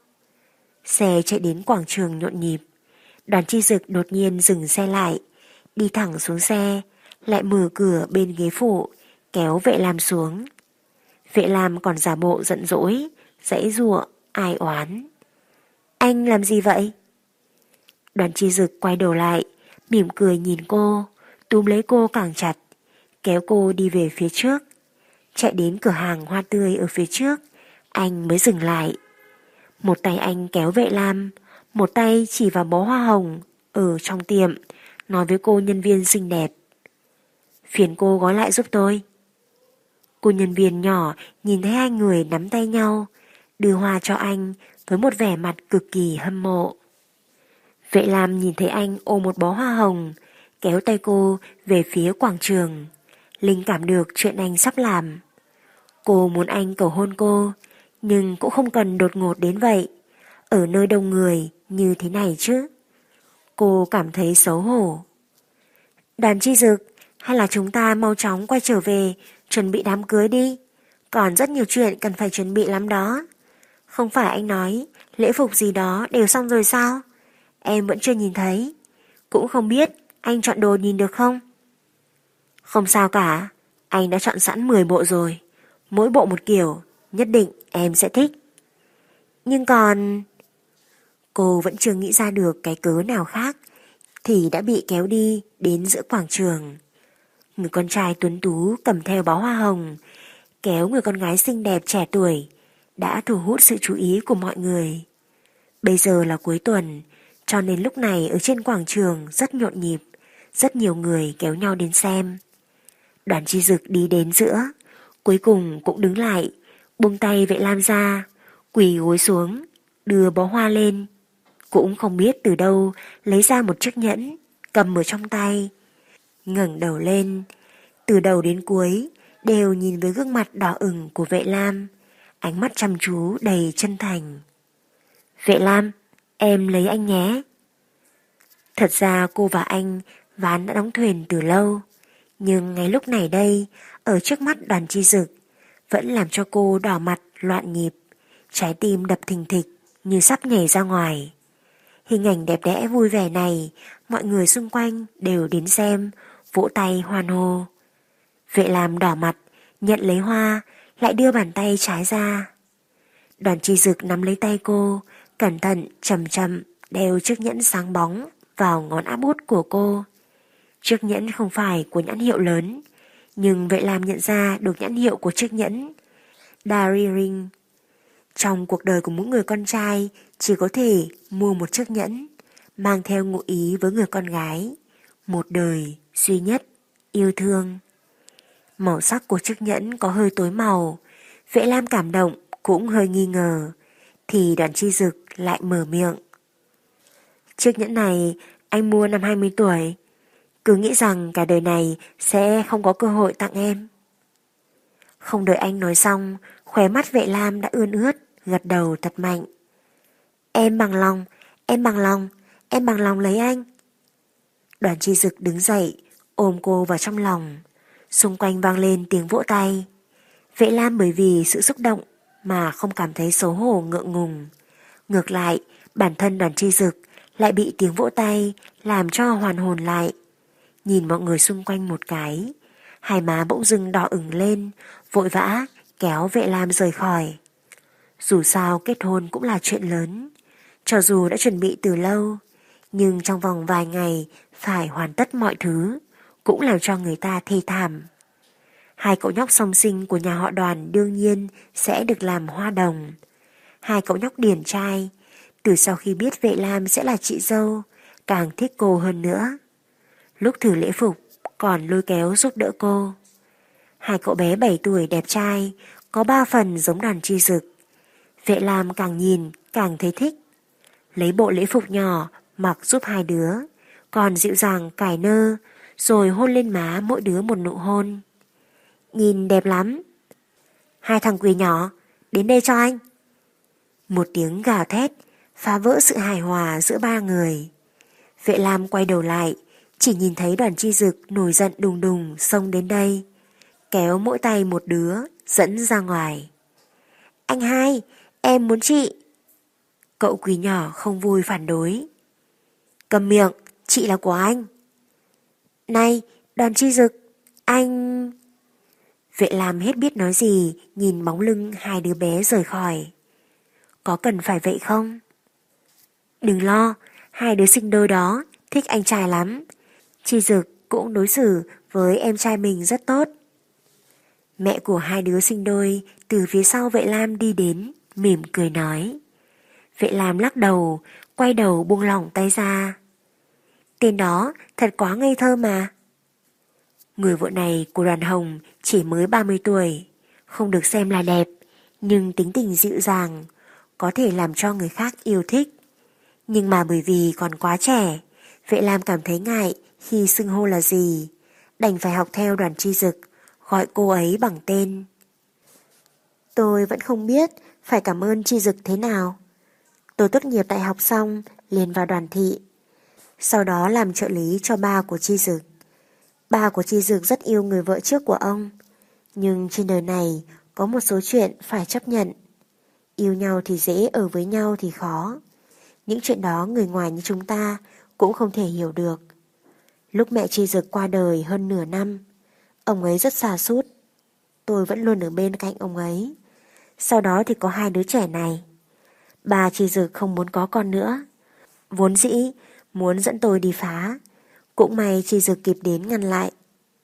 Xe chạy đến quảng trường nhộn nhịp. Đoàn Chi Dực đột nhiên dừng xe lại, đi thẳng xuống xe, lại mở cửa bên ghế phụ, kéo Vệ Lam xuống. Vệ Lam còn giả bộ giận dỗi, giãy giụa, ai oán. Anh làm gì vậy? Đoàn Chi Dực quay đầu lại, mỉm cười nhìn cô, túm lấy cô càng chặt, kéo cô đi về phía trước. Chạy đến cửa hàng hoa tươi ở phía trước, anh mới dừng lại. Một tay anh kéo Vệ Lam, một tay chỉ vào bó hoa hồng ở trong tiệm, nói với cô nhân viên xinh đẹp. Phiền cô gói lại giúp tôi. Cô nhân viên nhỏ nhìn thấy hai người nắm tay nhau, đưa hoa cho anh với một vẻ mặt cực kỳ hâm mộ. Vệ Lam nhìn thấy anh ôm một bó hoa hồng, kéo tay cô về phía quảng trường. Linh cảm được chuyện anh sắp làm. Cô muốn anh cầu hôn cô, nhưng cũng không cần đột ngột đến vậy, ở nơi đông người như thế này chứ. Cô cảm thấy xấu hổ. Đoàn Chi Dực, hay là chúng ta mau chóng quay trở về, chuẩn bị đám cưới đi. Còn rất nhiều chuyện cần phải chuẩn bị lắm đó. Không phải anh nói lễ phục gì đó đều xong rồi sao? Em vẫn chưa nhìn thấy. Cũng không biết anh chọn đồ nhìn được không? Không sao cả, anh đã chọn sẵn 10 bộ rồi. Mỗi bộ một kiểu, nhất định em sẽ thích. Nhưng còn... Cô vẫn chưa nghĩ ra được cái cớ nào khác, thì đã bị kéo đi đến giữa quảng trường. Người con trai tuấn tú cầm theo bó hoa hồng, kéo người con gái xinh đẹp trẻ tuổi, đã thu hút sự chú ý của mọi người. Bây giờ là cuối tuần, cho nên lúc này ở trên quảng trường rất nhộn nhịp, rất nhiều người kéo nhau đến xem. Đoàn Chi Dực đi đến giữa, cuối cùng cũng đứng lại, buông tay Vệ Lam ra, quỳ gối xuống, đưa bó hoa lên. Cũng không biết từ đâu lấy ra một chiếc nhẫn, cầm ở trong tay. Ngẩng đầu lên, từ đầu đến cuối đều nhìn với gương mặt đỏ ửng của Vệ Lam, ánh mắt chăm chú đầy chân thành. Vệ Lam, em lấy anh nhé. Thật ra cô và anh ván đã đóng thuyền từ lâu, nhưng ngay lúc này đây, ở trước mắt Đoàn Chi Dực, vẫn làm cho cô đỏ mặt loạn nhịp, trái tim đập thình thịch như sắp nhảy ra ngoài. Hình ảnh đẹp đẽ vui vẻ này, mọi người xung quanh đều đến xem, vỗ tay hoan hô. Vệ Lam đỏ mặt, nhận lấy hoa, lại đưa bàn tay trái ra. Đoàn Chi Dực nắm lấy tay cô, cẩn thận chậm chậm đeo chiếc nhẫn sáng bóng vào ngón áp út của cô. Chiếc nhẫn không phải của nhãn hiệu lớn, nhưng Vệ Lam nhận ra được nhãn hiệu của chiếc nhẫn. Diary Ring. Trong cuộc đời của mỗi người con trai chỉ có thể mua một chiếc nhẫn, mang theo ngụ ý với người con gái. Một đời duy nhất, yêu thương. Màu sắc của chiếc nhẫn có hơi tối màu, Vệ Lam cảm động cũng hơi nghi ngờ, thì Đoàn Chi Dực lại mở miệng. Chiếc nhẫn này anh mua năm 20 tuổi, cứ nghĩ rằng cả đời này sẽ không có cơ hội tặng em. Không đợi anh nói xong, khóe mắt Vệ Lam đã ươn ướt, gật đầu thật mạnh. Em bằng lòng, em bằng lòng, em bằng lòng lấy anh. Đoàn Chi Dực đứng dậy, ôm cô vào trong lòng. Xung quanh vang lên tiếng vỗ tay. Vệ Lam bởi vì sự xúc động mà không cảm thấy xấu hổ ngượng ngùng. Ngược lại, bản thân Đoàn Chi Dực lại bị tiếng vỗ tay làm cho hoàn hồn lại. Nhìn mọi người xung quanh một cái, hai má bỗng dưng đỏ ửng lên, vội vã kéo Vệ Lam rời khỏi. Dù sao kết hôn cũng là chuyện lớn, cho dù đã chuẩn bị từ lâu, nhưng trong vòng vài ngày phải hoàn tất mọi thứ, cũng làm cho người ta thê thảm. Hai cậu nhóc song sinh của nhà họ Đoàn đương nhiên sẽ được làm hoa đồng. Hai cậu nhóc điển trai, từ sau khi biết Vệ Lam sẽ là chị dâu, càng thích cô hơn nữa. Lúc thử lễ phục còn lôi kéo giúp đỡ cô. Hai cậu bé 7 tuổi đẹp trai, có 3 phần giống Đoàn Chi Dực. Vệ Lam càng nhìn càng thấy thích. Lấy bộ lễ phục nhỏ mặc giúp hai đứa, còn dịu dàng cài nơ, rồi hôn lên má mỗi đứa một nụ hôn. Nhìn đẹp lắm. Hai thằng quỷ nhỏ, đến đây cho anh. Một tiếng gào thét phá vỡ sự hài hòa giữa ba người. Vệ Lam quay đầu lại, chỉ nhìn thấy Đoàn Chi Dực nổi giận đùng đùng xông đến đây, kéo mỗi tay một đứa dẫn ra ngoài. Anh hai, em muốn chị. Cậu quỷ nhỏ không vui phản đối. Cầm miệng, chị là của anh. Này, Đoàn Chi Dực, anh... Vệ Lam hết biết nói gì, nhìn bóng lưng hai đứa bé rời khỏi. Có cần phải vậy không? Đừng lo, hai đứa sinh đôi đó thích anh trai lắm. Chi Dực cũng đối xử với em trai mình rất tốt. Mẹ của hai đứa sinh đôi từ phía sau Vệ Lam đi đến, mỉm cười nói. Vệ Lam lắc đầu, quay đầu buông lỏng tay ra. Tên đó thật quá ngây thơ mà. Người vợ này của Đoàn Hồng chỉ mới 30 tuổi, không được xem là đẹp, nhưng tính tình dịu dàng, có thể làm cho người khác yêu thích. Nhưng mà bởi vì còn quá trẻ, Vệ Lam cảm thấy ngại khi xưng hô là gì, đành phải học theo Đoàn Chi Dực, gọi cô ấy bằng tên. Tôi vẫn không biết phải cảm ơn Chi Dực thế nào. Tôi tốt nghiệp đại học xong liền vào Đoàn thị, sau đó làm trợ lý cho ba của Chi Dực. Ba của Chi Dực rất yêu người vợ trước của ông, nhưng trên đời này có một số chuyện phải chấp nhận. Yêu nhau thì dễ, ở với nhau thì khó. Những chuyện đó người ngoài như chúng ta cũng không thể hiểu được. Lúc mẹ Chi Dực qua đời hơn nửa năm, ông ấy rất sa sút. Tôi vẫn luôn ở bên cạnh ông ấy. Sau đó thì có hai đứa trẻ này. Bà Chi Dực không muốn có con nữa, vốn dĩ muốn dẫn tôi đi phá. Cũng may Chi Dực kịp đến ngăn lại.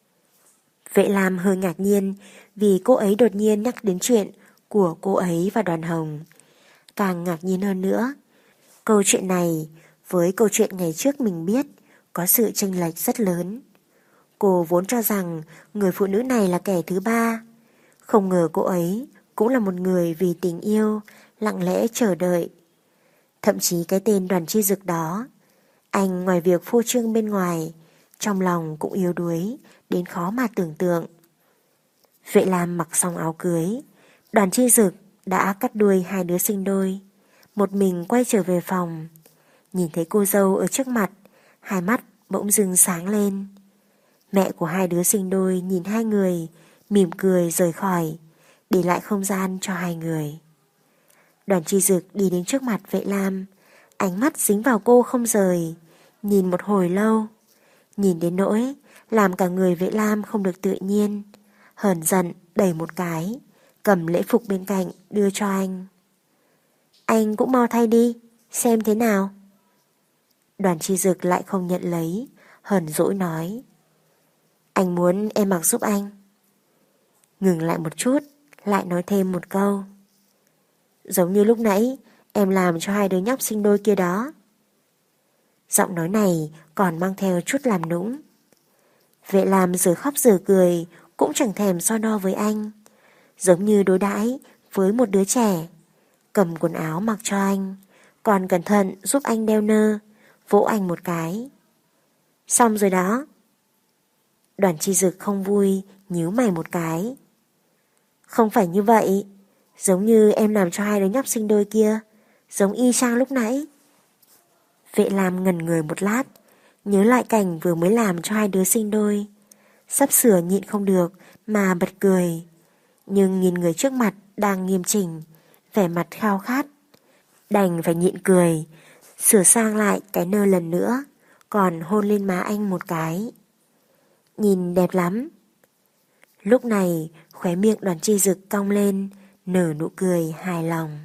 Vệ Lam hơi ngạc nhiên vì cô ấy đột nhiên nhắc đến chuyện của cô ấy và Đoàn Hồng. Càng ngạc nhiên hơn nữa, câu chuyện này với câu chuyện ngày trước mình biết có sự chênh lệch rất lớn. Cô vốn cho rằng người phụ nữ này là kẻ thứ ba, không ngờ cô ấy cũng là một người vì tình yêu lặng lẽ chờ đợi. Thậm chí cái tên Đoàn Chi Dực đó, anh ngoài việc phô trương bên ngoài, trong lòng cũng yếu đuối đến khó mà tưởng tượng. Vệ Lam mặc xong áo cưới, Đoàn Chi Dực đã cắt đuôi hai đứa sinh đôi, một mình quay trở về phòng. Nhìn thấy cô dâu ở trước mặt, hai mắt bỗng dưng sáng lên. Mẹ của hai đứa sinh đôi nhìn hai người, mỉm cười rời khỏi, để lại không gian cho hai người. Đoàn Chi Dực đi đến trước mặt Vệ Lam, ánh mắt dính vào cô không rời, nhìn một hồi lâu, nhìn đến nỗi làm cả người Vệ Lam không được tự nhiên, hờn giận đẩy một cái, cầm lễ phục bên cạnh đưa cho anh. Anh cũng mau thay đi, xem thế nào. Đoàn Chi Dực lại không nhận lấy, hờn dỗi nói. Anh muốn em mặc giúp anh. Ngừng lại một chút, lại nói thêm một câu. Giống như lúc nãy em làm cho hai đứa nhóc sinh đôi kia đó. Giọng nói này còn mang theo chút làm nũng. Vệ Lam giờ khóc giờ cười cũng chẳng thèm so đo với anh, giống như đối đãi với một đứa trẻ. Cầm quần áo mặc cho anh, còn cẩn thận giúp anh đeo nơ, vỗ anh một cái. Xong rồi đó. Đoàn Chi Dực không vui, nhíu mày một cái. Không phải như vậy, giống như em làm cho hai đứa nhóc sinh đôi kia, giống y chang lúc nãy. Vệ Lam ngẩn người một lát, nhớ lại cảnh vừa mới làm cho hai đứa sinh đôi, sắp sửa nhịn không được mà bật cười. Nhưng nhìn người trước mặt đang nghiêm chỉnh, vẻ mặt khao khát, đành phải nhịn cười, sửa sang lại cái nơ lần nữa, còn hôn lên má anh một cái. Nhìn đẹp lắm. Lúc này khóe miệng Đoàn Chi Dực cong lên, nở nụ cười hài lòng.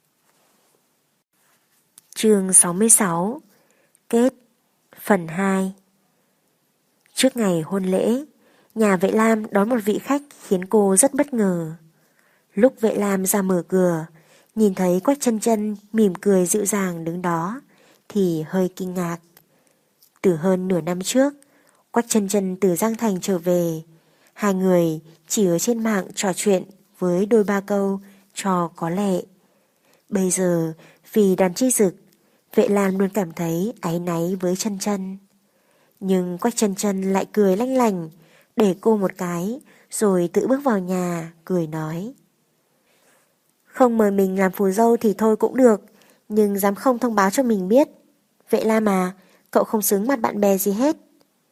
Chương 66. Kết. Phần 2. Trước ngày hôn lễ, nhà Vệ Lam đón một vị khách khiến cô rất bất ngờ. Lúc Vệ Lam ra mở cửa, nhìn thấy Quách Chân Chân mỉm cười dịu dàng đứng đó, thì hơi kinh ngạc. Từ hơn nửa năm trước, Quách Chân Chân từ Giang Thành trở về, Hai người chỉ ở trên mạng trò chuyện với đôi ba câu cho có lệ. Bây giờ vì Đoàn Chi Dực, Vệ Lam luôn cảm thấy áy náy với Chân Chân. Nhưng Quách Chân Chân lại cười lanh lành, để cô một cái, rồi tự bước vào nhà, cười nói. Không mời mình làm phù dâu thì thôi cũng được, nhưng dám không thông báo cho mình biết. Vệ Lam à, cậu không xứng mặt bạn bè gì hết.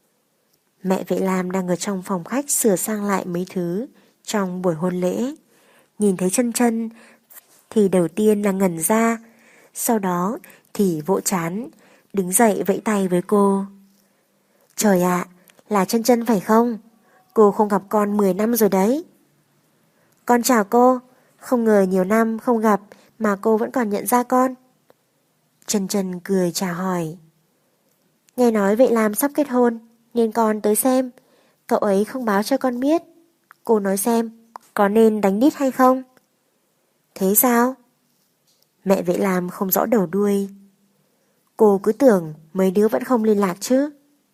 Mẹ Vệ Lam đang ở trong phòng khách sửa sang lại mấy thứ trong buổi hôn lễ. Nhìn thấy Chân Chân thì đầu tiên là ngẩn ra, sau đó thì vỗ trán, đứng dậy vẫy tay với cô. Trời ạ, là Chân Chân phải không? Cô không gặp con 10 năm rồi đấy. Con chào cô, không ngờ nhiều năm không gặp mà cô vẫn còn nhận ra con. Chân Chân cười chào hỏi. Nghe nói Vệ Lam sắp kết hôn nên con tới xem. Cậu ấy không báo cho con biết. Cô nói xem có nên đánh đít hay không? Thế sao? Mẹ Vệ Lam không rõ đầu đuôi. Cô cứ tưởng mấy đứa vẫn không liên lạc chứ.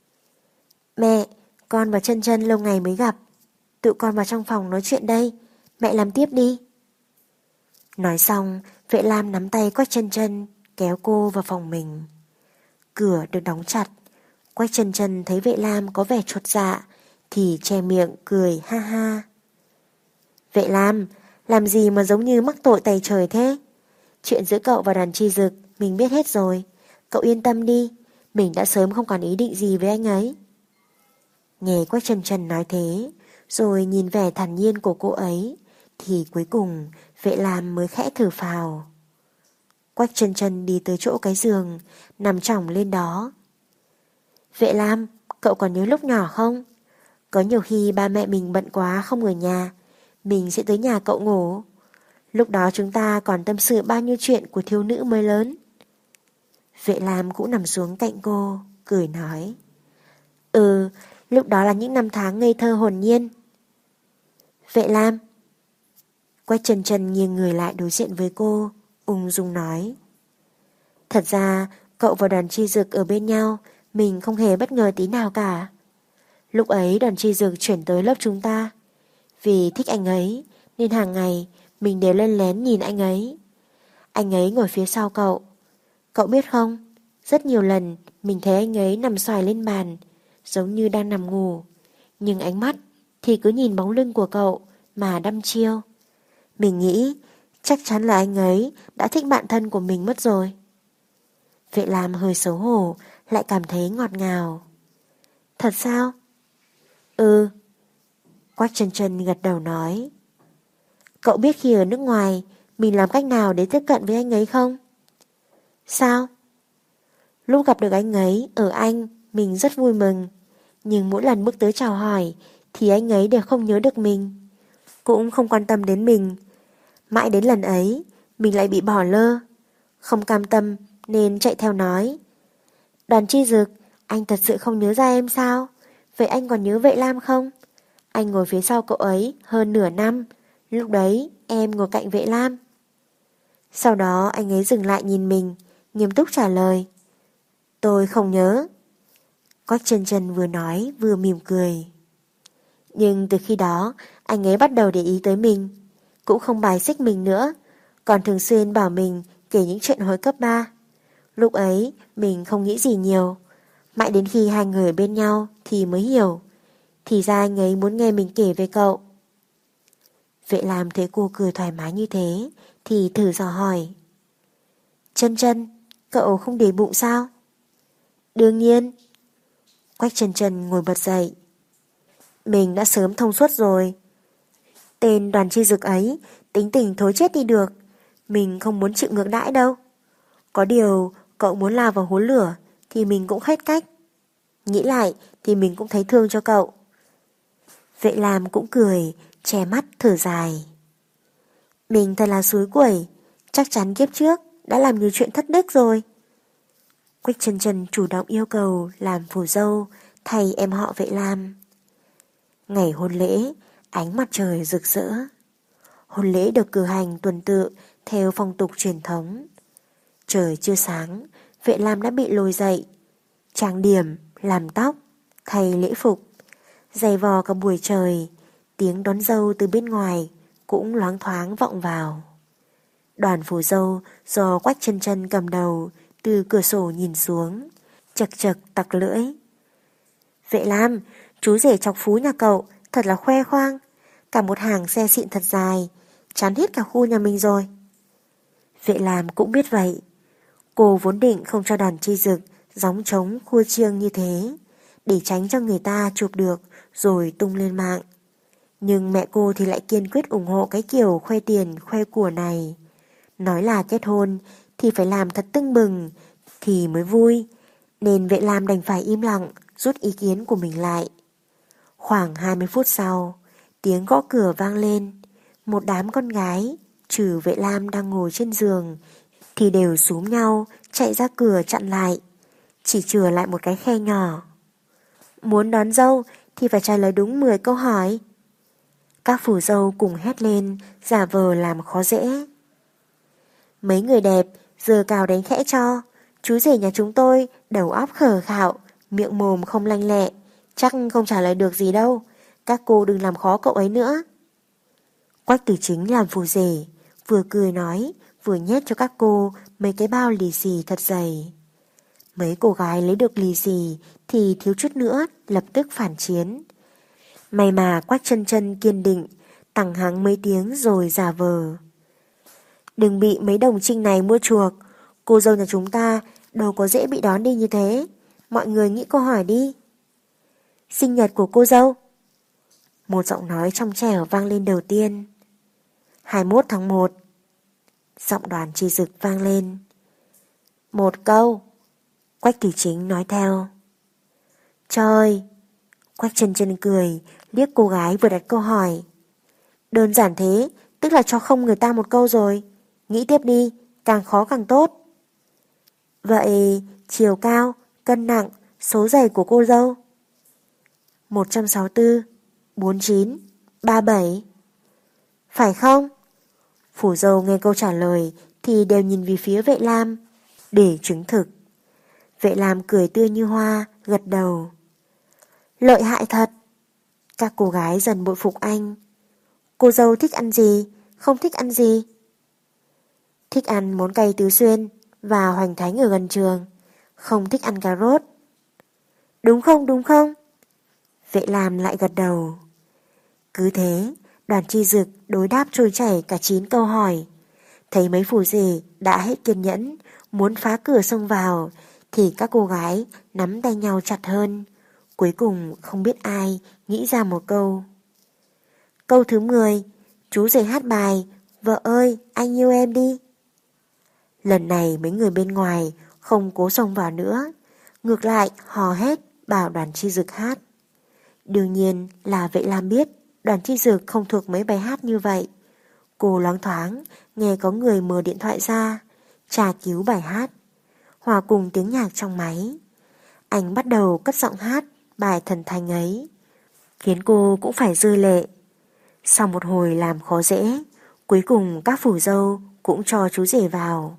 Mẹ, con và Chân Chân lâu ngày mới gặp. Tụi con vào trong phòng nói chuyện đây. Mẹ làm tiếp đi. Nói xong, Vệ Lam nắm tay Quách Chân Chân kéo cô vào phòng mình. Cửa được đóng chặt. Quách Chân Chân thấy Vệ Lam có vẻ chột dạ thì che miệng cười ha ha. Vệ Lam, làm gì mà giống như mắc tội tày trời thế? Chuyện giữa cậu và Đoàn Chi Dực mình biết hết rồi. Cậu yên tâm đi, mình đã sớm không còn ý định gì với anh ấy. Nghe Quách Chân Chân nói thế, rồi nhìn vẻ thản nhiên của cô ấy, thì cuối cùng Vệ Lam mới khẽ thở phào. Quách Chân Chân đi tới chỗ cái giường, nằm chỏng lên đó. Vệ Lam, cậu còn nhớ lúc nhỏ không? Có nhiều khi ba mẹ mình bận quá không ở nhà, mình sẽ tới nhà cậu ngủ. Lúc đó chúng ta còn tâm sự bao nhiêu chuyện của thiếu nữ mới lớn. Vệ Lam cũng nằm xuống cạnh cô, cười nói. Lúc đó là những năm tháng ngây thơ hồn nhiên. Vệ Lam. Quách Chân Chân nghiêng người lại đối diện với cô, ung dung nói. Thật ra cậu và Đoàn Chi Dực ở bên nhau, mình không hề bất ngờ tí nào cả. Lúc ấy Đoàn Chi Dực chuyển tới lớp chúng ta. Vì thích anh ấy nên hàng ngày mình đều lén lén nhìn anh ấy. Anh ấy ngồi phía sau cậu. Cậu biết không, rất nhiều lần mình thấy anh ấy nằm xoài lên bàn, giống như đang nằm ngủ, nhưng ánh mắt thì cứ nhìn bóng lưng của cậu mà đăm chiêu. Mình nghĩ chắc chắn là anh ấy đã thích bạn thân của mình mất rồi. Vệ Lam hơi xấu hổ, lại cảm thấy ngọt ngào. Thật sao? Quách Chân Chân gật đầu nói. Cậu biết khi ở nước ngoài mình làm cách nào để tiếp cận với anh ấy không? Sao? Lúc gặp được anh ấy ở Anh, mình rất vui mừng. Nhưng mỗi lần bước tới chào hỏi thì anh ấy đều không nhớ được mình, cũng không quan tâm đến mình. Mãi đến lần ấy mình lại bị bỏ lơ. Không cam tâm nên chạy theo nói. Đoàn Chi Dực, anh thật sự không nhớ ra em sao? Vậy anh còn nhớ Vệ Lam không? Anh ngồi phía sau cậu ấy hơn nửa năm. Lúc đấy em ngồi cạnh Vệ Lam. Sau đó anh ấy dừng lại nhìn mình, nghiêm túc trả lời. Tôi không nhớ. Quách Chân Chân vừa nói vừa mỉm cười. Nhưng từ khi đó anh ấy bắt đầu để ý tới mình, cũng không bài xích mình nữa, còn thường xuyên bảo mình kể những chuyện hồi cấp 3. Lúc ấy mình không nghĩ gì nhiều, mãi đến khi hai người ở bên nhau thì mới hiểu. Thì ra anh ấy muốn nghe mình kể về cậu. Vệ Lam thấy cô cười thoải mái như thế thì thử dò hỏi. Chân Chân, cậu không để bụng sao? Đương nhiên. Quách Chân Chân ngồi bật dậy. Mình đã sớm thông suốt rồi. Tên Đoàn Chi Dực ấy tính tình thối chết đi được. Mình không muốn chịu ngược đãi đâu. Có điều cậu muốn lao vào hố lửa thì mình cũng hết cách. Nghĩ lại thì mình cũng thấy thương cho cậu. Vệ Lam cũng cười, che mắt thở dài. Mình thật là xúi quẩy, chắc chắn kiếp trước đã làm nhiều chuyện thất đức rồi. Quách Chân Chân chủ động yêu cầu làm phù dâu thay em họ Vệ Lam. Ngày hôn lễ, ánh mặt trời rực rỡ. Hôn lễ được cử hành tuần tự theo phong tục truyền thống. Trời chưa sáng, Vệ Lam đã bị lôi dậy, trang điểm, làm tóc, thay lễ phục, giày vò cả buổi trời tiếng đón dâu từ bên ngoài cũng loáng thoáng vọng vào. Đoàn phù dâu do Quách Chân Chân cầm đầu từ cửa sổ nhìn xuống, chật chật tặc lưỡi. Vệ Lam, chú rể chọc phú nhà cậu thật là khoe khoang, cả một hàng xe xịn thật dài, chán hết cả khu nhà mình rồi. Vệ Lam cũng biết vậy. Cô vốn định không cho Đoàn Chi Dực gióng trống khua chiêng như thế, để tránh cho người ta chụp được rồi tung lên mạng. Nhưng mẹ cô thì lại kiên quyết ủng hộ cái kiểu khoe tiền khoe của này. Nói là kết hôn thì phải làm thật tưng bừng thì mới vui, nên Vệ Lam đành phải im lặng rút ý kiến của mình lại. Khoảng 20 phút sau, tiếng gõ cửa vang lên. Một đám con gái, trừ Vệ Lam đang ngồi trên giường, thì đều xúm nhau chạy ra cửa chặn lại, chỉ chừa lại một cái khe nhỏ. Muốn đón dâu thì phải trả lời đúng 10 câu hỏi. Các phù dâu cùng hét lên, giả vờ làm khó dễ. Mấy người đẹp giờ cào đánh khẽ cho. Chú rể nhà chúng tôi đầu óc khờ khạo, miệng mồm không lanh lẹ, chắc không trả lời được gì đâu. Các cô đừng làm khó cậu ấy nữa. Quách Tử Chính làm phù rể, vừa cười nói, vừa nhét cho các cô mấy cái bao lì xì thật dày. Mấy cô gái lấy được lì xì thì thiếu chút nữa lập tức phản chiến. May mà Quách Chân Chân kiên định, tằng hắng mấy tiếng rồi giả vờ. Đừng bị mấy đồng trinh này mua chuộc, cô dâu nhà chúng ta đâu có dễ bị đón đi như thế. Mọi người nghĩ câu hỏi đi. Sinh nhật của cô dâu. Một giọng nói trong trẻo vang lên đầu tiên. 21 tháng 1. Giọng Đoàn Chi Dực vang lên. Một câu. Quách Tử Chính nói theo. Trời. Quách Chân Chân cười, liếc cô gái vừa đặt câu hỏi. Đơn giản thế, tức là cho không người ta một câu rồi. Nghĩ tiếp đi, càng khó càng tốt. Vậy chiều cao, cân nặng, số giày của cô dâu? 164, 49, 37. Phải không? Phủ dâu nghe câu trả lời thì đều nhìn về phía Vệ Lam để chứng thực. Vệ Lam cười tươi như hoa, gật đầu. Lợi hại thật. Các cô gái dần bội phục anh. Cô dâu thích ăn gì, không thích ăn gì? Thích ăn món cay Tứ Xuyên và hoành thánh ở gần trường, không thích ăn cà rốt. Đúng không, đúng không? Vệ Lam lại gật đầu. Cứ thế, Đoàn Chi Dực đối đáp trôi chảy cả 9 câu hỏi. Thấy mấy phù rể đã hết kiên nhẫn, muốn phá cửa xông vào, thì các cô gái nắm tay nhau chặt hơn. Cuối cùng không biết ai nghĩ ra một câu. Câu thứ 10, chú rể hát bài Vợ ơi, anh yêu em đi. Lần này mấy người bên ngoài không cố xông vào nữa, ngược lại hò hét bảo Đoàn Chi Dực hát. Đương nhiên là Vệ Lam biết Đoàn Chi Dực không thuộc mấy bài hát như vậy. Cô loáng thoáng nghe có người mở điện thoại ra, tra cứu bài hát, hòa cùng tiếng nhạc trong máy. Anh bắt đầu cất giọng hát bài thần thánh ấy, khiến cô cũng phải rơi lệ. Sau một hồi làm khó dễ, cuối cùng các phủ dâu cũng cho chú rể vào.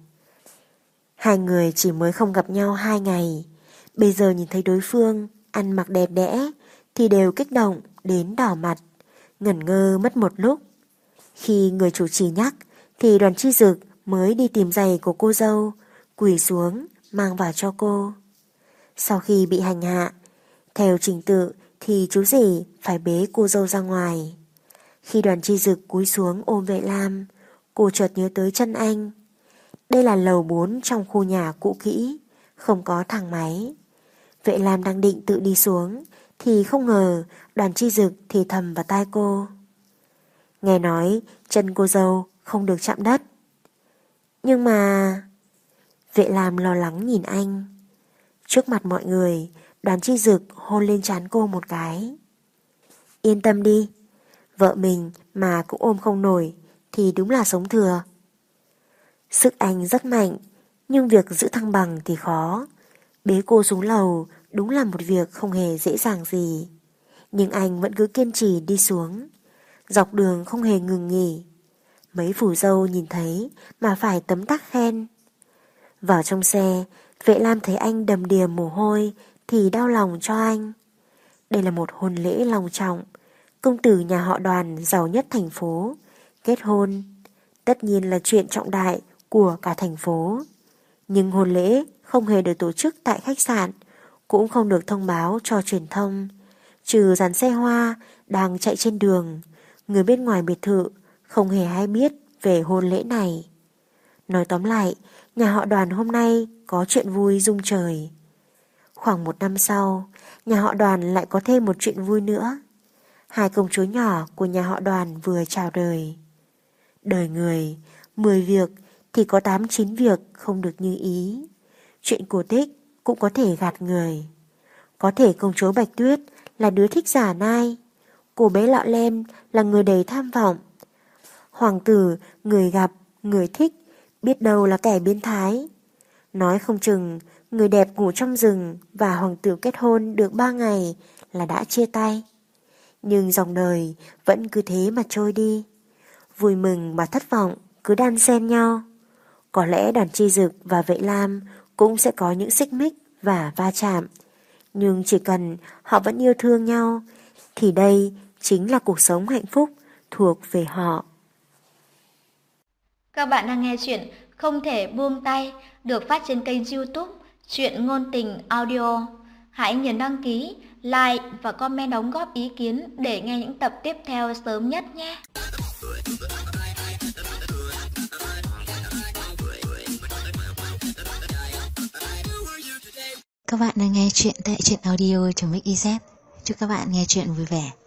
Hai người chỉ mới không gặp nhau 2 ngày, bây giờ nhìn thấy đối phương ăn mặc đẹp đẽ thì đều kích động đến đỏ mặt, ngẩn ngơ mất một lúc. Khi người chủ trì nhắc thì Đoàn Chi Dực mới đi tìm giày của cô dâu, quỳ xuống mang vào cho cô. Sau khi bị hành hạ, theo trình tự thì chú rể phải bế cô dâu ra ngoài. Khi Đoàn Chi Dực cúi xuống ôm Vệ Lam, cô chợt nhớ tới chân anh. Đây là lầu 4 trong khu nhà cũ kỹ, không có thang máy. Vệ Lam đang định tự đi xuống thì không ngờ Đoàn Chi Dực thì thầm vào tai cô. Nghe nói chân cô dâu không được chạm đất. Nhưng mà... Vệ Lam lo lắng nhìn anh. Trước mặt mọi người, Đoàn Chi Dực hôn lên trán cô một cái. Yên tâm đi, vợ mình mà cũng ôm không nổi thì đúng là sống thừa. Sức anh rất mạnh, nhưng việc giữ thăng bằng thì khó. Bế cô xuống lầu đúng là một việc không hề dễ dàng gì. Nhưng anh vẫn cứ kiên trì đi xuống. Dọc đường không hề ngừng nghỉ. Mấy phù dâu nhìn thấy mà phải tấm tắc khen. Vào trong xe, Vệ Lam thấy anh đầm đìa mồ hôi thì đau lòng cho anh. Đây là một hôn lễ long trọng, công tử nhà họ Đoàn giàu nhất thành phố kết hôn. Tất nhiên là chuyện trọng đại của cả thành phố. Nhưng hôn lễ không hề được tổ chức tại khách sạn, cũng không được thông báo cho truyền thông. Trừ dàn xe hoa đang chạy trên đường, người bên ngoài biệt thự không hề hay biết về hôn lễ này. Nói tóm lại, nhà họ Đoàn hôm nay có chuyện vui rung trời. Khoảng 1 năm sau, nhà họ Đoàn lại có thêm một chuyện vui nữa. 2 công chúa nhỏ của nhà họ Đoàn vừa chào đời. Đời người, 10 việc thì có 8-9 việc không được như ý. Chuyện cổ tích cũng có thể gạt người. Có thể công chúa Bạch Tuyết là đứa thích giả nai, cô bé Lọ Lem là người đầy tham vọng, hoàng tử người gặp, người thích, biết đâu là kẻ biến thái. Nói không chừng người đẹp ngủ trong rừng và hoàng tử kết hôn được 3 ngày là đã chia tay. Nhưng dòng đời vẫn cứ thế mà trôi đi. Vui mừng mà thất vọng cứ đan xen nhau. Có lẽ Đoàn Chi Dực và Vệ Lam cũng sẽ có những xích mích và va chạm. Nhưng chỉ cần họ vẫn yêu thương nhau thì đây chính là cuộc sống hạnh phúc thuộc về họ. Các bạn đang nghe chuyện Không thể buông tay được phát trên kênh YouTube Truyện Ngôn Tình Audio. Hãy nhấn đăng ký, like và comment đóng góp ý kiến để nghe những tập tiếp theo sớm nhất nhé. Các bạn đang nghe chuyện tại truyện audio.mix.iz. Chúc các bạn nghe chuyện vui vẻ.